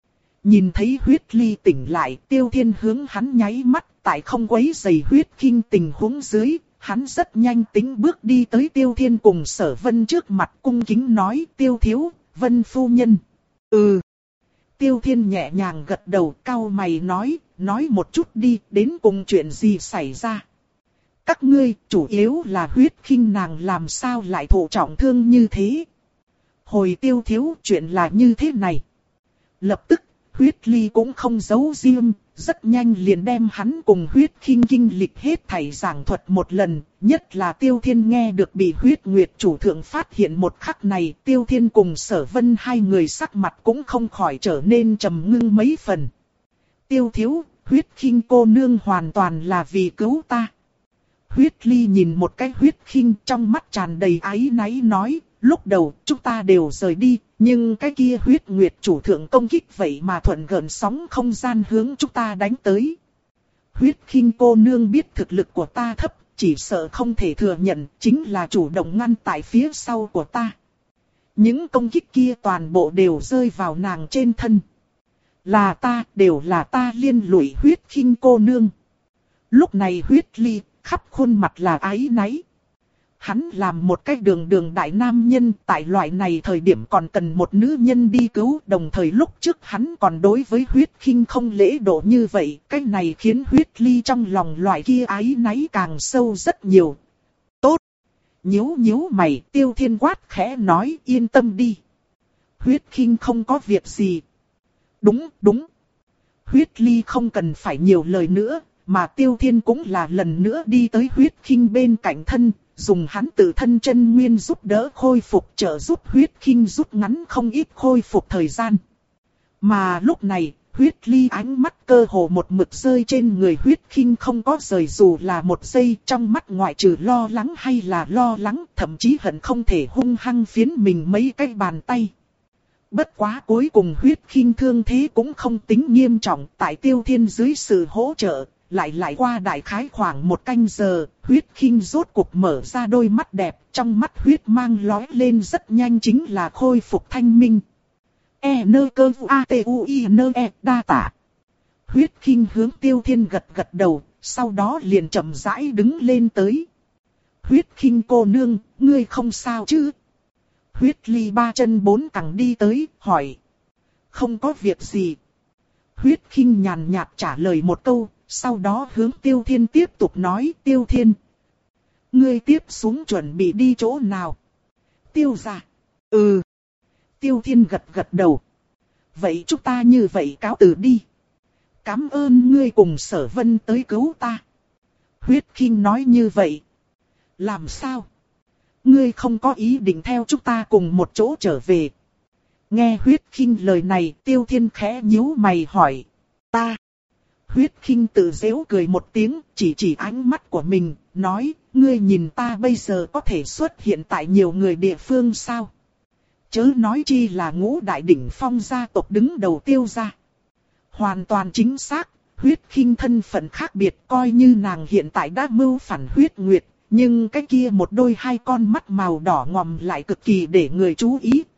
A: Nhìn thấy Huyết Ly tỉnh lại, Tiêu Thiên hướng hắn nháy mắt, tại không quấy rầy Huyết Khinh tình huống dưới, hắn rất nhanh tính bước đi tới Tiêu Thiên cùng Sở Vân trước mặt cung kính nói: Tiêu thiếu, Vân phu nhân. Ừ. Tiêu Thiên nhẹ nhàng gật đầu, cau mày nói, nói một chút đi, đến cùng chuyện gì xảy ra. Các ngươi, chủ yếu là Huyết Khinh nàng làm sao lại thụ trọng thương như thế. Hồi Tiêu thiếu, chuyện là như thế này. Lập tức, Huyết Ly cũng không giấu riêng, rất nhanh liền đem hắn cùng Huyết Khinh kinh lịch hết thảy giảng thuật một lần, nhất là Tiêu Thiên nghe được bị Huyết Nguyệt chủ thượng phát hiện một khắc này, Tiêu Thiên cùng Sở Vân hai người sắc mặt cũng không khỏi trở nên trầm ngưng mấy phần. Tiêu thiếu, Huyết Khinh cô nương hoàn toàn là vì cứu ta. Huyết Ly nhìn một cái Huyết Khinh trong mắt tràn đầy áy náy nói, lúc đầu chúng ta đều rời đi, nhưng cái kia Huyết Nguyệt chủ thượng công kích vậy mà thuận gợn sóng không gian hướng chúng ta đánh tới. Huyết Khinh cô nương biết thực lực của ta thấp, chỉ sợ không thể thừa nhận, chính là chủ động ngăn tại phía sau của ta. Những công kích kia toàn bộ đều rơi vào nàng trên thân. Là ta, đều là ta liên lụy Huyết Khinh cô nương. Lúc này Huyết Ly khắp khuôn mặt là áy náy. Hắn làm một cái đường đường đại nam nhân, tại loại này thời điểm còn cần một nữ nhân đi cứu, đồng thời lúc trước hắn còn đối với Huyết Khinh không lễ độ như vậy, cái này khiến Huyết Ly trong lòng loại kia áy náy càng sâu rất nhiều. Tốt! Nhíu nhíu mày, Tiêu Thiên quát khẽ nói, yên tâm đi. Huyết Khinh không có việc gì. Đúng, đúng. Huyết Ly không cần phải nhiều lời nữa, mà Tiêu Thiên cũng là lần nữa đi tới Huyết Khinh bên cạnh thân, dùng hắn tự thân chân nguyên giúp đỡ khôi phục, trợ giúp Huyết Khinh rút ngắn không ít khôi phục thời gian. Mà lúc này, Huyết Ly ánh mắt cơ hồ một mực rơi trên người Huyết Khinh không có rời dù là một giây, trong mắt ngoại trừ lo lắng hay là lo lắng, thậm chí hận không thể hung hăng phiến mình mấy cái bàn tay. Bất quá cuối cùng Huyết Khinh thương thế cũng không tính nghiêm trọng, tại Tiêu Thiên dưới sự hỗ trợ, lại lại qua đại khái khoảng một canh giờ, Huyết Khinh rốt cuộc mở ra đôi mắt đẹp, trong mắt huyết mang lóe lên rất nhanh chính là khôi phục thanh minh. E nơ cơ vu a t u i nơ e đa tả. Huyết Khinh hướng Tiêu Thiên gật gật đầu, sau đó liền chậm rãi đứng lên tới. Huyết Khinh cô nương, ngươi không sao chứ? Huyết Ly ba chân bốn cẳng đi tới, hỏi. Không có việc gì. Huyết Khinh nhàn nhạt trả lời một câu, sau đó hướng Tiêu Thiên tiếp tục nói, Tiêu Thiên, ngươi tiếp xuống chuẩn bị đi chỗ nào? Tiêu gia. Ừ. Tiêu Thiên gật gật đầu. Vậy chúng ta như vậy cáo từ đi. Cảm ơn ngươi cùng Sở Vân tới cứu ta. Huyết Khinh nói như vậy. Làm sao? Ngươi không có ý định theo chúng ta cùng một chỗ trở về. Nghe Huyết Khinh lời này, Tiêu Thiên khẽ nhíu mày hỏi. Ta. Huyết Khinh tự giễu cười một tiếng, chỉ chỉ ánh mắt của mình, nói, ngươi nhìn ta bây giờ có thể xuất hiện tại nhiều người địa phương sao? Chớ nói chi là ngũ đại đỉnh phong gia tộc đứng đầu Tiêu gia. Hoàn toàn chính xác, Huyết Khinh thân phận khác biệt, coi như nàng hiện tại đã mưu phản Huyết Nguyệt, nhưng cái kia một đôi hai con mắt màu đỏ ngòm lại cực kỳ để người chú ý,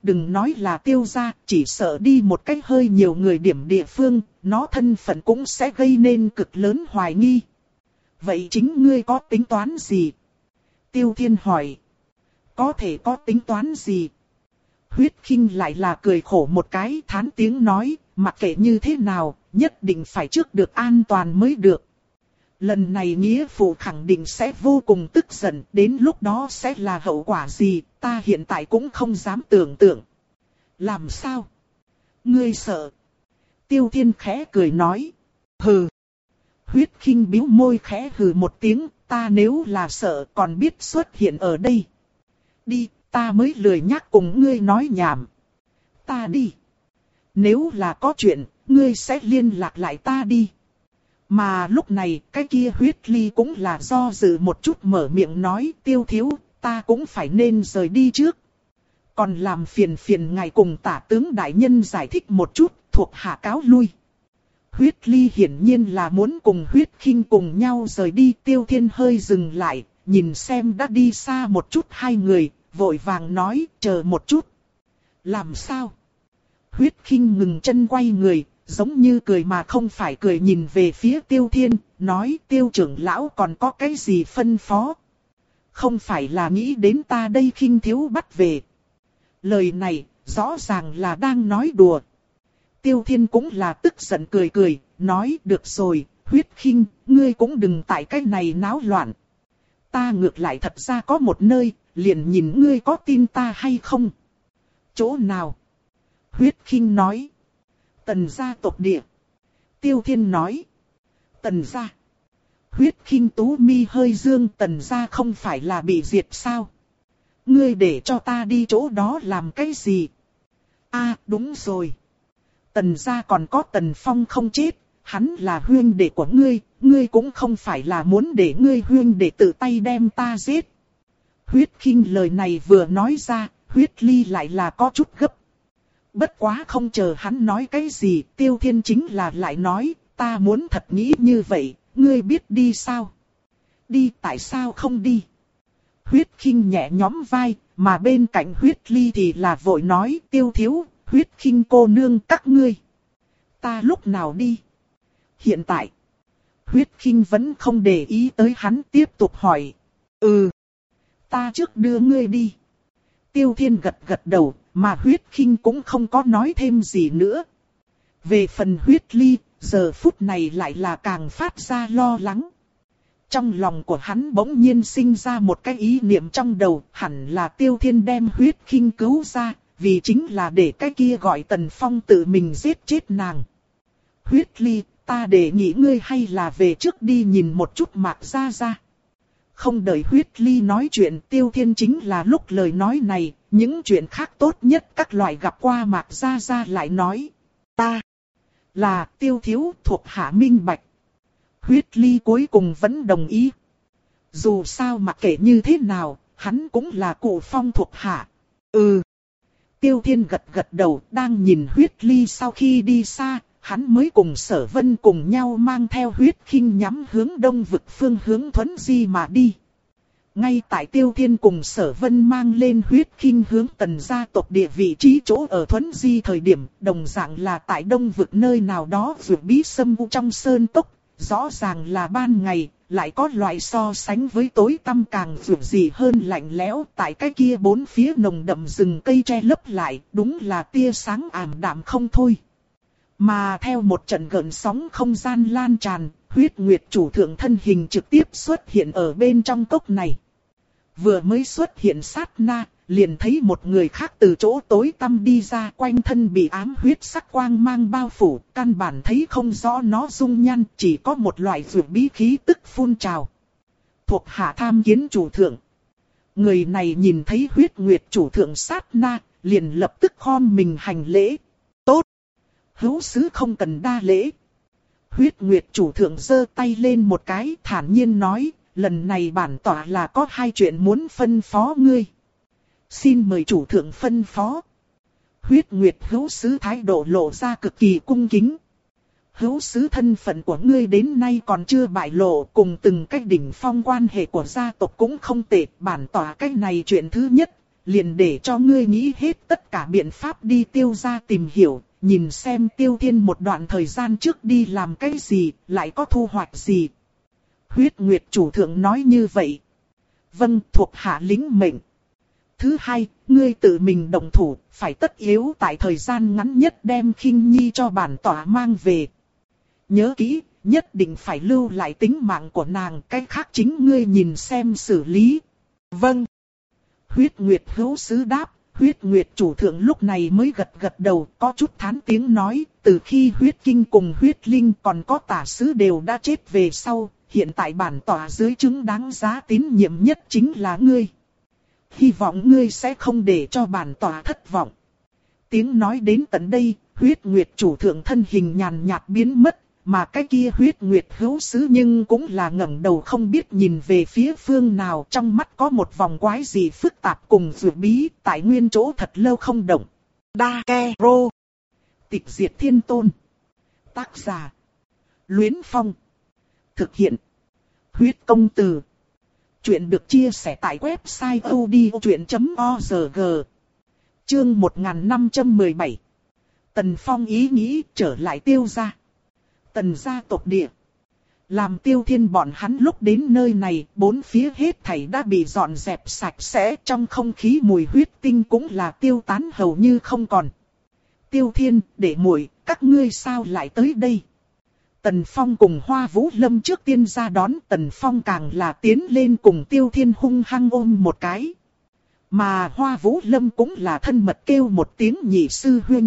A: đừng nói là Tiêu gia, chỉ sợ đi một cách hơi nhiều người điểm địa phương, nó thân phận cũng sẽ gây nên cực lớn hoài nghi. Vậy chính ngươi có tính toán gì? Tiêu Thiên hỏi. Có thể có tính toán gì? Huyết Khinh lại là cười khổ một cái, thán tiếng nói, mặc kệ như thế nào, nhất định phải trước được an toàn mới được. Lần này nghĩa phụ khẳng định sẽ vô cùng tức giận, đến lúc đó sẽ là hậu quả gì, ta hiện tại cũng không dám tưởng tượng. Làm sao? Ngươi sợ? Tiêu Thiên khẽ cười nói. Hừ. Huyết Khinh bĩu môi khẽ hừ một tiếng, ta nếu là sợ còn biết xuất hiện ở đây. Đi, ta mới lười nhắc cùng ngươi nói nhảm. Ta đi. Nếu là có chuyện, ngươi sẽ liên lạc lại ta đi. Mà lúc này, cái kia Huyết Ly cũng là do dự một chút mở miệng nói, Tiêu thiếu, ta cũng phải nên rời đi trước. Còn làm phiền phiền ngài cùng tả tướng đại nhân giải thích một chút, thuộc hạ cáo lui. Huyết Ly hiển nhiên là muốn cùng Huyết Khinh cùng nhau rời đi. Tiêu Thiên hơi dừng lại, nhìn xem đã đi xa một chút hai người, vội vàng nói, chờ một chút. Làm sao? Huyết Khinh ngừng chân quay người, giống như cười mà không phải cười nhìn về phía Tiêu Thiên, nói Tiêu trưởng lão còn có cái gì phân phó? Không phải là nghĩ đến ta đây Khinh thiếu bắt về. Lời này, rõ ràng là đang nói đùa. Tiêu Thiên cũng là tức giận cười cười, nói được rồi, Huyết Khinh, ngươi cũng đừng tại cái này náo loạn. Ta ngược lại thật ra có một nơi, liền nhìn ngươi có tin ta hay không. Chỗ nào? Huyết Khinh nói. Tần gia tộc địa. Tiêu Thiên nói. Tần gia. Huyết Khinh tú mi hơi dương, Tần gia không phải là bị diệt sao? Ngươi để cho ta đi chỗ đó làm cái gì? À, đúng rồi. Tần gia còn có Tần Phong không chết, hắn là huynh đệ của ngươi, ngươi cũng không phải là muốn để ngươi huynh đệ tự tay đem ta giết. Huyết Khinh lời này vừa nói ra, Huyết Ly lại là có chút gấp. Bất quá không chờ hắn nói cái gì, Tiêu Thiên chính là lại nói, ta muốn thật nghĩ như vậy, ngươi biết đi sao? Đi tại sao không đi? Huyết Khinh nhẹ nhõm vai, mà bên cạnh Huyết Ly thì là vội nói, Tiêu thiếu, Huyết Khinh cô nương các ngươi. Ta lúc nào đi? Hiện tại, Huyết Khinh vẫn không để ý tới hắn, tiếp tục hỏi. Ừ, ta trước đưa ngươi đi. Tiêu Thiên gật gật đầu, mà Huyết Khinh cũng không có nói thêm gì nữa. Về phần Huyết Ly, giờ phút này lại là càng phát ra lo lắng. Trong lòng của hắn bỗng nhiên sinh ra một cái ý niệm trong đầu, hẳn là Tiêu Thiên đem Huyết Khinh cứu ra, vì chính là để cái kia gọi Tần Phong tự mình giết chết nàng. Huyết Ly, ta đề nghị ngươi hay là về trước đi nhìn một chút Mạc Gia Gia. Không đợi Huyết Ly nói chuyện, Tiêu Thiên chính là lúc lời nói này, những chuyện khác tốt nhất các loại gặp qua Mạc Gia Gia lại nói. Ta là Tiêu thiếu thuộc hạ minh bạch. Huyết Ly cuối cùng vẫn đồng ý. Dù sao mặc kệ như thế nào, hắn cũng là Cụ Phong thuộc hạ. Ừ. Tiêu Thiên gật gật đầu, đang nhìn Huyết Ly sau khi đi xa, hắn mới cùng Sở Vân cùng nhau mang theo Huyết Khinh nhắm hướng đông vực phương hướng Thuấn Di mà đi. Ngay tại Tiêu Thiên cùng Sở Vân mang lên Huyết Khinh hướng Tần gia tộc địa vị trí chỗ ở Thuấn Di thời điểm, đồng dạng là tại đông vực nơi nào đó vượt bí sâm u trong sơn cốc, rõ ràng là ban ngày, lại có loại so sánh với tối tăm càng vượt gì hơn lạnh lẽo, tại cái kia bốn phía nồng đậm rừng cây che lấp lại, đúng là tia sáng ảm đạm không thôi. Mà theo một trận gợn sóng không gian lan tràn, Huyết Nguyệt chủ thượng thân hình trực tiếp xuất hiện ở bên trong cốc này. Vừa mới xuất hiện sát na, liền thấy một người khác từ chỗ tối tăm đi ra, quanh thân bị ám huyết sắc quang mang bao phủ, căn bản thấy không rõ nó dung nhan, chỉ có một loại vượt bí khí tức phun trào. Thuộc hạ tham kiến chủ thượng. Người này nhìn thấy Huyết Nguyệt chủ thượng sát na, liền lập tức khom mình hành lễ. Tốt! Hữu sứ không cần đa lễ. Huyết Nguyệt chủ thượng giơ tay lên một cái, thản nhiên nói, lần này bản tỏa là có hai chuyện muốn phân phó ngươi. Xin mời chủ thượng phân phó. Huyết Nguyệt hữu sứ thái độ lộ ra cực kỳ cung kính. Hữu sứ thân phận của ngươi đến nay còn chưa bại lộ, cùng từng cách đỉnh phong quan hệ của gia tộc cũng không tệ. Bản tỏa cách này chuyện thứ nhất, liền để cho ngươi nghĩ hết tất cả biện pháp đi Tiêu gia tìm hiểu, nhìn xem Tiêu Thiên một đoạn thời gian trước đi làm cái gì, lại có thu hoạch gì. Huyết Nguyệt chủ thượng nói như vậy. Vâng, thuộc hạ lĩnh mệnh. Thứ hai, ngươi tự mình động thủ, phải tất yếu tại thời gian ngắn nhất đem Khinh Nhi cho bản tỏa mang về. Nhớ kỹ, nhất định phải lưu lại tính mạng của nàng, cái khác chính ngươi nhìn xem xử lý. Vâng. Huyết Nguyệt hữu sứ đáp, Huyết Nguyệt chủ thượng lúc này mới gật gật đầu, có chút thán tiếng nói, từ khi Huyết Kinh cùng Huyết Linh còn có tả sứ đều đã chết về sau, hiện tại bản tỏa dưới chứng đáng giá tín nhiệm nhất chính là ngươi. Hy vọng ngươi sẽ không để cho bản tỏa thất vọng. Tiếng nói đến tận đây, Huyết Nguyệt chủ thượng thân hình nhàn nhạt biến mất, mà cái kia Huyết Nguyệt hữu sứ nhưng cũng là ngẩng đầu không biết nhìn về phía phương nào, trong mắt có một vòng quái gì phức tạp cùng dược bí, tại nguyên chỗ thật lâu không động. Đa Ke Rô. Tịch diệt thiên tôn. Tác giả. Luyến Phong. Thực hiện. Huyết công từ. Chuyện được chia sẻ tại website odchuyện chấm org. Chương một nghìn năm trăm mười bảy. Tần Phong ý nghĩ trở lại Tiêu gia. Tần gia tộc địa. Làm Tiêu Thiên bọn hắn lúc đến nơi này, bốn phía hết thảy đã bị dọn dẹp sạch sẽ, trong không khí mùi huyết tinh cũng là tiêu tán hầu như không còn. Tiêu Thiên, để muội, các ngươi sao lại tới đây? Tần Phong cùng Hoa Vũ Lâm trước tiên ra đón, Tần Phong càng là tiến lên cùng Tiêu Thiên hung hăng ôm một cái. Mà Hoa Vũ Lâm cũng là thân mật kêu một tiếng nhị sư huynh.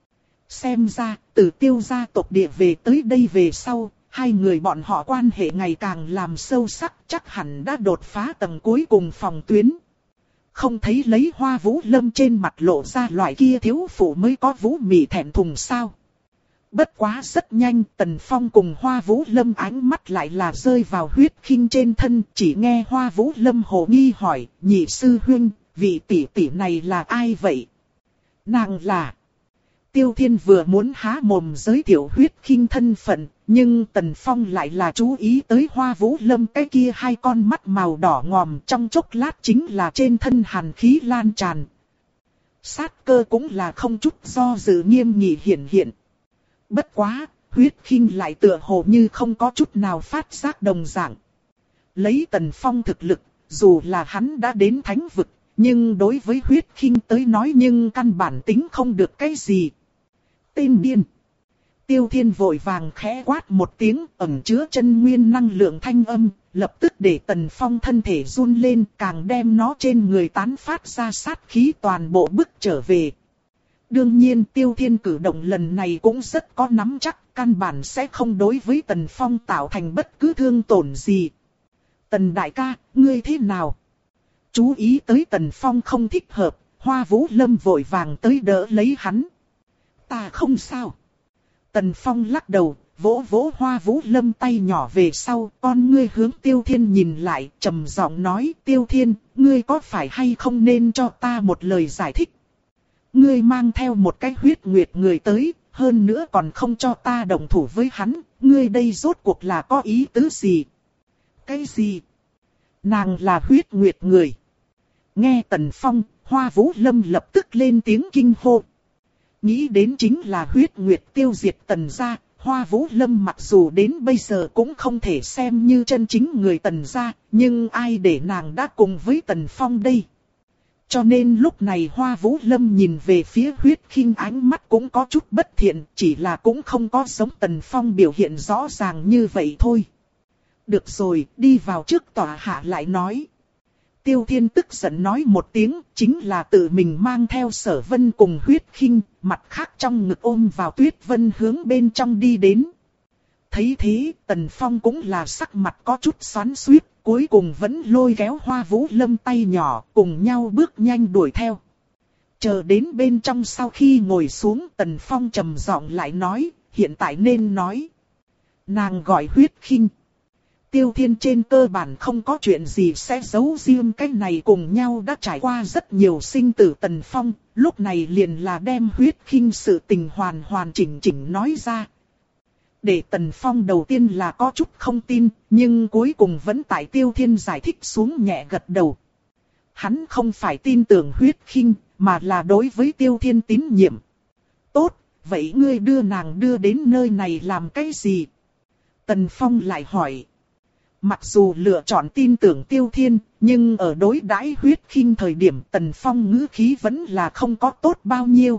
A: Xem ra, từ Tiêu gia tộc địa về tới đây về sau, hai người bọn họ quan hệ ngày càng làm sâu sắc, chắc hẳn đã đột phá tầng cuối cùng phòng tuyến. Không thấy lấy Hoa Vũ Lâm trên mặt lộ ra loại kia thiếu phụ mới có vũ mị thẹn thùng sao? Bất quá rất nhanh, Tần Phong cùng Hoa Vũ Lâm ánh mắt lại là rơi vào Huyết Kinh trên thân, chỉ nghe Hoa Vũ Lâm hồ nghi hỏi, nhị sư huynh, vị tỷ tỷ này là ai vậy? Nàng là... Tiêu Thiên vừa muốn há mồm giới thiệu Huyết Kinh thân phận, nhưng Tần Phong lại là chú ý tới Hoa Vũ Lâm cái kia hai con mắt màu đỏ ngòm, trong chốc lát chính là trên thân hàn khí lan tràn. Sát cơ cũng là không chút do dự nghiêm nghị hiện hiện. Bất quá, Huyết Kinh lại tựa hồ như không có chút nào phát giác đồng dạng. Lấy Tần Phong thực lực, dù là hắn đã đến thánh vực, nhưng đối với Huyết Kinh tới nói nhưng căn bản tính không được cái gì. Tên điên. Tiêu Thiên vội vàng khẽ quát một tiếng, ẩn chứa chân nguyên năng lượng thanh âm, lập tức để Tần Phong thân thể run lên, càng đem nó trên người tán phát ra sát khí toàn bộ bức trở về. Đương nhiên Tiêu Thiên cử động lần này cũng rất có nắm chắc, căn bản sẽ không đối với Tần Phong tạo thành bất cứ thương tổn gì. Tần đại ca, ngươi thế nào? Chú ý tới Tần Phong không thích hợp, Hoa Vũ Lâm vội vàng tới đỡ lấy hắn. Ta không sao. Tần Phong lắc đầu, vỗ vỗ Hoa Vũ Lâm tay nhỏ về sau, con ngươi hướng Tiêu Thiên nhìn lại, trầm giọng nói, Tiêu Thiên, ngươi có phải hay không nên cho ta một lời giải thích? Ngươi mang theo một cái huyết nguyệt người tới, hơn nữa còn không cho ta đồng thủ với hắn, ngươi đây rốt cuộc là có ý tứ gì? Cái gì? Nàng là huyết nguyệt người. Nghe Tần Phong, Hoa Vũ Lâm lập tức lên tiếng kinh hô. Nghĩ đến chính là huyết nguyệt tiêu diệt Tần gia, Hoa Vũ Lâm mặc dù đến bây giờ cũng không thể xem như chân chính người Tần gia, nhưng ai để nàng đã cùng với Tần Phong đây. Cho nên lúc này Hoa Vũ Lâm nhìn về phía Huyết Kinh ánh mắt cũng có chút bất thiện, chỉ là cũng không có giống Tần Phong biểu hiện rõ ràng như vậy thôi. Được rồi, đi vào trước tòa hạ lại nói. Tiêu Thiên tức giận nói một tiếng, chính là tự mình mang theo Sở Vân cùng Huyết Kinh, mặt khác trong ngực ôm vào Tuyết Vân hướng bên trong đi đến. Thấy thế, Tần Phong cũng là sắc mặt có chút xoắn xuýt, cuối cùng vẫn lôi kéo Hoa Vũ Lâm tay nhỏ, cùng nhau bước nhanh đuổi theo. Chờ đến bên trong sau khi ngồi xuống, Tần Phong trầm giọng lại nói, hiện tại nên nói. Nàng gọi Huyết Kinh. Tiêu Thiên trên cơ bản không có chuyện gì sẽ giấu riêng, cái này cùng nhau đã trải qua rất nhiều sinh tử. Tần Phong, lúc này liền là đem Huyết Kinh sự tình hoàn hoàn chỉnh chỉnh nói ra. Để Tần Phong đầu tiên là có chút không tin, nhưng cuối cùng vẫn tại Tiêu Thiên giải thích xuống nhẹ gật đầu. hắn không phải tin tưởng Huyết Khinh, mà là đối với Tiêu Thiên tín nhiệm. Tốt, vậy ngươi đưa nàng đưa đến nơi này làm cái gì? Tần Phong lại hỏi. Mặc dù lựa chọn tin tưởng Tiêu Thiên, nhưng ở đối đãi Huyết Khinh thời điểm Tần Phong ngữ khí vẫn là không có tốt bao nhiêu.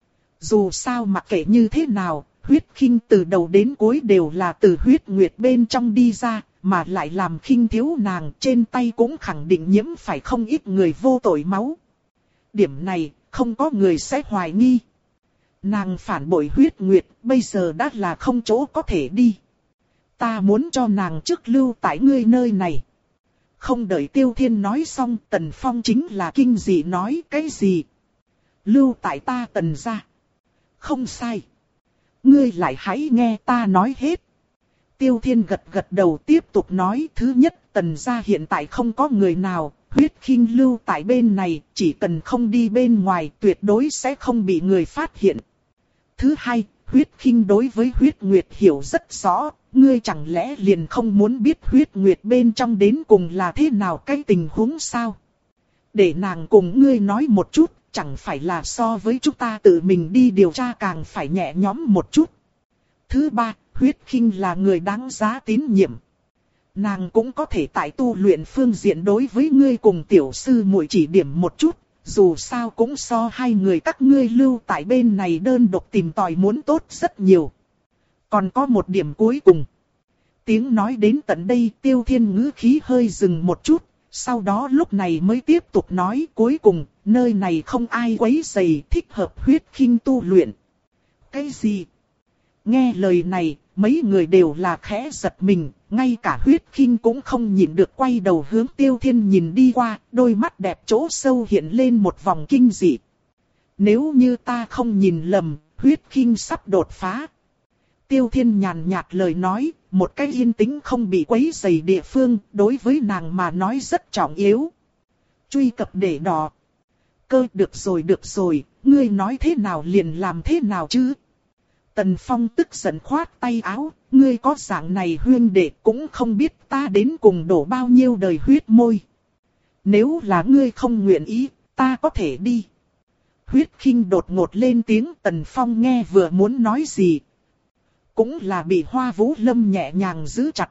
A: Dù sao mặc kệ như thế nào, Huyết Khinh từ đầu đến cuối đều là từ huyết nguyệt bên trong đi ra, mà lại làm khinh thiếu nàng, trên tay cũng khẳng định nhiễm phải không ít người vô tội máu. Điểm này, không có người sẽ hoài nghi. Nàng phản bội huyết nguyệt, bây giờ đã là không chỗ có thể đi. Ta muốn cho nàng trước lưu tại ngươi nơi này. Không đợi Tiêu Thiên nói xong, Tần Phong chính là kinh dị nói cái gì? Lưu tại ta Tần gia. Không sai. Ngươi lại hãy nghe ta nói hết. Tiêu Thiên gật gật đầu tiếp tục nói, thứ nhất, Tần gia hiện tại không có người nào, Huyết Khinh lưu tại bên này, chỉ cần không đi bên ngoài tuyệt đối sẽ không bị người phát hiện. Thứ hai, Huyết Khinh đối với Huyết Nguyệt hiểu rất rõ, ngươi chẳng lẽ liền không muốn biết Huyết Nguyệt bên trong đến cùng là thế nào cái tình huống sao? Để nàng cùng ngươi nói một chút, chẳng phải là so với chúng ta tự mình đi điều tra càng phải nhẹ nhõm một chút. Thứ ba, Huyết Khinh là người đáng giá tín nhiệm. Nàng cũng có thể tại tu luyện phương diện đối với ngươi cùng tiểu sư muội chỉ điểm một chút, dù sao cũng so hai người các ngươi lưu tại bên này đơn độc tìm tòi muốn tốt rất nhiều. Còn có một điểm cuối cùng. Tiếng nói đến tận đây Tiêu Thiên ngữ khí hơi dừng một chút, sau đó lúc này mới tiếp tục nói cuối cùng, nơi này không ai quấy rầy, thích hợp Huyết Khinh tu luyện. Cái gì? Nghe lời này, mấy người đều là khẽ giật mình, ngay cả Huyết Khinh cũng không nhịn được quay đầu hướng Tiêu Thiên nhìn đi qua, đôi mắt đẹp chỗ sâu hiện lên một vòng kinh dị. Nếu như ta không nhìn lầm, Huyết Khinh sắp đột phá. Tiêu Thiên nhàn nhạt lời nói, một cái yên tĩnh không bị quấy rầy địa phương, đối với nàng mà nói rất trọng yếu. Truy cập để đỏ. Cơ được rồi được rồi, ngươi nói thế nào liền làm thế nào chứ? Tần Phong tức giận khoát tay áo, ngươi có dạng này huyên đệ cũng không biết ta đến cùng đổ bao nhiêu đời huyết môi. Nếu là ngươi không nguyện ý, ta có thể đi. Huyết Khinh đột ngột lên tiếng, Tần Phong nghe vừa muốn nói gì. Cũng là bị Hoa Vũ Lâm nhẹ nhàng giữ chặt.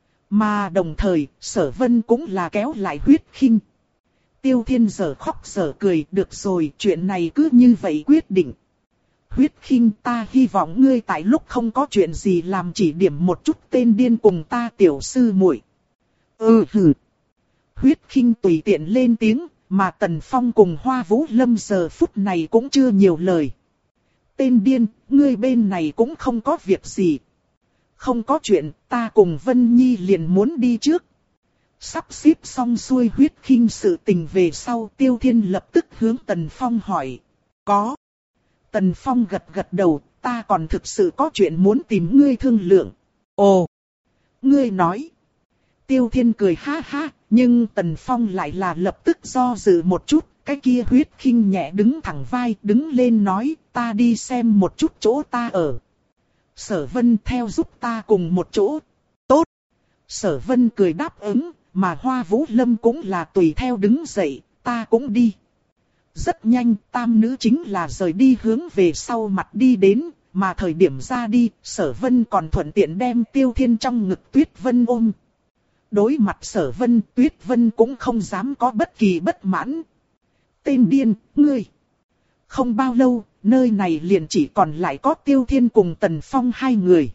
A: Mà đồng thời, Sở Vân cũng là kéo lại Huyết Khinh. Tiêu Thiên giở khóc giở cười, được rồi, chuyện này cứ như vậy quyết định. Huyết Khinh, ta hy vọng ngươi tại lúc không có chuyện gì làm chỉ điểm một chút tên điên cùng ta tiểu sư muội. Ừ hừ. Huyết Khinh tùy tiện lên tiếng, mà Tần Phong cùng Hoa Vũ Lâm giờ phút này cũng chưa nhiều lời. Tên điên, ngươi bên này cũng không có việc gì. Không có chuyện, ta cùng Vân Nhi liền muốn đi trước. Sắp xếp xong xuôi Huyết Khinh sự tình về sau, Tiêu Thiên lập tức hướng Tần Phong hỏi. Có. Tần Phong gật gật đầu, ta còn thực sự có chuyện muốn tìm ngươi thương lượng. Ồ, ngươi nói. Tiêu Thiên cười ha ha, nhưng Tần Phong lại là lập tức do dự một chút. Cái kia Huyết Khinh nhẹ đứng thẳng vai, đứng lên nói, ta đi xem một chút chỗ ta ở. Sở Vân theo giúp ta cùng một chỗ. Tốt. Sở Vân cười đáp ứng, mà Hoa Vũ Lâm cũng là tùy theo đứng dậy, ta cũng đi. Rất nhanh, tam nữ chính là rời đi hướng về sau mặt đi đến, mà thời điểm ra đi, Sở Vân còn thuận tiện đem Tiêu Thiên trong ngực Tuyết Vân ôm. Đối mặt Sở Vân, Tuyết Vân cũng không dám có bất kỳ bất mãn. Tên điên, ngươi. Không bao lâu, nơi này liền chỉ còn lại có Tiêu Thiên cùng Tần Phong hai người.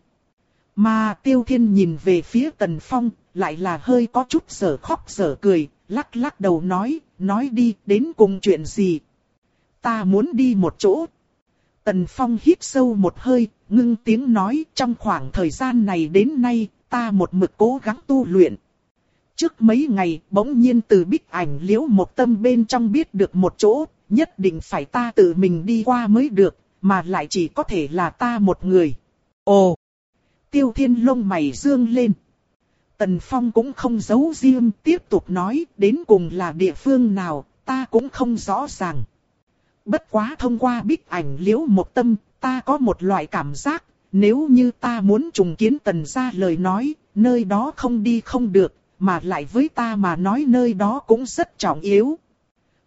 A: Mà Tiêu Thiên nhìn về phía Tần Phong, lại là hơi có chút giở khóc giở cười, lắc lắc đầu nói, nói đi, đến cùng chuyện gì? Ta muốn đi một chỗ. Tần Phong hít sâu một hơi, ngưng tiếng nói, trong khoảng thời gian này đến nay, ta một mực cố gắng tu luyện. Trước mấy ngày, bỗng nhiên từ Bích Ảnh Liễu một tâm bên trong biết được một chỗ, nhất định phải ta tự mình đi qua mới được, mà lại chỉ có thể là ta một người. Ồ! Tiêu Thiên lông mày dương lên. Tần Phong cũng không giấu riêng, tiếp tục nói, đến cùng là địa phương nào, ta cũng không rõ ràng. Bất quá thông qua Bích Ảnh Liễu một tâm, ta có một loại cảm giác, nếu như ta muốn trùng kiến Tần gia lời nói, nơi đó không đi không được, mà lại với ta mà nói nơi đó cũng rất trọng yếu.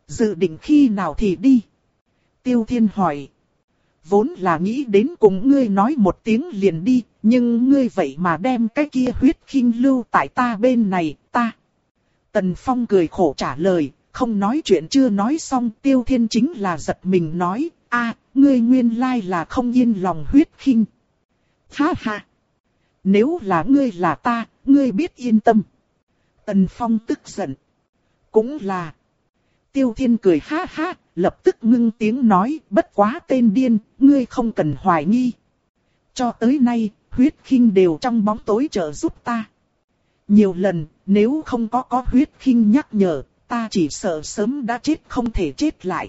A: Dự định khi nào thì đi? Tiêu Thiên hỏi. Vốn là nghĩ đến cùng ngươi nói một tiếng liền đi, nhưng ngươi vậy mà đem cái kia huyết khinh lưu tại ta bên này, ta. Tần Phong cười khổ trả lời, không nói chuyện chưa nói xong, Tiêu Thiên chính là giật mình nói, a, ngươi nguyên lai là không yên lòng huyết khinh. Ha ha! Nếu là ngươi là ta, ngươi biết yên tâm. Tần Phong tức giận. Cũng là. Tiêu Thiên cười ha ha, lập tức ngưng tiếng nói, bất quá tên điên, ngươi không cần hoài nghi. Cho tới nay, huyết khinh đều trong bóng tối trợ giúp ta. Nhiều lần, nếu không có có huyết khinh nhắc nhở, ta chỉ sợ sớm đã chết không thể chết lại.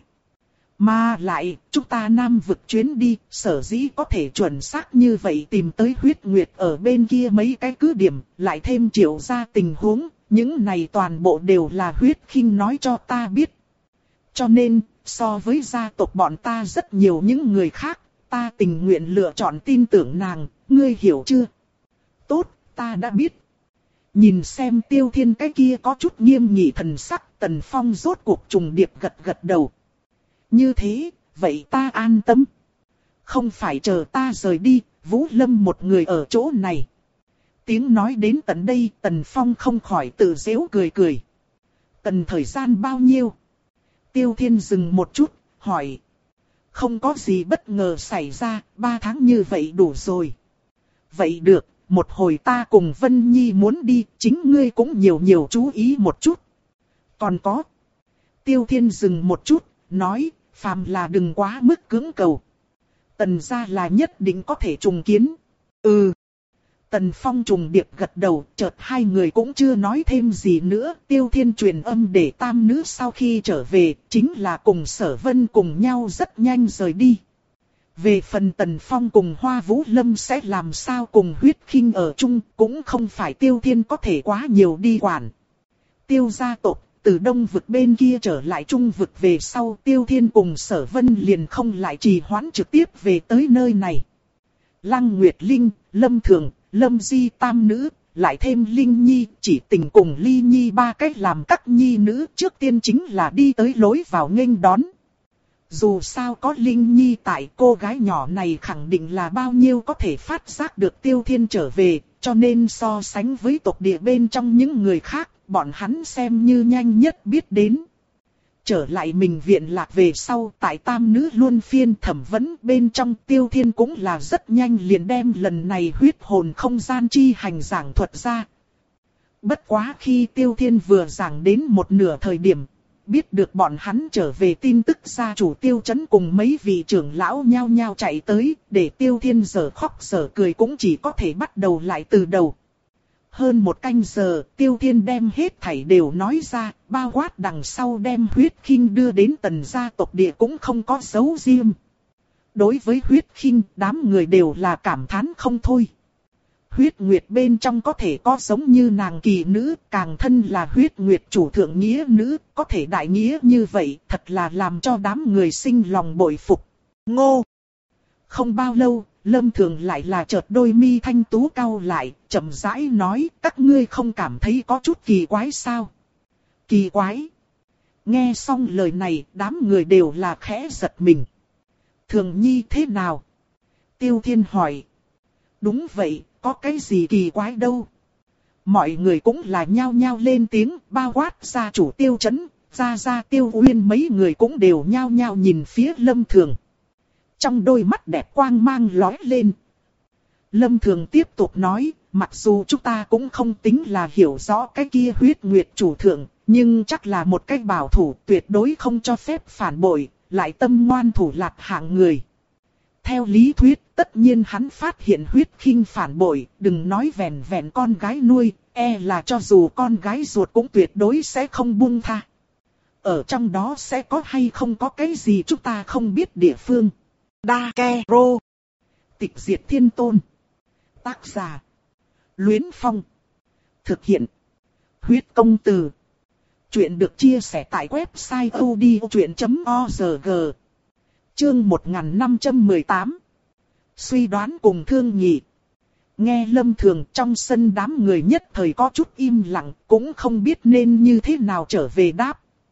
A: Mà lại, chúng ta Nam vực chuyến đi, sở dĩ có thể chuẩn xác như vậy tìm tới huyết nguyệt ở bên kia mấy cái cứ điểm, lại thêm triệu ra tình huống, những này toàn bộ đều là huyết khinh nói cho ta biết. Cho nên, so với gia tộc bọn ta rất nhiều những người khác, ta tình nguyện lựa chọn tin tưởng nàng, ngươi hiểu chưa? Tốt, ta đã biết. Nhìn xem Tiêu Thiên cái kia có chút nghiêm nghị thần sắc, Tần Phong rốt cuộc trùng điệp gật gật đầu. Như thế, vậy ta an tâm. Không phải chờ ta rời đi, Vũ Lâm một người ở chỗ này. Tiếng nói đến tận đây, Tần Phong không khỏi tự giễu cười cười. Cần thời gian bao nhiêu? Tiêu Thiên dừng một chút, hỏi. Không có gì bất ngờ xảy ra, ba tháng như vậy đủ rồi. Vậy được, một hồi ta cùng Vân Nhi muốn đi, chính ngươi cũng nhiều nhiều chú ý một chút. Còn có. Tiêu Thiên dừng một chút, nói, phàm là đừng quá mức cưỡng cầu. Tần gia là nhất định có thể trùng kiến. Ừ. Tần Phong trùng điệp gật đầu, chợt hai người cũng chưa nói thêm gì nữa. Tiêu Thiên truyền âm để tam nữ sau khi trở về, chính là cùng Sở Vân cùng nhau rất nhanh rời đi. Về phần Tần Phong cùng Hoa Vũ Lâm sẽ làm sao cùng huyết khinh ở chung, cũng không phải Tiêu Thiên có thể quá nhiều đi quản. Tiêu gia tộc, từ Đông vực bên kia trở lại Trung vực về sau, Tiêu Thiên cùng Sở Vân liền không lại trì hoãn trực tiếp về tới nơi này. Lăng Nguyệt Linh, Lâm Thường, Lâm Di tam nữ, lại thêm Linh Nhi, chỉ tình cùng Ly Nhi ba cách làm các nhi nữ, trước tiên chính là đi tới lối vào nghênh đón. Dù sao có Linh Nhi tại, cô gái nhỏ này khẳng định là bao nhiêu có thể phát giác được Tiêu Thiên trở về, cho nên so sánh với tộc địa bên trong những người khác, bọn hắn xem như nhanh nhất biết đến. Trở lại mình viện lạc về sau, tại tam nữ luôn phiên thẩm vấn bên trong, Tiêu Thiên cũng là rất nhanh liền đem lần này huyết hồn không gian chi hành giảng thuật ra. Bất quá khi Tiêu Thiên vừa giảng đến một nửa thời điểm, biết được bọn hắn trở về tin tức, gia chủ Tiêu Chấn cùng mấy vị trưởng lão nhao nhao chạy tới, để Tiêu Thiên giờ khóc giờ cười cũng chỉ có thể bắt đầu lại từ đầu. Hơn một canh giờ, Tiêu Thiên đem hết thảy đều nói ra, bao quát đằng sau đem huyết khinh đưa đến Tần gia tộc địa cũng không có dấu riêng. Đối với huyết khinh, đám người đều là cảm thán không thôi. Huyết nguyệt bên trong có thể có giống như nàng kỳ nữ, càng thân là huyết nguyệt chủ thượng nghĩa nữ, có thể đại nghĩa như vậy, thật là làm cho đám người sinh lòng bội phục. Ngô! Không bao lâu, Lâm Thường lại là chợt đôi mi thanh tú cau lại, chậm rãi nói, các ngươi không cảm thấy có chút kỳ quái sao? Kỳ quái! Nghe xong lời này, đám người đều là khẽ giật mình. Thường Nhi thế nào? Tiêu Thiên hỏi. Đúng vậy, có cái gì kỳ quái đâu? Mọi người cũng là nhao nhao lên tiếng, bao quát gia chủ Tiêu Chấn, gia gia Tiêu Uyên, mấy người cũng đều nhao nhao nhìn phía Lâm Thường. Trong đôi mắt đẹp quang mang lóe lên. Lâm Thường tiếp tục nói, mặc dù chúng ta cũng không tính là hiểu rõ cái kia huyết nguyệt chủ thượng, nhưng chắc là một cách bảo thủ, tuyệt đối không cho phép phản bội, lại tâm ngoan thủ lạt hạng người. Theo lý thuyết, tất nhiên hắn phát hiện huyết khinh phản bội, đừng nói vẹn vẹn con gái nuôi, e là cho dù con gái ruột cũng tuyệt đối sẽ không buông tha. Ở trong đó sẽ có hay không có cái gì chúng ta không biết địa phương. Đa Ke Rô. Tịch diệt thiên tôn. Tác giả. Luyến Phong. Thực hiện. Huyết công từ. Chuyện được chia sẻ tại website odchuyện chấm org. Chương một nghìn năm trăm mười tám. Suy đoán cùng thương nghị. Nghe Lâm Thường, trong sân đám người nhất thời có chút im lặng, cũng không biết nên như thế nào trở về đáp.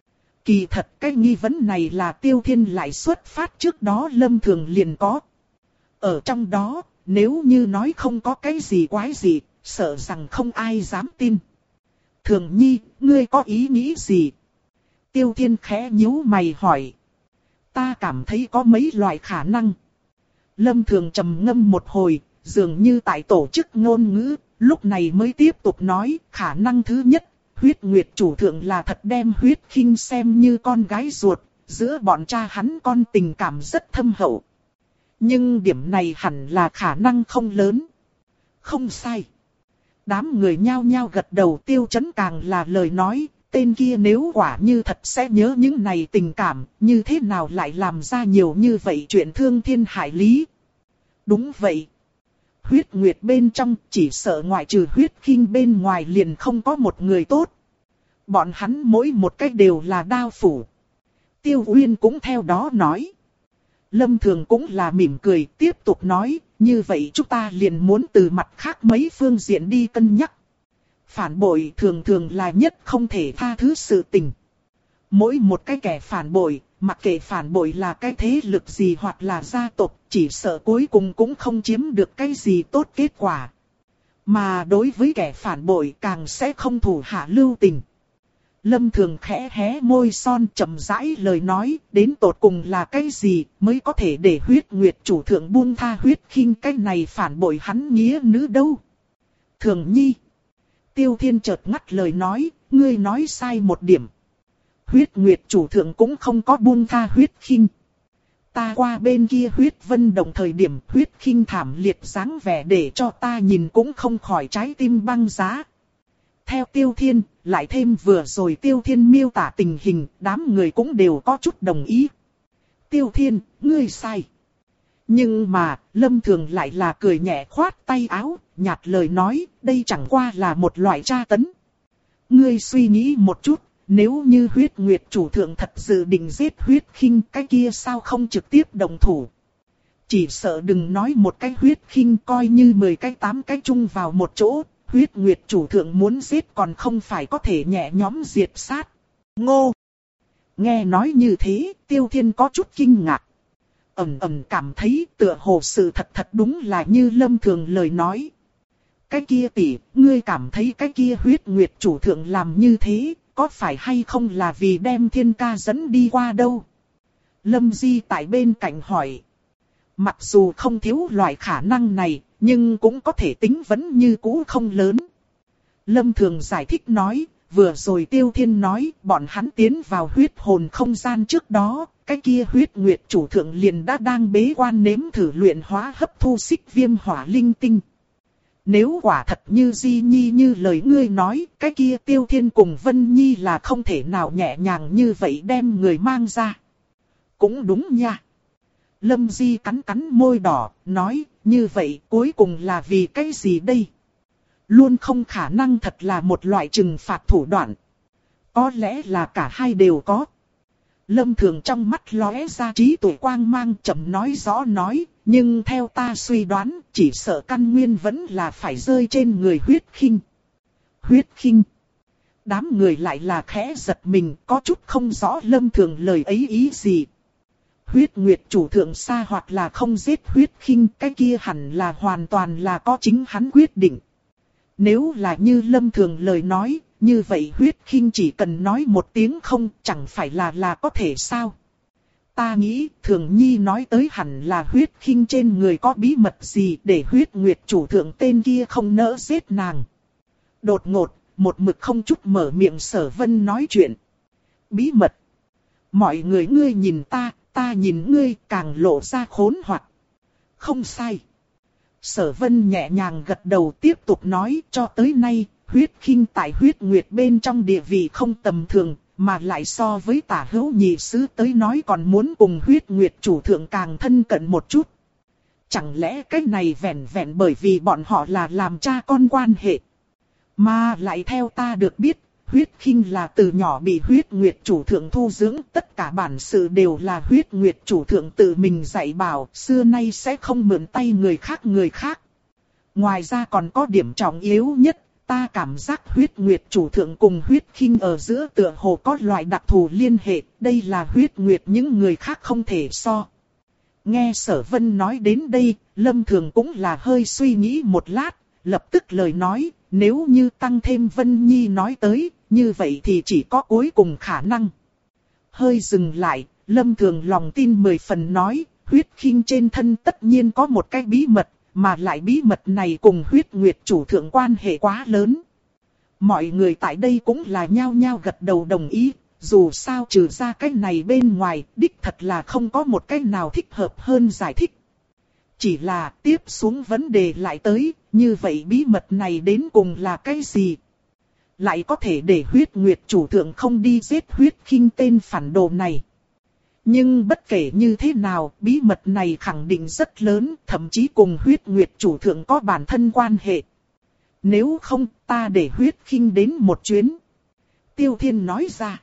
A: Kỳ thật cái nghi vấn này là Tiêu Thiên lại xuất phát trước đó Lâm Thường liền có. Ở trong đó, nếu như nói không có cái gì quái gì, sợ rằng không ai dám tin. Thường Nhi, ngươi có ý nghĩ gì? Tiêu Thiên khẽ nhíu mày hỏi. Ta cảm thấy có mấy loại khả năng. Lâm Thường trầm ngâm một hồi, dường như tại tổ chức ngôn ngữ, lúc này mới tiếp tục nói, khả năng thứ nhất, Huyết Nguyệt chủ thượng là thật đem Huyết Khinh xem như con gái ruột, giữa bọn cha hắn con tình cảm rất thâm hậu. Nhưng điểm này hẳn là khả năng không lớn. Không sai. Đám người nhao nhao gật đầu. Tiêu Chấn càng là lời nói, tên kia nếu quả như thật sẽ nhớ những này tình cảm, như thế nào lại làm ra nhiều như vậy chuyện thương thiên hại lý. Đúng vậy. Huyết Nguyệt bên trong chỉ sợ ngoại trừ Huyết Khinh bên ngoài liền không có một người tốt. Bọn hắn mỗi một cách đều là đao phủ. Tiêu Uyên cũng theo đó nói. Lâm Thường cũng là mỉm cười tiếp tục nói, như vậy chúng ta liền muốn từ mặt khác mấy phương diện đi cân nhắc. Phản bội thường thường là nhất không thể tha thứ sự tình. Mỗi một cái kẻ phản bội, mặc kệ phản bội là cái thế lực gì hoặc là gia tộc, chỉ sợ cuối cùng cũng không chiếm được cái gì tốt kết quả. Mà đối với kẻ phản bội càng sẽ không thủ hạ lưu tình. Lâm Thường khẽ hé môi son chậm rãi lời nói, đến tột cùng là cái gì mới có thể để Huyết Nguyệt chủ thượng buông tha Huyết Khinh, cái này phản bội hắn nghĩa nữ đâu. Thường Nhi. Tiêu Thiên chợt ngắt lời nói, ngươi nói sai một điểm. Huyết Nguyệt chủ thượng cũng không có buông tha Huyết Khinh. Ta qua bên kia Huyết Vân Đồng thời điểm Huyết Khinh thảm liệt dáng vẻ để cho ta nhìn cũng không khỏi trái tim băng giá. Theo Tiêu Thiên, lại thêm vừa rồi Tiêu Thiên miêu tả tình hình, đám người cũng đều có chút đồng ý. Tiêu Thiên, ngươi sai. Nhưng mà, Lâm Thường lại là cười nhẹ khoát tay áo, nhạt lời nói, đây chẳng qua là một loại tra tấn. Ngươi suy nghĩ một chút, nếu như Huyết Nguyệt chủ thượng thật dự định giết Huyết Khinh, cái kia sao không trực tiếp đồng thủ. Chỉ sợ đừng nói một cái Huyết Khinh, coi như mười cái tám cái chung vào một chỗ. Huyết Nguyệt chủ thượng muốn giết còn không phải có thể nhẹ nhõm diệt sát. Ngô! Nghe nói như thế, Tiêu Thiên có chút kinh ngạc. Ẩm ẩm cảm thấy tựa hồ sự thật thật đúng là như Lâm Thường lời nói. Cái kia tỷ, ngươi cảm thấy cái kia Huyết Nguyệt chủ thượng làm như thế, có phải hay không là vì đem Thiên Ca dẫn đi qua đâu? Lâm Di tại bên cạnh hỏi. Mặc dù không thiếu loại khả năng này, nhưng cũng có thể tính vẫn như cũ không lớn. Lâm Thường giải thích nói, vừa rồi Tiêu Thiên nói, bọn hắn tiến vào huyết hồn không gian trước đó, cái kia Huyết Nguyệt chủ thượng liền đã đang bế quan nếm thử luyện hóa hấp thu xích viêm hỏa linh tinh. Nếu quả thật như Di Nhi như lời ngươi nói, cái kia Tiêu Thiên cùng Vân Nhi là không thể nào nhẹ nhàng như vậy đem người mang ra. Cũng đúng nha. Lâm Di cắn cắn môi đỏ, nói, như vậy cuối cùng là vì cái gì đây? Luôn không khả năng thật là một loại trừng phạt thủ đoạn. Có lẽ là cả hai đều có. Lâm Thường trong mắt lóe ra trí tuệ quang mang chậm nói rõ nói, nhưng theo ta suy đoán, chỉ sợ căn nguyên vẫn là phải rơi trên người Huyết Khinh. Huyết Khinh. Đám người lại là khẽ giật mình, có chút không rõ Lâm Thường lời ấy ý gì. Huyết Nguyệt chủ thượng xa hoặc là không giết Huyết Khinh, cái kia hẳn là hoàn toàn là có chính hắn quyết định. Nếu là như Lâm Thường lời nói, như vậy Huyết Khinh chỉ cần nói một tiếng không, chẳng phải là là có thể sao? Ta nghĩ Thường Nhi nói tới hẳn là Huyết Khinh trên người có bí mật gì để Huyết Nguyệt chủ thượng tên kia không nỡ giết nàng. Đột ngột, một mực không chút mở miệng Sở Vân nói chuyện. Bí mật. Mọi người ngươi nhìn ta, ta nhìn ngươi, càng lộ ra khốn hoặc. Không sai. Sở Vân nhẹ nhàng gật đầu tiếp tục nói, cho tới nay, Huyết Khinh tại Huyết Nguyệt bên trong địa vị không tầm thường, mà lại so với Tả Hữu nhị sứ tới nói còn muốn cùng Huyết Nguyệt chủ thượng càng thân cận một chút. Chẳng lẽ cái này vẹn vẹn bởi vì bọn họ là làm cha con quan hệ. Mà lại theo ta được biết, Huyết Khinh là từ nhỏ bị Huyết Nguyệt chủ thượng thu dưỡng, tất cả bản sự đều là Huyết Nguyệt chủ thượng tự mình dạy bảo, xưa nay sẽ không mượn tay người khác người khác. Ngoài ra còn có điểm trọng yếu nhất, ta cảm giác huyết nguyệt chủ thượng cùng huyết khinh ở giữa tựa hồ có loại đặc thù liên hệ, đây là huyết nguyệt những người khác không thể so. Nghe Sở Vân nói đến đây, Lâm Thường cũng là hơi suy nghĩ một lát, lập tức lời nói, nếu như tăng thêm Vân Nhi nói tới, như vậy thì chỉ có cuối cùng khả năng. Hơi dừng lại, Lâm Thường lòng tin mười phần nói, huyết khinh trên thân tất nhiên có một cái bí mật, mà lại bí mật này cùng huyết nguyệt chủ thượng quan hệ quá lớn. Mọi người tại đây cũng là nhao nhao gật đầu đồng ý, dù sao trừ ra cái này bên ngoài, đích thật là không có một cái nào thích hợp hơn giải thích. Chỉ là tiếp xuống vấn đề lại tới, như vậy bí mật này đến cùng là cái gì? Lại có thể để huyết nguyệt chủ thượng không đi giết huyết khinh tên phản đồ này. Nhưng bất kể như thế nào, bí mật này khẳng định rất lớn, thậm chí cùng huyết nguyệt chủ thượng có bản thân quan hệ. Nếu không, ta để huyết khinh đến một chuyến. Tiêu Thiên nói ra.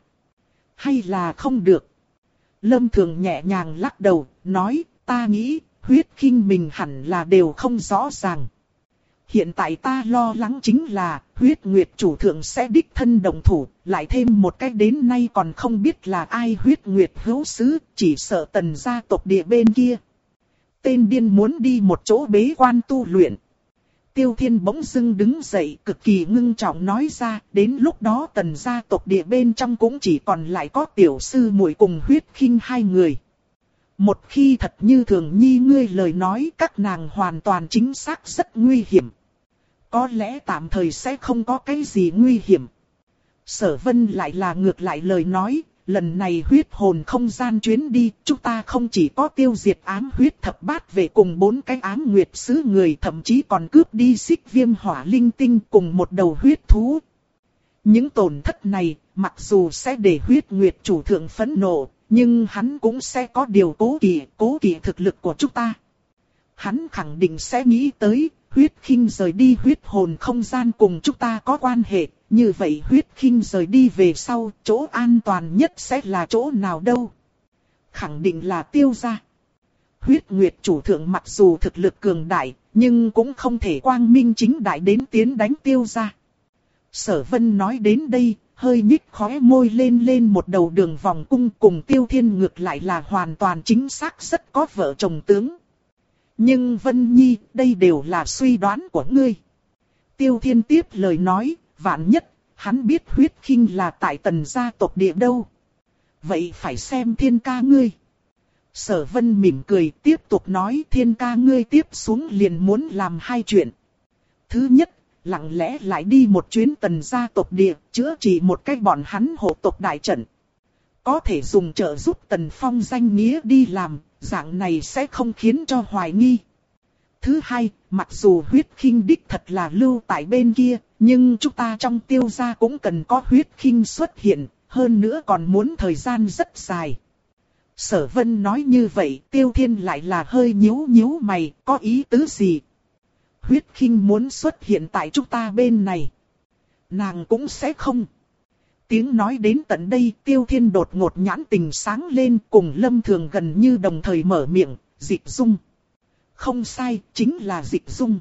A: Hay là không được? Lâm Thường nhẹ nhàng lắc đầu, nói, ta nghĩ, huyết khinh mình hẳn là đều không rõ ràng. Hiện tại ta lo lắng chính là, huyết nguyệt chủ thượng sẽ đích thân đồng thủ, lại thêm một cách đến nay còn không biết là ai huyết nguyệt hữu sứ, chỉ sợ Tần gia tộc địa bên kia. Tên điên muốn đi một chỗ bế quan tu luyện. Tiêu Thiên bỗng dưng đứng dậy cực kỳ ngưng trọng nói ra, đến lúc đó Tần gia tộc địa bên trong cũng chỉ còn lại có tiểu sư muội cùng huyết khinh hai người. Một khi thật như Thường Nhi ngươi lời nói, các nàng hoàn toàn chính xác rất nguy hiểm. Có lẽ tạm thời sẽ không có cái gì nguy hiểm. Sở Vân lại là ngược lại lời nói, lần này huyết hồn không gian chuyến đi, chúng ta không chỉ có tiêu diệt ám huyết thập bát về cùng bốn cái ám nguyệt sứ người, thậm chí còn cướp đi xích viêm hỏa linh tinh cùng một đầu huyết thú. Những tổn thất này, mặc dù sẽ để huyết nguyệt chủ thượng phẫn nộ, nhưng hắn cũng sẽ có điều cố kỵ, cố kỵ thực lực của chúng ta. Hắn khẳng định sẽ nghĩ tới, huyết khinh rời đi huyết hồn không gian cùng chúng ta có quan hệ, như vậy huyết khinh rời đi về sau, chỗ an toàn nhất sẽ là chỗ nào đâu? Khẳng định là tiêu gia. Huyết nguyệt chủ thượng mặc dù thực lực cường đại, nhưng cũng không thể quang minh chính đại đến tiến đánh tiêu gia. Sở Vân nói đến đây, hơi nhích khóe môi lên lên một đầu đường vòng cung, cùng Tiêu Thiên ngược lại là hoàn toàn chính xác rất có vợ chồng tướng. Nhưng Vân Nhi, đây đều là suy đoán của ngươi. Tiêu Thiên tiếp lời nói, vạn nhất, hắn biết huyết khinh là tại Tần gia tộc địa đâu. Vậy phải xem Thiên ca ngươi. Sở Vân mỉm cười tiếp tục nói, Thiên ca ngươi tiếp xuống liền muốn làm hai chuyện. Thứ nhất, lặng lẽ lại đi một chuyến Tần gia tộc địa, chữa trị một cách bọn hắn hộ tộc đại trận. Có thể dùng trợ giúp Tần Phong danh nghĩa đi làm, dạng này sẽ không khiến cho hoài nghi. Thứ hai, mặc dù huyết khinh đích thật là lưu tại bên kia, nhưng chúng ta trong tiêu gia cũng cần có huyết khinh xuất hiện, hơn nữa còn muốn thời gian rất dài. Sở Vân nói như vậy, Tiêu Thiên lại là hơi nhíu nhíu mày, có ý tứ gì? Huyết khinh muốn xuất hiện tại chúng ta bên này. Nàng cũng sẽ không. Tiếng nói đến tận đây, Tiêu Thiên đột ngột nhãn tình sáng lên, cùng Lâm Thường gần như đồng thời mở miệng, Dịch Dung. Không sai, chính là Dịch Dung.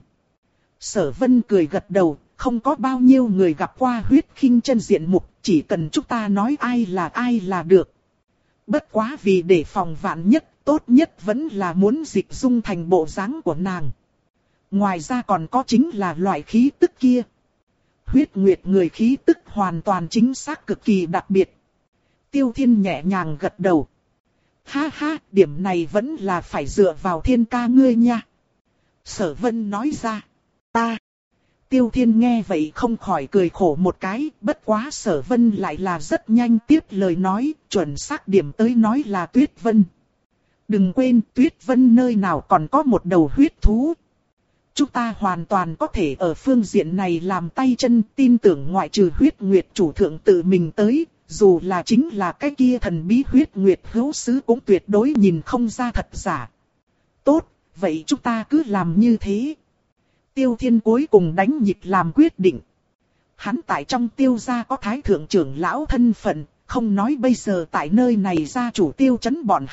A: Sở Vân cười gật đầu, không có bao nhiêu người gặp qua huyết khinh chân diện mục, chỉ cần chúng ta nói ai là ai là được. Bất quá vì để phòng vạn nhất, tốt nhất vẫn là muốn Dịch Dung thành bộ dáng của nàng. Ngoài ra còn có chính là loại khí tức kia. Huyết nguyệt người khí tức hoàn toàn chính xác cực kỳ đặc biệt. Tiêu Thiên nhẹ nhàng gật đầu. Ha ha, điểm này vẫn là phải dựa vào Thiên ca ngươi nha. Sở Vân nói ra. Ta. Tiêu Thiên nghe vậy không khỏi cười khổ một cái, bất quá Sở Vân lại là rất nhanh tiếp lời nói, chuẩn xác điểm tới nói là Tuyết Vân. Đừng quên Tuyết Vân nơi nào còn có một đầu huyết thú. Chúng ta hoàn toàn có thể ở phương diện này làm tay chân, tin tưởng ngoại trừ huyết nguyệt chủ thượng tự mình tới, dù là chính là cái kia thần bí huyết nguyệt hữu sứ cũng tuyệt đối nhìn không ra thật giả. Tốt, vậy chúng ta cứ làm như thế. Tiêu Thiên cuối cùng đánh nhịp làm quyết định. Hắn tại trong tiêu gia có thái thượng trưởng lão thân phận, không nói bây giờ tại nơi này gia chủ tiêu chấn bọn hắn,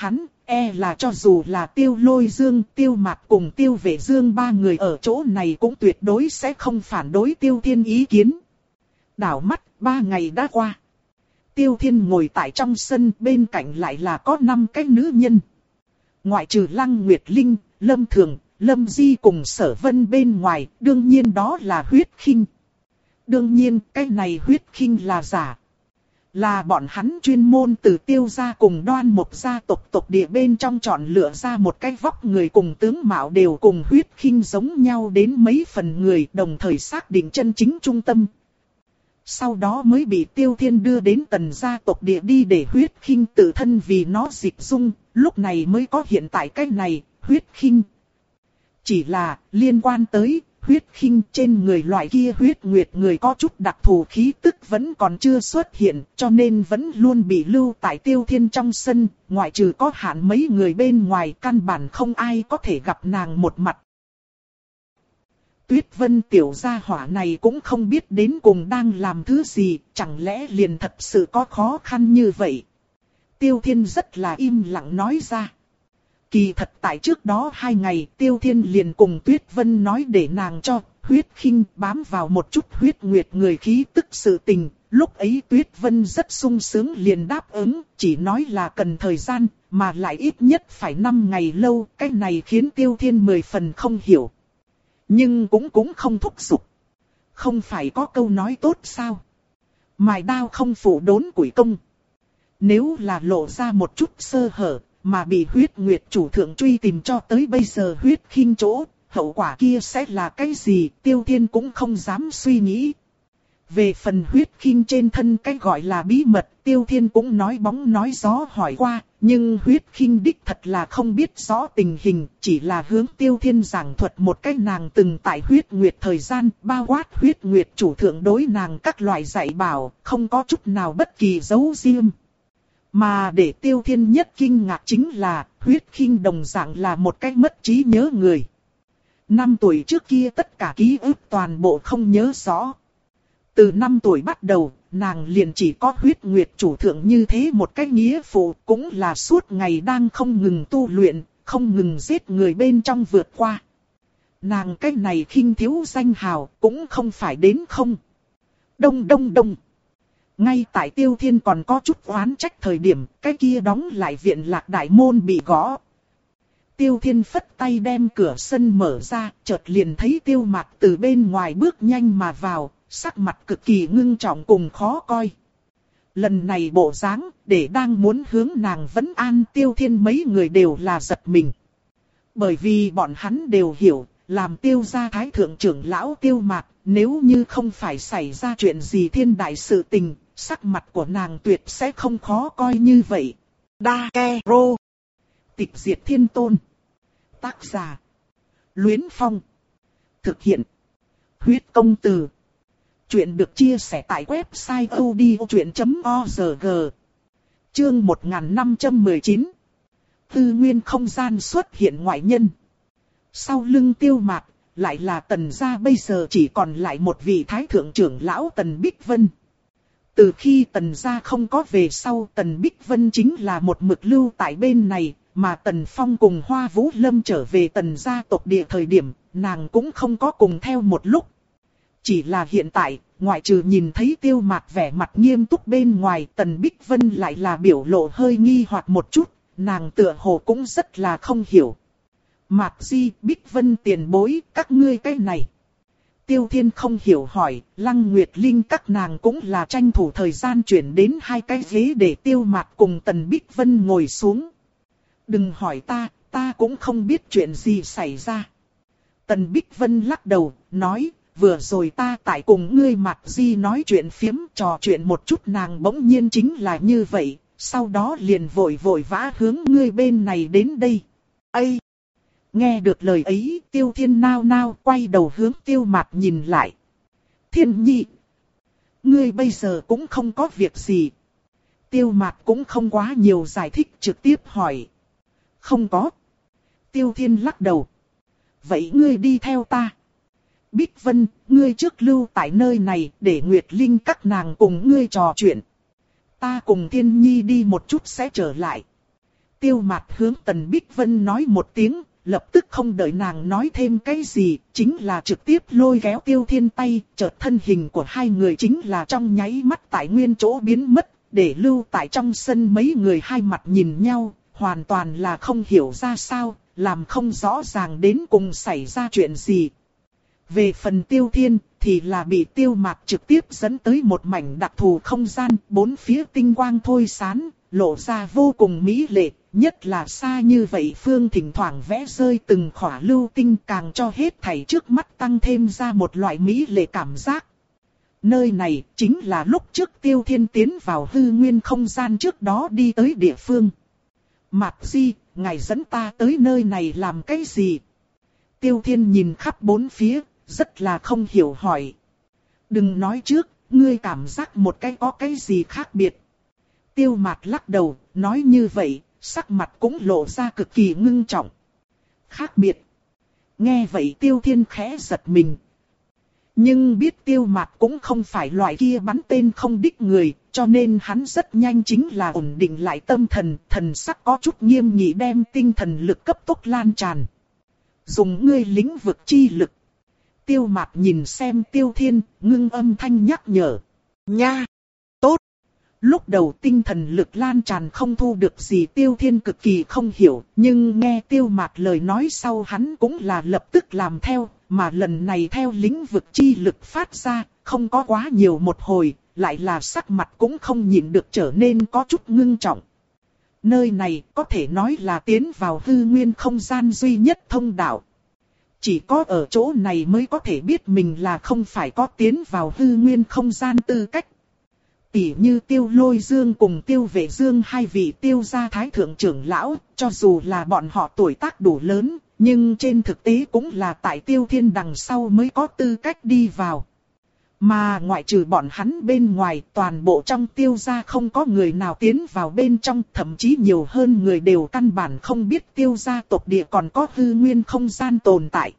A: E là cho dù là Tiêu Lôi Dương, Tiêu Mạt cùng Tiêu Vệ Dương ba người ở chỗ này cũng tuyệt đối sẽ không phản đối Tiêu Thiên ý kiến. Đảo mắt, ba ngày đã qua. Tiêu Thiên ngồi tại trong sân, bên cạnh lại là có năm cái nữ nhân. Ngoại trừ Lăng Nguyệt Linh, Lâm Thường, Lâm Di cùng Sở Vân bên ngoài, đương nhiên đó là Huyết Khinh. Đương nhiên, cái này Huyết Khinh là giả. Là bọn hắn chuyên môn từ Tiêu gia cùng Đoan Mộc gia tộc tộc địa bên trong chọn lựa ra một cái vóc người cùng tướng mạo đều cùng Huyết Khinh giống nhau đến mấy phần người, đồng thời xác định chân chính trung tâm. Sau đó mới bị Tiêu Thiên đưa đến Tần gia tộc địa đi để Huyết Khinh tự thân vì nó dịch dung, lúc này mới có hiện tại cái này, Huyết Khinh. Chỉ là, liên quan tới Huyết Khinh trên người loại kia huyết nguyệt người có chút đặc thù khí tức vẫn còn chưa xuất hiện, cho nên vẫn luôn bị lưu tại Tiêu Thiên trong sân, ngoại trừ có hạn mấy người bên ngoài căn bản không ai có thể gặp nàng một mặt. Tuyết Vân tiểu gia hỏa này cũng không biết đến cùng đang làm thứ gì, chẳng lẽ liền thật sự có khó khăn như vậy. Tiêu Thiên rất là im lặng nói ra. Kỳ thật tại trước đó hai ngày Tiêu Thiên liền cùng Tuyết Vân nói để nàng cho Huyết Khinh bám vào một chút huyết nguyệt người khí tức sự tình. Lúc ấy Tuyết Vân rất sung sướng liền đáp ứng, chỉ nói là cần thời gian, mà lại ít nhất phải năm ngày lâu. Cái này khiến Tiêu Thiên mười phần không hiểu. Nhưng cũng cũng không thúc giục. Không phải có câu nói tốt sao? Mài đao không phủ đốn củi công. Nếu là lộ ra một chút sơ hở, mà bị huyết nguyệt chủ thượng truy tìm cho tới bây giờ Huyết Khinh chỗ, hậu quả kia sẽ là cái gì, Tiêu Thiên cũng không dám suy nghĩ. Về phần Huyết Khinh trên thân cái gọi là bí mật, Tiêu Thiên cũng nói bóng nói gió hỏi qua, nhưng Huyết Khinh đích thật là không biết rõ tình hình, chỉ là hướng Tiêu Thiên giảng thuật một cách nàng từng tại huyết nguyệt thời gian, bao quát huyết nguyệt chủ thượng đối nàng các loại dạy bảo, không có chút nào bất kỳ giấu riêng. Mà để Tiêu Thiên nhất kinh ngạc chính là, Huyết Khinh đồng dạng là một cách mất trí nhớ người. Năm tuổi trước kia tất cả ký ức toàn bộ không nhớ rõ. Từ năm tuổi bắt đầu, nàng liền chỉ có huyết nguyệt chủ thượng như thế một cách nghĩa phụ, cũng là suốt ngày đang không ngừng tu luyện, không ngừng giết người bên trong vượt qua. Nàng cái này khinh thiếu danh hào, cũng không phải đến không. Đông đông đông. Ngay tại Tiêu Thiên còn có chút oán trách thời điểm, cái kia đóng lại viện lạc đại môn bị gõ. Tiêu Thiên phất tay đem cửa sân mở ra, chợt liền thấy Tiêu Mạt từ bên ngoài bước nhanh mà vào, sắc mặt cực kỳ ngưng trọng cùng khó coi. Lần này bộ dáng, để đang muốn hướng nàng vấn an Tiêu Thiên mấy người đều là giật mình. Bởi vì bọn hắn đều hiểu, làm Tiêu gia thái thượng trưởng lão Tiêu Mạt, nếu như không phải xảy ra chuyện gì thiên đại sự tình, sắc mặt của nàng tuyệt sẽ không khó coi như vậy. Đa Ke Rô. Tịch diệt thiên tôn. Tác giả. Luyến Phong. Thực hiện. Huyết công từ. Chuyện được chia sẻ tại website odchuyện chấm org. Chương một nghìn năm trăm mười chín. Tư nguyên không gian xuất hiện ngoại nhân. Sau lưng Tiêu Mạt, lại là Tần gia bây giờ chỉ còn lại một vị thái thượng trưởng lão Tần Bích Vân. Từ khi Tần gia không có về sau, Tần Bích Vân chính là một mực lưu tại bên này, mà Tần Phong cùng Hoa Vũ Lâm trở về Tần gia tộc địa thời điểm, nàng cũng không có cùng theo một lúc. Chỉ là hiện tại, ngoại trừ nhìn thấy Tiêu Mạt vẻ mặt nghiêm túc bên ngoài, Tần Bích Vân lại là biểu lộ hơi nghi hoặc một chút, nàng tựa hồ cũng rất là không hiểu. Mạt Di, Bích Vân tiền bối, các ngươi cái này. Tiêu Thiên không hiểu hỏi, Lăng Nguyệt Linh các nàng cũng là tranh thủ thời gian chuyển đến hai cái ghế để Tiêu Mạt cùng Tần Bích Vân ngồi xuống. Đừng hỏi ta, ta cũng không biết chuyện gì xảy ra. Tần Bích Vân lắc đầu, nói, vừa rồi ta tại cùng ngươi Mạt Di nói chuyện phiếm trò chuyện một chút nàng bỗng nhiên chính là như vậy, sau đó liền vội vội vã hướng ngươi bên này đến đây. Ây! Nghe được lời ấy, Tiêu Thiên nao nao quay đầu hướng Tiêu Mạt nhìn lại. Thiên Nhi! Ngươi bây giờ cũng không có việc gì. Tiêu Mạt cũng không quá nhiều giải thích, trực tiếp hỏi. Không có. Tiêu Thiên lắc đầu. Vậy ngươi đi theo ta. Bích Vân, ngươi trước lưu tại nơi này để Nguyệt Linh các nàng cùng ngươi trò chuyện. Ta cùng Thiên Nhi đi một chút sẽ trở lại. Tiêu Mạt hướng Tần Bích Vân nói một tiếng, lập tức không đợi nàng nói thêm cái gì, chính là trực tiếp lôi kéo Tiêu Thiên tay, chợt thân hình của hai người chính là trong nháy mắt tại nguyên chỗ biến mất, để lưu tại trong sân mấy người hai mặt nhìn nhau, hoàn toàn là không hiểu ra sao, làm không rõ ràng đến cùng xảy ra chuyện gì. Về phần Tiêu Thiên, thì là bị Tiêu Mạt trực tiếp dẫn tới một mảnh đặc thù không gian, bốn phía tinh quang thôi sáng, lộ ra vô cùng mỹ lệ, nhất là xa như vậy phương thỉnh thoảng vẽ rơi từng khỏa lưu tinh càng cho hết thảy trước mắt tăng thêm ra một loại mỹ lệ cảm giác. Nơi này chính là lúc trước Tiêu Thiên tiến vào hư nguyên không gian trước đó đi tới địa phương. Mạt Di, ngài dẫn ta tới nơi này làm cái gì? Tiêu Thiên nhìn khắp bốn phía, rất là không hiểu hỏi. Đừng nói trước, ngươi cảm giác một cái có cái gì khác biệt. Tiêu Mạt lắc đầu, nói như vậy, sắc mặt cũng lộ ra cực kỳ ngưng trọng. Khác biệt. Nghe vậy Tiêu Thiên khẽ giật mình. Nhưng biết Tiêu Mạt cũng không phải loại kia bắn tên không đích người, cho nên hắn rất nhanh chính là ổn định lại tâm thần, thần sắc có chút nghiêm nghị đem tinh thần lực cấp tốc lan tràn. Dùng ngươi lĩnh vực chi lực. Tiêu Mạt nhìn xem Tiêu Thiên, ngưng âm thanh nhắc nhở. Nha! Tốt! Lúc đầu tinh thần lực lan tràn không thu được gì Tiêu Thiên cực kỳ không hiểu, nhưng nghe Tiêu Mạt lời nói sau hắn cũng là lập tức làm theo, mà lần này theo lĩnh vực chi lực phát ra, không có quá nhiều một hồi, lại là sắc mặt cũng không nhịn được trở nên có chút ngưng trọng. Nơi này có thể nói là tiến vào hư nguyên không gian duy nhất thông đạo. Chỉ có ở chỗ này mới có thể biết mình là không phải có tiến vào hư nguyên không gian tư cách. Tỉ như Tiêu Lôi Dương cùng Tiêu Vệ Dương hai vị Tiêu gia thái thượng trưởng lão, cho dù là bọn họ tuổi tác đủ lớn, nhưng trên thực tế cũng là tại Tiêu Thiên đằng sau mới có tư cách đi vào. Mà ngoại trừ bọn hắn bên ngoài, toàn bộ trong Tiêu gia không có người nào tiến vào bên trong, thậm chí nhiều hơn người đều căn bản không biết Tiêu gia tộc địa còn có hư nguyên không gian tồn tại.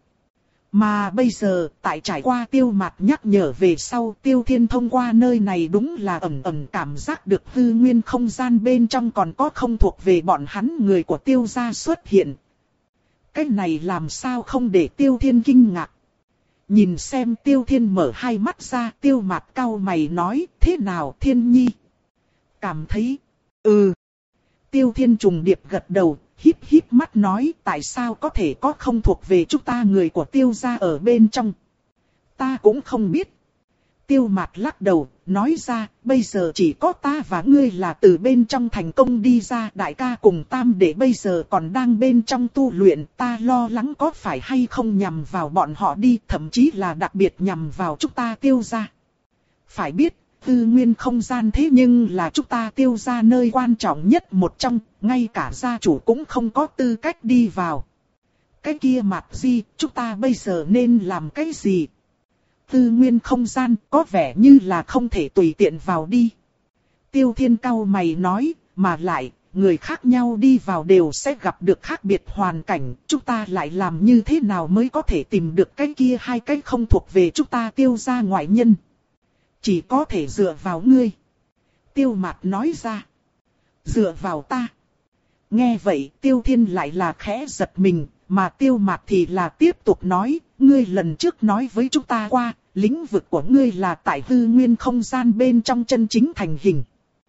A: Mà bây giờ, tại trải qua Tiêu Mạt nhắc nhở về sau, Tiêu Thiên thông qua nơi này đúng là ẩn ẩn cảm giác được hư nguyên không gian bên trong còn có không thuộc về bọn hắn người của Tiêu gia xuất hiện. Cái này làm sao không để Tiêu Thiên kinh ngạc. Nhìn xem Tiêu Thiên mở hai mắt ra, Tiêu Mạt cau mày nói, thế nào Thiên Nhi? Cảm thấy, ừ. Tiêu Thiên trùng điệp gật đầu, híp híp mắt nói, tại sao có thể có không thuộc về chúng ta người của Tiêu gia ở bên trong? Ta cũng không biết. Tiêu Mạt lắc đầu, nói ra, bây giờ chỉ có ta và ngươi là từ bên trong thành công đi ra, đại ca cùng tam đệ bây giờ còn đang bên trong tu luyện, ta lo lắng có phải hay không nhằm vào bọn họ đi, thậm chí là đặc biệt nhằm vào chúng ta Tiêu gia. Phải biết, hư nguyên không gian thế nhưng là chúng ta Tiêu gia nơi quan trọng nhất một trong, ngay cả gia chủ cũng không có tư cách đi vào. Cái kia Mạt Di, chúng ta bây giờ nên làm cái gì? Hư nguyên không gian có vẻ như là không thể tùy tiện vào đi. Tiêu Thiên cau mày nói, mà lại, người khác nhau đi vào đều sẽ gặp được khác biệt hoàn cảnh, chúng ta lại làm như thế nào mới có thể tìm được cái kia hai cái không thuộc về chúng ta Tiêu gia ngoại nhân. Chỉ có thể dựa vào ngươi. Tiêu Mạt nói ra. Dựa vào ta. Nghe vậy Tiêu Thiên lại là khẽ giật mình, mà Tiêu Mạt thì là tiếp tục nói, ngươi lần trước nói với chúng ta qua, lĩnh vực của ngươi là tại hư nguyên không gian bên trong chân chính thành hình.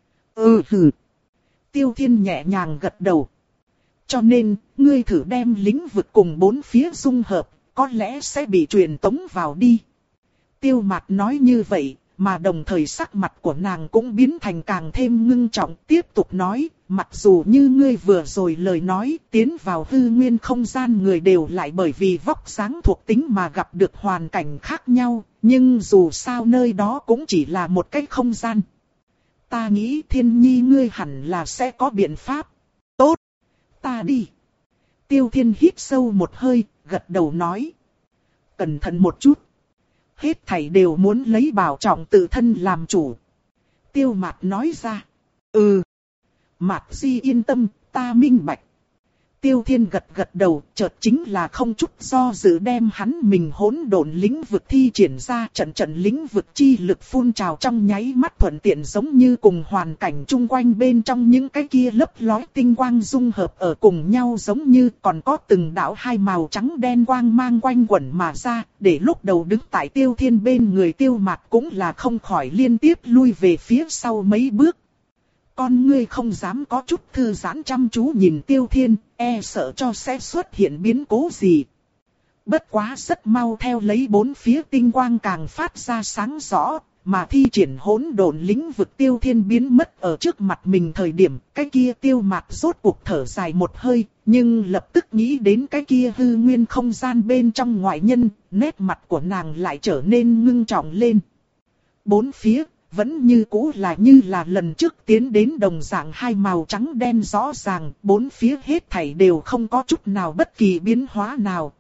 A: Ừ hừ. Tiêu Thiên nhẹ nhàng gật đầu. Cho nên, ngươi thử đem lĩnh vực cùng bốn phía dung hợp, có lẽ sẽ bị truyền tống vào đi. Tiêu Mạt nói như vậy, mà đồng thời sắc mặt của nàng cũng biến thành càng thêm ngưng trọng, tiếp tục nói, mặc dù như ngươi vừa rồi lời nói, tiến vào hư nguyên không gian người đều lại bởi vì vóc dáng thuộc tính mà gặp được hoàn cảnh khác nhau, nhưng dù sao nơi đó cũng chỉ là một cái không gian. Ta nghĩ Thiên Nhi ngươi hẳn là sẽ có biện pháp. Tốt, ta đi. Tiêu Thiên hít sâu một hơi, gật đầu nói. Cẩn thận một chút. Hết thảy đều muốn lấy bảo trọng tự thân làm chủ. Tiêu Mạt nói ra. Ừ. Mạt Di yên tâm, ta minh bạch. Tiêu Thiên gật gật đầu, chợt chính là không chút do dự đem hắn mình hỗn độn lĩnh vực thi triển ra, trận trận lĩnh vực chi lực phun trào trong nháy mắt thuận tiện giống như cùng hoàn cảnh chung quanh bên trong những cái kia lấp lói tinh quang dung hợp ở cùng nhau, giống như còn có từng đạo hai màu trắng đen quang mang quanh quẩn mà ra, để lúc đầu đứng tại Tiêu Thiên bên người Tiêu Mạt cũng là không khỏi liên tiếp lui về phía sau mấy bước. Con ngươi không dám có chút thư giãn chăm chú nhìn Tiêu Thiên, e sợ cho sẽ xuất hiện biến cố gì. Bất quá rất mau theo lấy bốn phía tinh quang càng phát ra sáng rõ, mà thi triển hỗn độn lĩnh vực Tiêu Thiên biến mất ở trước mặt mình thời điểm, cái kia Tiêu Mạt rốt cuộc thở dài một hơi, nhưng lập tức nghĩ đến cái kia hư nguyên không gian bên trong ngoại nhân, nét mặt của nàng lại trở nên ngưng trọng lên. Bốn phía vẫn như cũ là như là lần trước tiến đến đồng dạng hai màu trắng đen rõ ràng, bốn phía hết thảy đều không có chút nào bất kỳ biến hóa nào.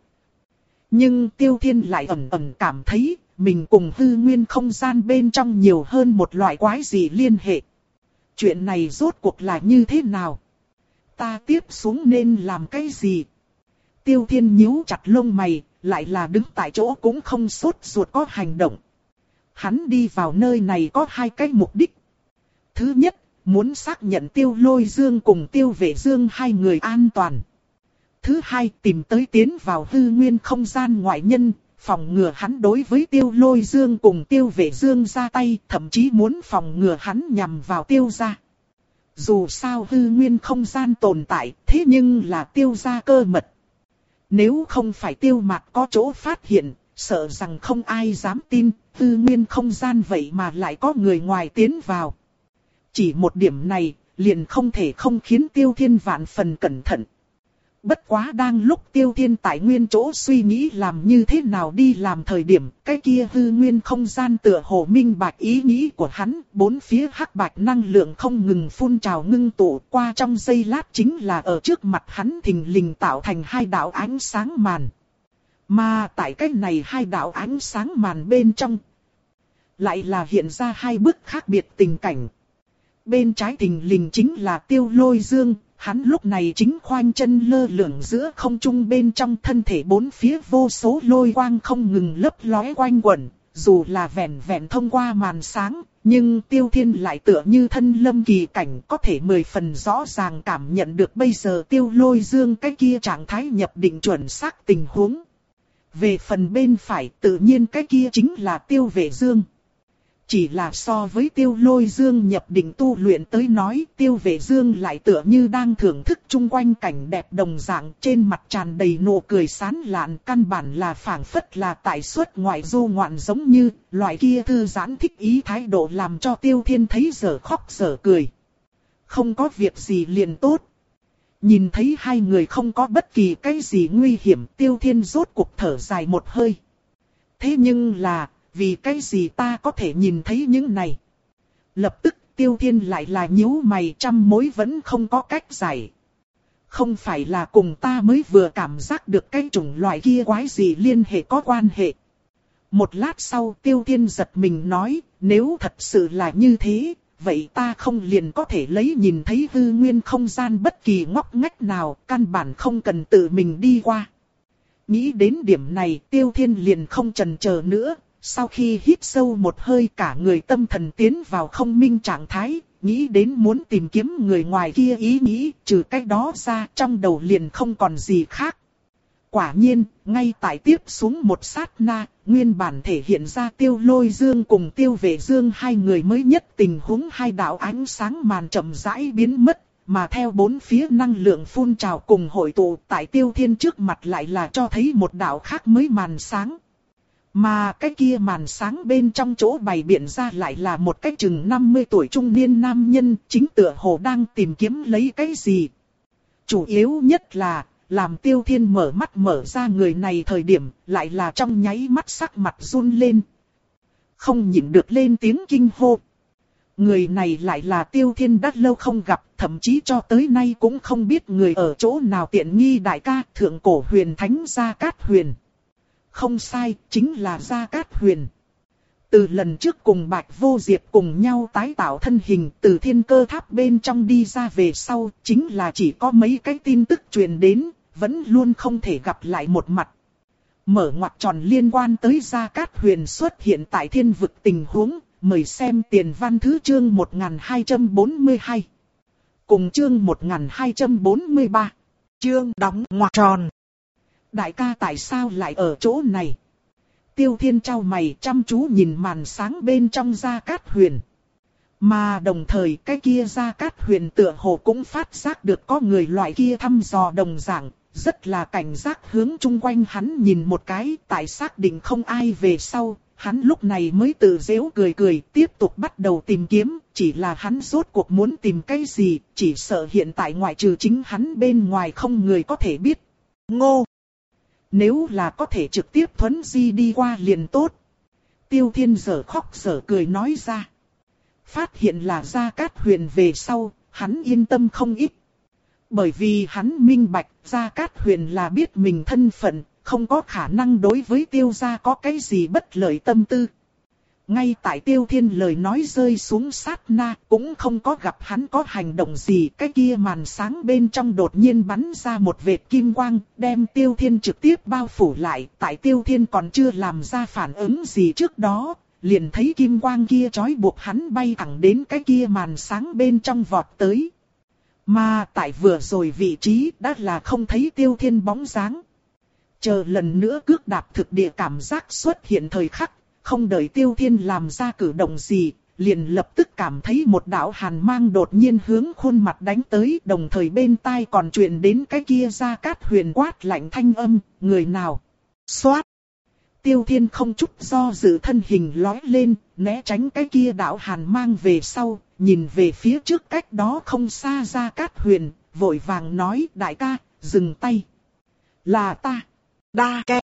A: Nhưng Tiêu Thiên lại ẩn ẩn cảm thấy, mình cùng hư nguyên không gian bên trong nhiều hơn một loại quái gì liên hệ. Chuyện này rốt cuộc là như thế nào? Ta tiếp xuống nên làm cái gì? Tiêu Thiên nhíu chặt lông mày, lại là đứng tại chỗ cũng không sốt ruột có hành động. Hắn đi vào nơi này có hai cái mục đích. Thứ nhất, muốn xác nhận Tiêu Lôi Dương cùng Tiêu Vệ Dương hai người an toàn. Thứ hai, tìm tới tiến vào hư nguyên không gian ngoại nhân, phòng ngừa hắn đối với Tiêu Lôi Dương cùng Tiêu Vệ Dương ra tay, thậm chí muốn phòng ngừa hắn nhằm vào Tiêu gia. Dù sao hư nguyên không gian tồn tại, thế nhưng là Tiêu gia cơ mật. Nếu không phải Tiêu Mạt có chỗ phát hiện, sợ rằng không ai dám tin, hư nguyên không gian vậy mà lại có người ngoài tiến vào. Chỉ một điểm này, liền không thể không khiến Tiêu Thiên vạn phần cẩn thận. Bất quá đang lúc Tiêu Thiên tại nguyên chỗ suy nghĩ làm như thế nào đi làm thời điểm, cái kia hư nguyên không gian tựa hồ minh bạch ý nghĩ của hắn, bốn phía hắc bạch năng lượng không ngừng phun trào ngưng tụ qua trong giây lát chính là ở trước mặt hắn thình lình tạo thành hai đạo ánh sáng màn. Mà tại cái này hai đạo ánh sáng màn bên trong, lại là hiện ra hai bức khác biệt tình cảnh. Bên trái thình lình chính là Tiêu Lôi Dương, hắn lúc này chính khoanh chân lơ lửng giữa không trung, bên trong thân thể bốn phía vô số lôi quang không ngừng lấp lóe quanh quẩn, dù là vẹn vẹn thông qua màn sáng, nhưng Tiêu Thiên lại tựa như thân lâm kỳ cảnh, có thể mười phần rõ ràng cảm nhận được bây giờ Tiêu Lôi Dương cái kia trạng thái nhập định chuẩn xác tình huống. Về phần bên phải tự nhiên cái kia chính là Tiêu Vệ Dương. Chỉ là so với Tiêu Lôi Dương nhập định tu luyện tới nói, Tiêu Vệ Dương lại tựa như đang thưởng thức chung quanh cảnh đẹp đồng dạng, trên mặt tràn đầy nụ cười sán lạn, căn bản là phảng phất là tại xuất ngoại du ngoạn, giống như loại kia thư giãn thích ý thái độ làm cho Tiêu Thiên thấy dở khóc dở cười. Không có việc gì liền tốt. Nhìn thấy hai người không có bất kỳ cái gì nguy hiểm, Tiêu Thiên rốt cuộc thở dài một hơi. Thế nhưng là, vì cái gì ta có thể nhìn thấy những này? Lập tức Tiêu Thiên lại là nhíu mày, trăm mối vẫn không có cách giải. Không phải là cùng ta mới vừa cảm giác được cái chủng loại kia quái gì liên hệ có quan hệ. Một lát sau Tiêu Thiên giật mình nói, nếu thật sự là như thế, vậy ta không liền có thể lấy nhìn thấy hư nguyên không gian bất kỳ ngóc ngách nào, căn bản không cần tự mình đi qua. Nghĩ đến điểm này Tiêu Thiên liền không chần chờ nữa. Sau khi hít sâu một hơi, cả người tâm thần tiến vào không minh trạng thái, nghĩ đến muốn tìm kiếm người ngoài kia ý nghĩ, trừ cách đó ra trong đầu liền không còn gì khác. Quả nhiên, ngay tại tiếp xuống một sát na, nguyên bản thể hiện ra Tiêu Lôi Dương cùng Tiêu Vệ Dương hai người mới nhất tình huống, hai đạo ánh sáng màn chậm rãi biến mất, mà theo bốn phía năng lượng phun trào cùng hội tụ tại Tiêu Thiên trước mặt lại là cho thấy một đạo khác mới màn sáng. Mà cái kia màn sáng bên trong chỗ bày biện ra lại là một cái chừng năm mươi tuổi trung niên nam nhân, chính tựa hồ đang tìm kiếm lấy cái gì. Chủ yếu nhất là, làm Tiêu Thiên mở mắt mở ra người này thời điểm, lại là trong nháy mắt sắc mặt run lên. Không nhịn được lên tiếng kinh hô. Người này lại là Tiêu Thiên đã lâu không gặp, thậm chí cho tới nay cũng không biết người ở chỗ nào, tiện nghi đại ca, thượng cổ huyền thánh Gia Cát Huyền. Không sai, chính là Gia Cát Huyền. Từ lần trước cùng Bạch Vô Diệp cùng nhau tái tạo thân hình từ thiên cơ tháp bên trong đi ra về sau, chính là chỉ có mấy cái tin tức truyền đến, vẫn luôn không thể gặp lại một mặt. Mở ngoặc tròn liên quan tới Gia Cát Huyền xuất hiện tại thiên vực tình huống, mời xem tiền văn thứ chương một nghìn hai trăm bốn mươi hai. Cùng chương một nghìn hai trăm bốn mươi ba. Chương đóng ngoặc tròn. Đại ca tại sao lại ở chỗ này? Tiêu Thiên trao mày chăm chú nhìn màn sáng bên trong Gia Cát Huyền. Mà đồng thời cái kia Gia Cát Huyền tựa hồ cũng phát giác được có người loại kia thăm dò đồng dạng, rất là cảnh giác hướng chung quanh hắn nhìn một cái, tại xác định không ai về sau, hắn lúc này mới tự giễu cười cười tiếp tục bắt đầu tìm kiếm, chỉ là hắn rốt cuộc muốn tìm cái gì, chỉ sợ hiện tại ngoại trừ chính hắn bên ngoài không người có thể biết. Ngô! Nếu là có thể trực tiếp thuấn di đi qua liền tốt. Tiêu Thiên giở khóc giở cười nói ra. Phát hiện là Gia Cát Huyền về sau, hắn yên tâm không ít. Bởi vì hắn minh bạch Gia Cát Huyền là biết mình thân phận, không có khả năng đối với Tiêu gia có cái gì bất lợi tâm tư. Ngay tại Tiêu Thiên lời nói rơi xuống sát na, cũng không có gặp hắn có hành động gì. Cái kia màn sáng bên trong đột nhiên bắn ra một vệt kim quang, đem Tiêu Thiên trực tiếp bao phủ lại. Tại Tiêu Thiên còn chưa làm ra phản ứng gì trước đó, liền thấy kim quang kia trói buộc hắn bay thẳng đến cái kia màn sáng bên trong vọt tới. Mà tại vừa rồi vị trí đã là không thấy Tiêu Thiên bóng dáng. Chờ lần nữa cước đạp thực địa cảm giác xuất hiện thời khắc. Không đợi Tiêu Thiên làm ra cử động gì, liền lập tức cảm thấy một đạo hàn mang đột nhiên hướng khuôn mặt đánh tới, đồng thời bên tai còn truyền đến cái kia Gia Cát Huyền quát lạnh thanh âm, người nào? Xoát! Tiêu Thiên không chút do dự thân hình lói lên, né tránh cái kia đạo hàn mang về sau, nhìn về phía trước cách đó không xa Gia Cát Huyền, vội vàng nói đại ca, dừng tay. Là ta! Đa kê!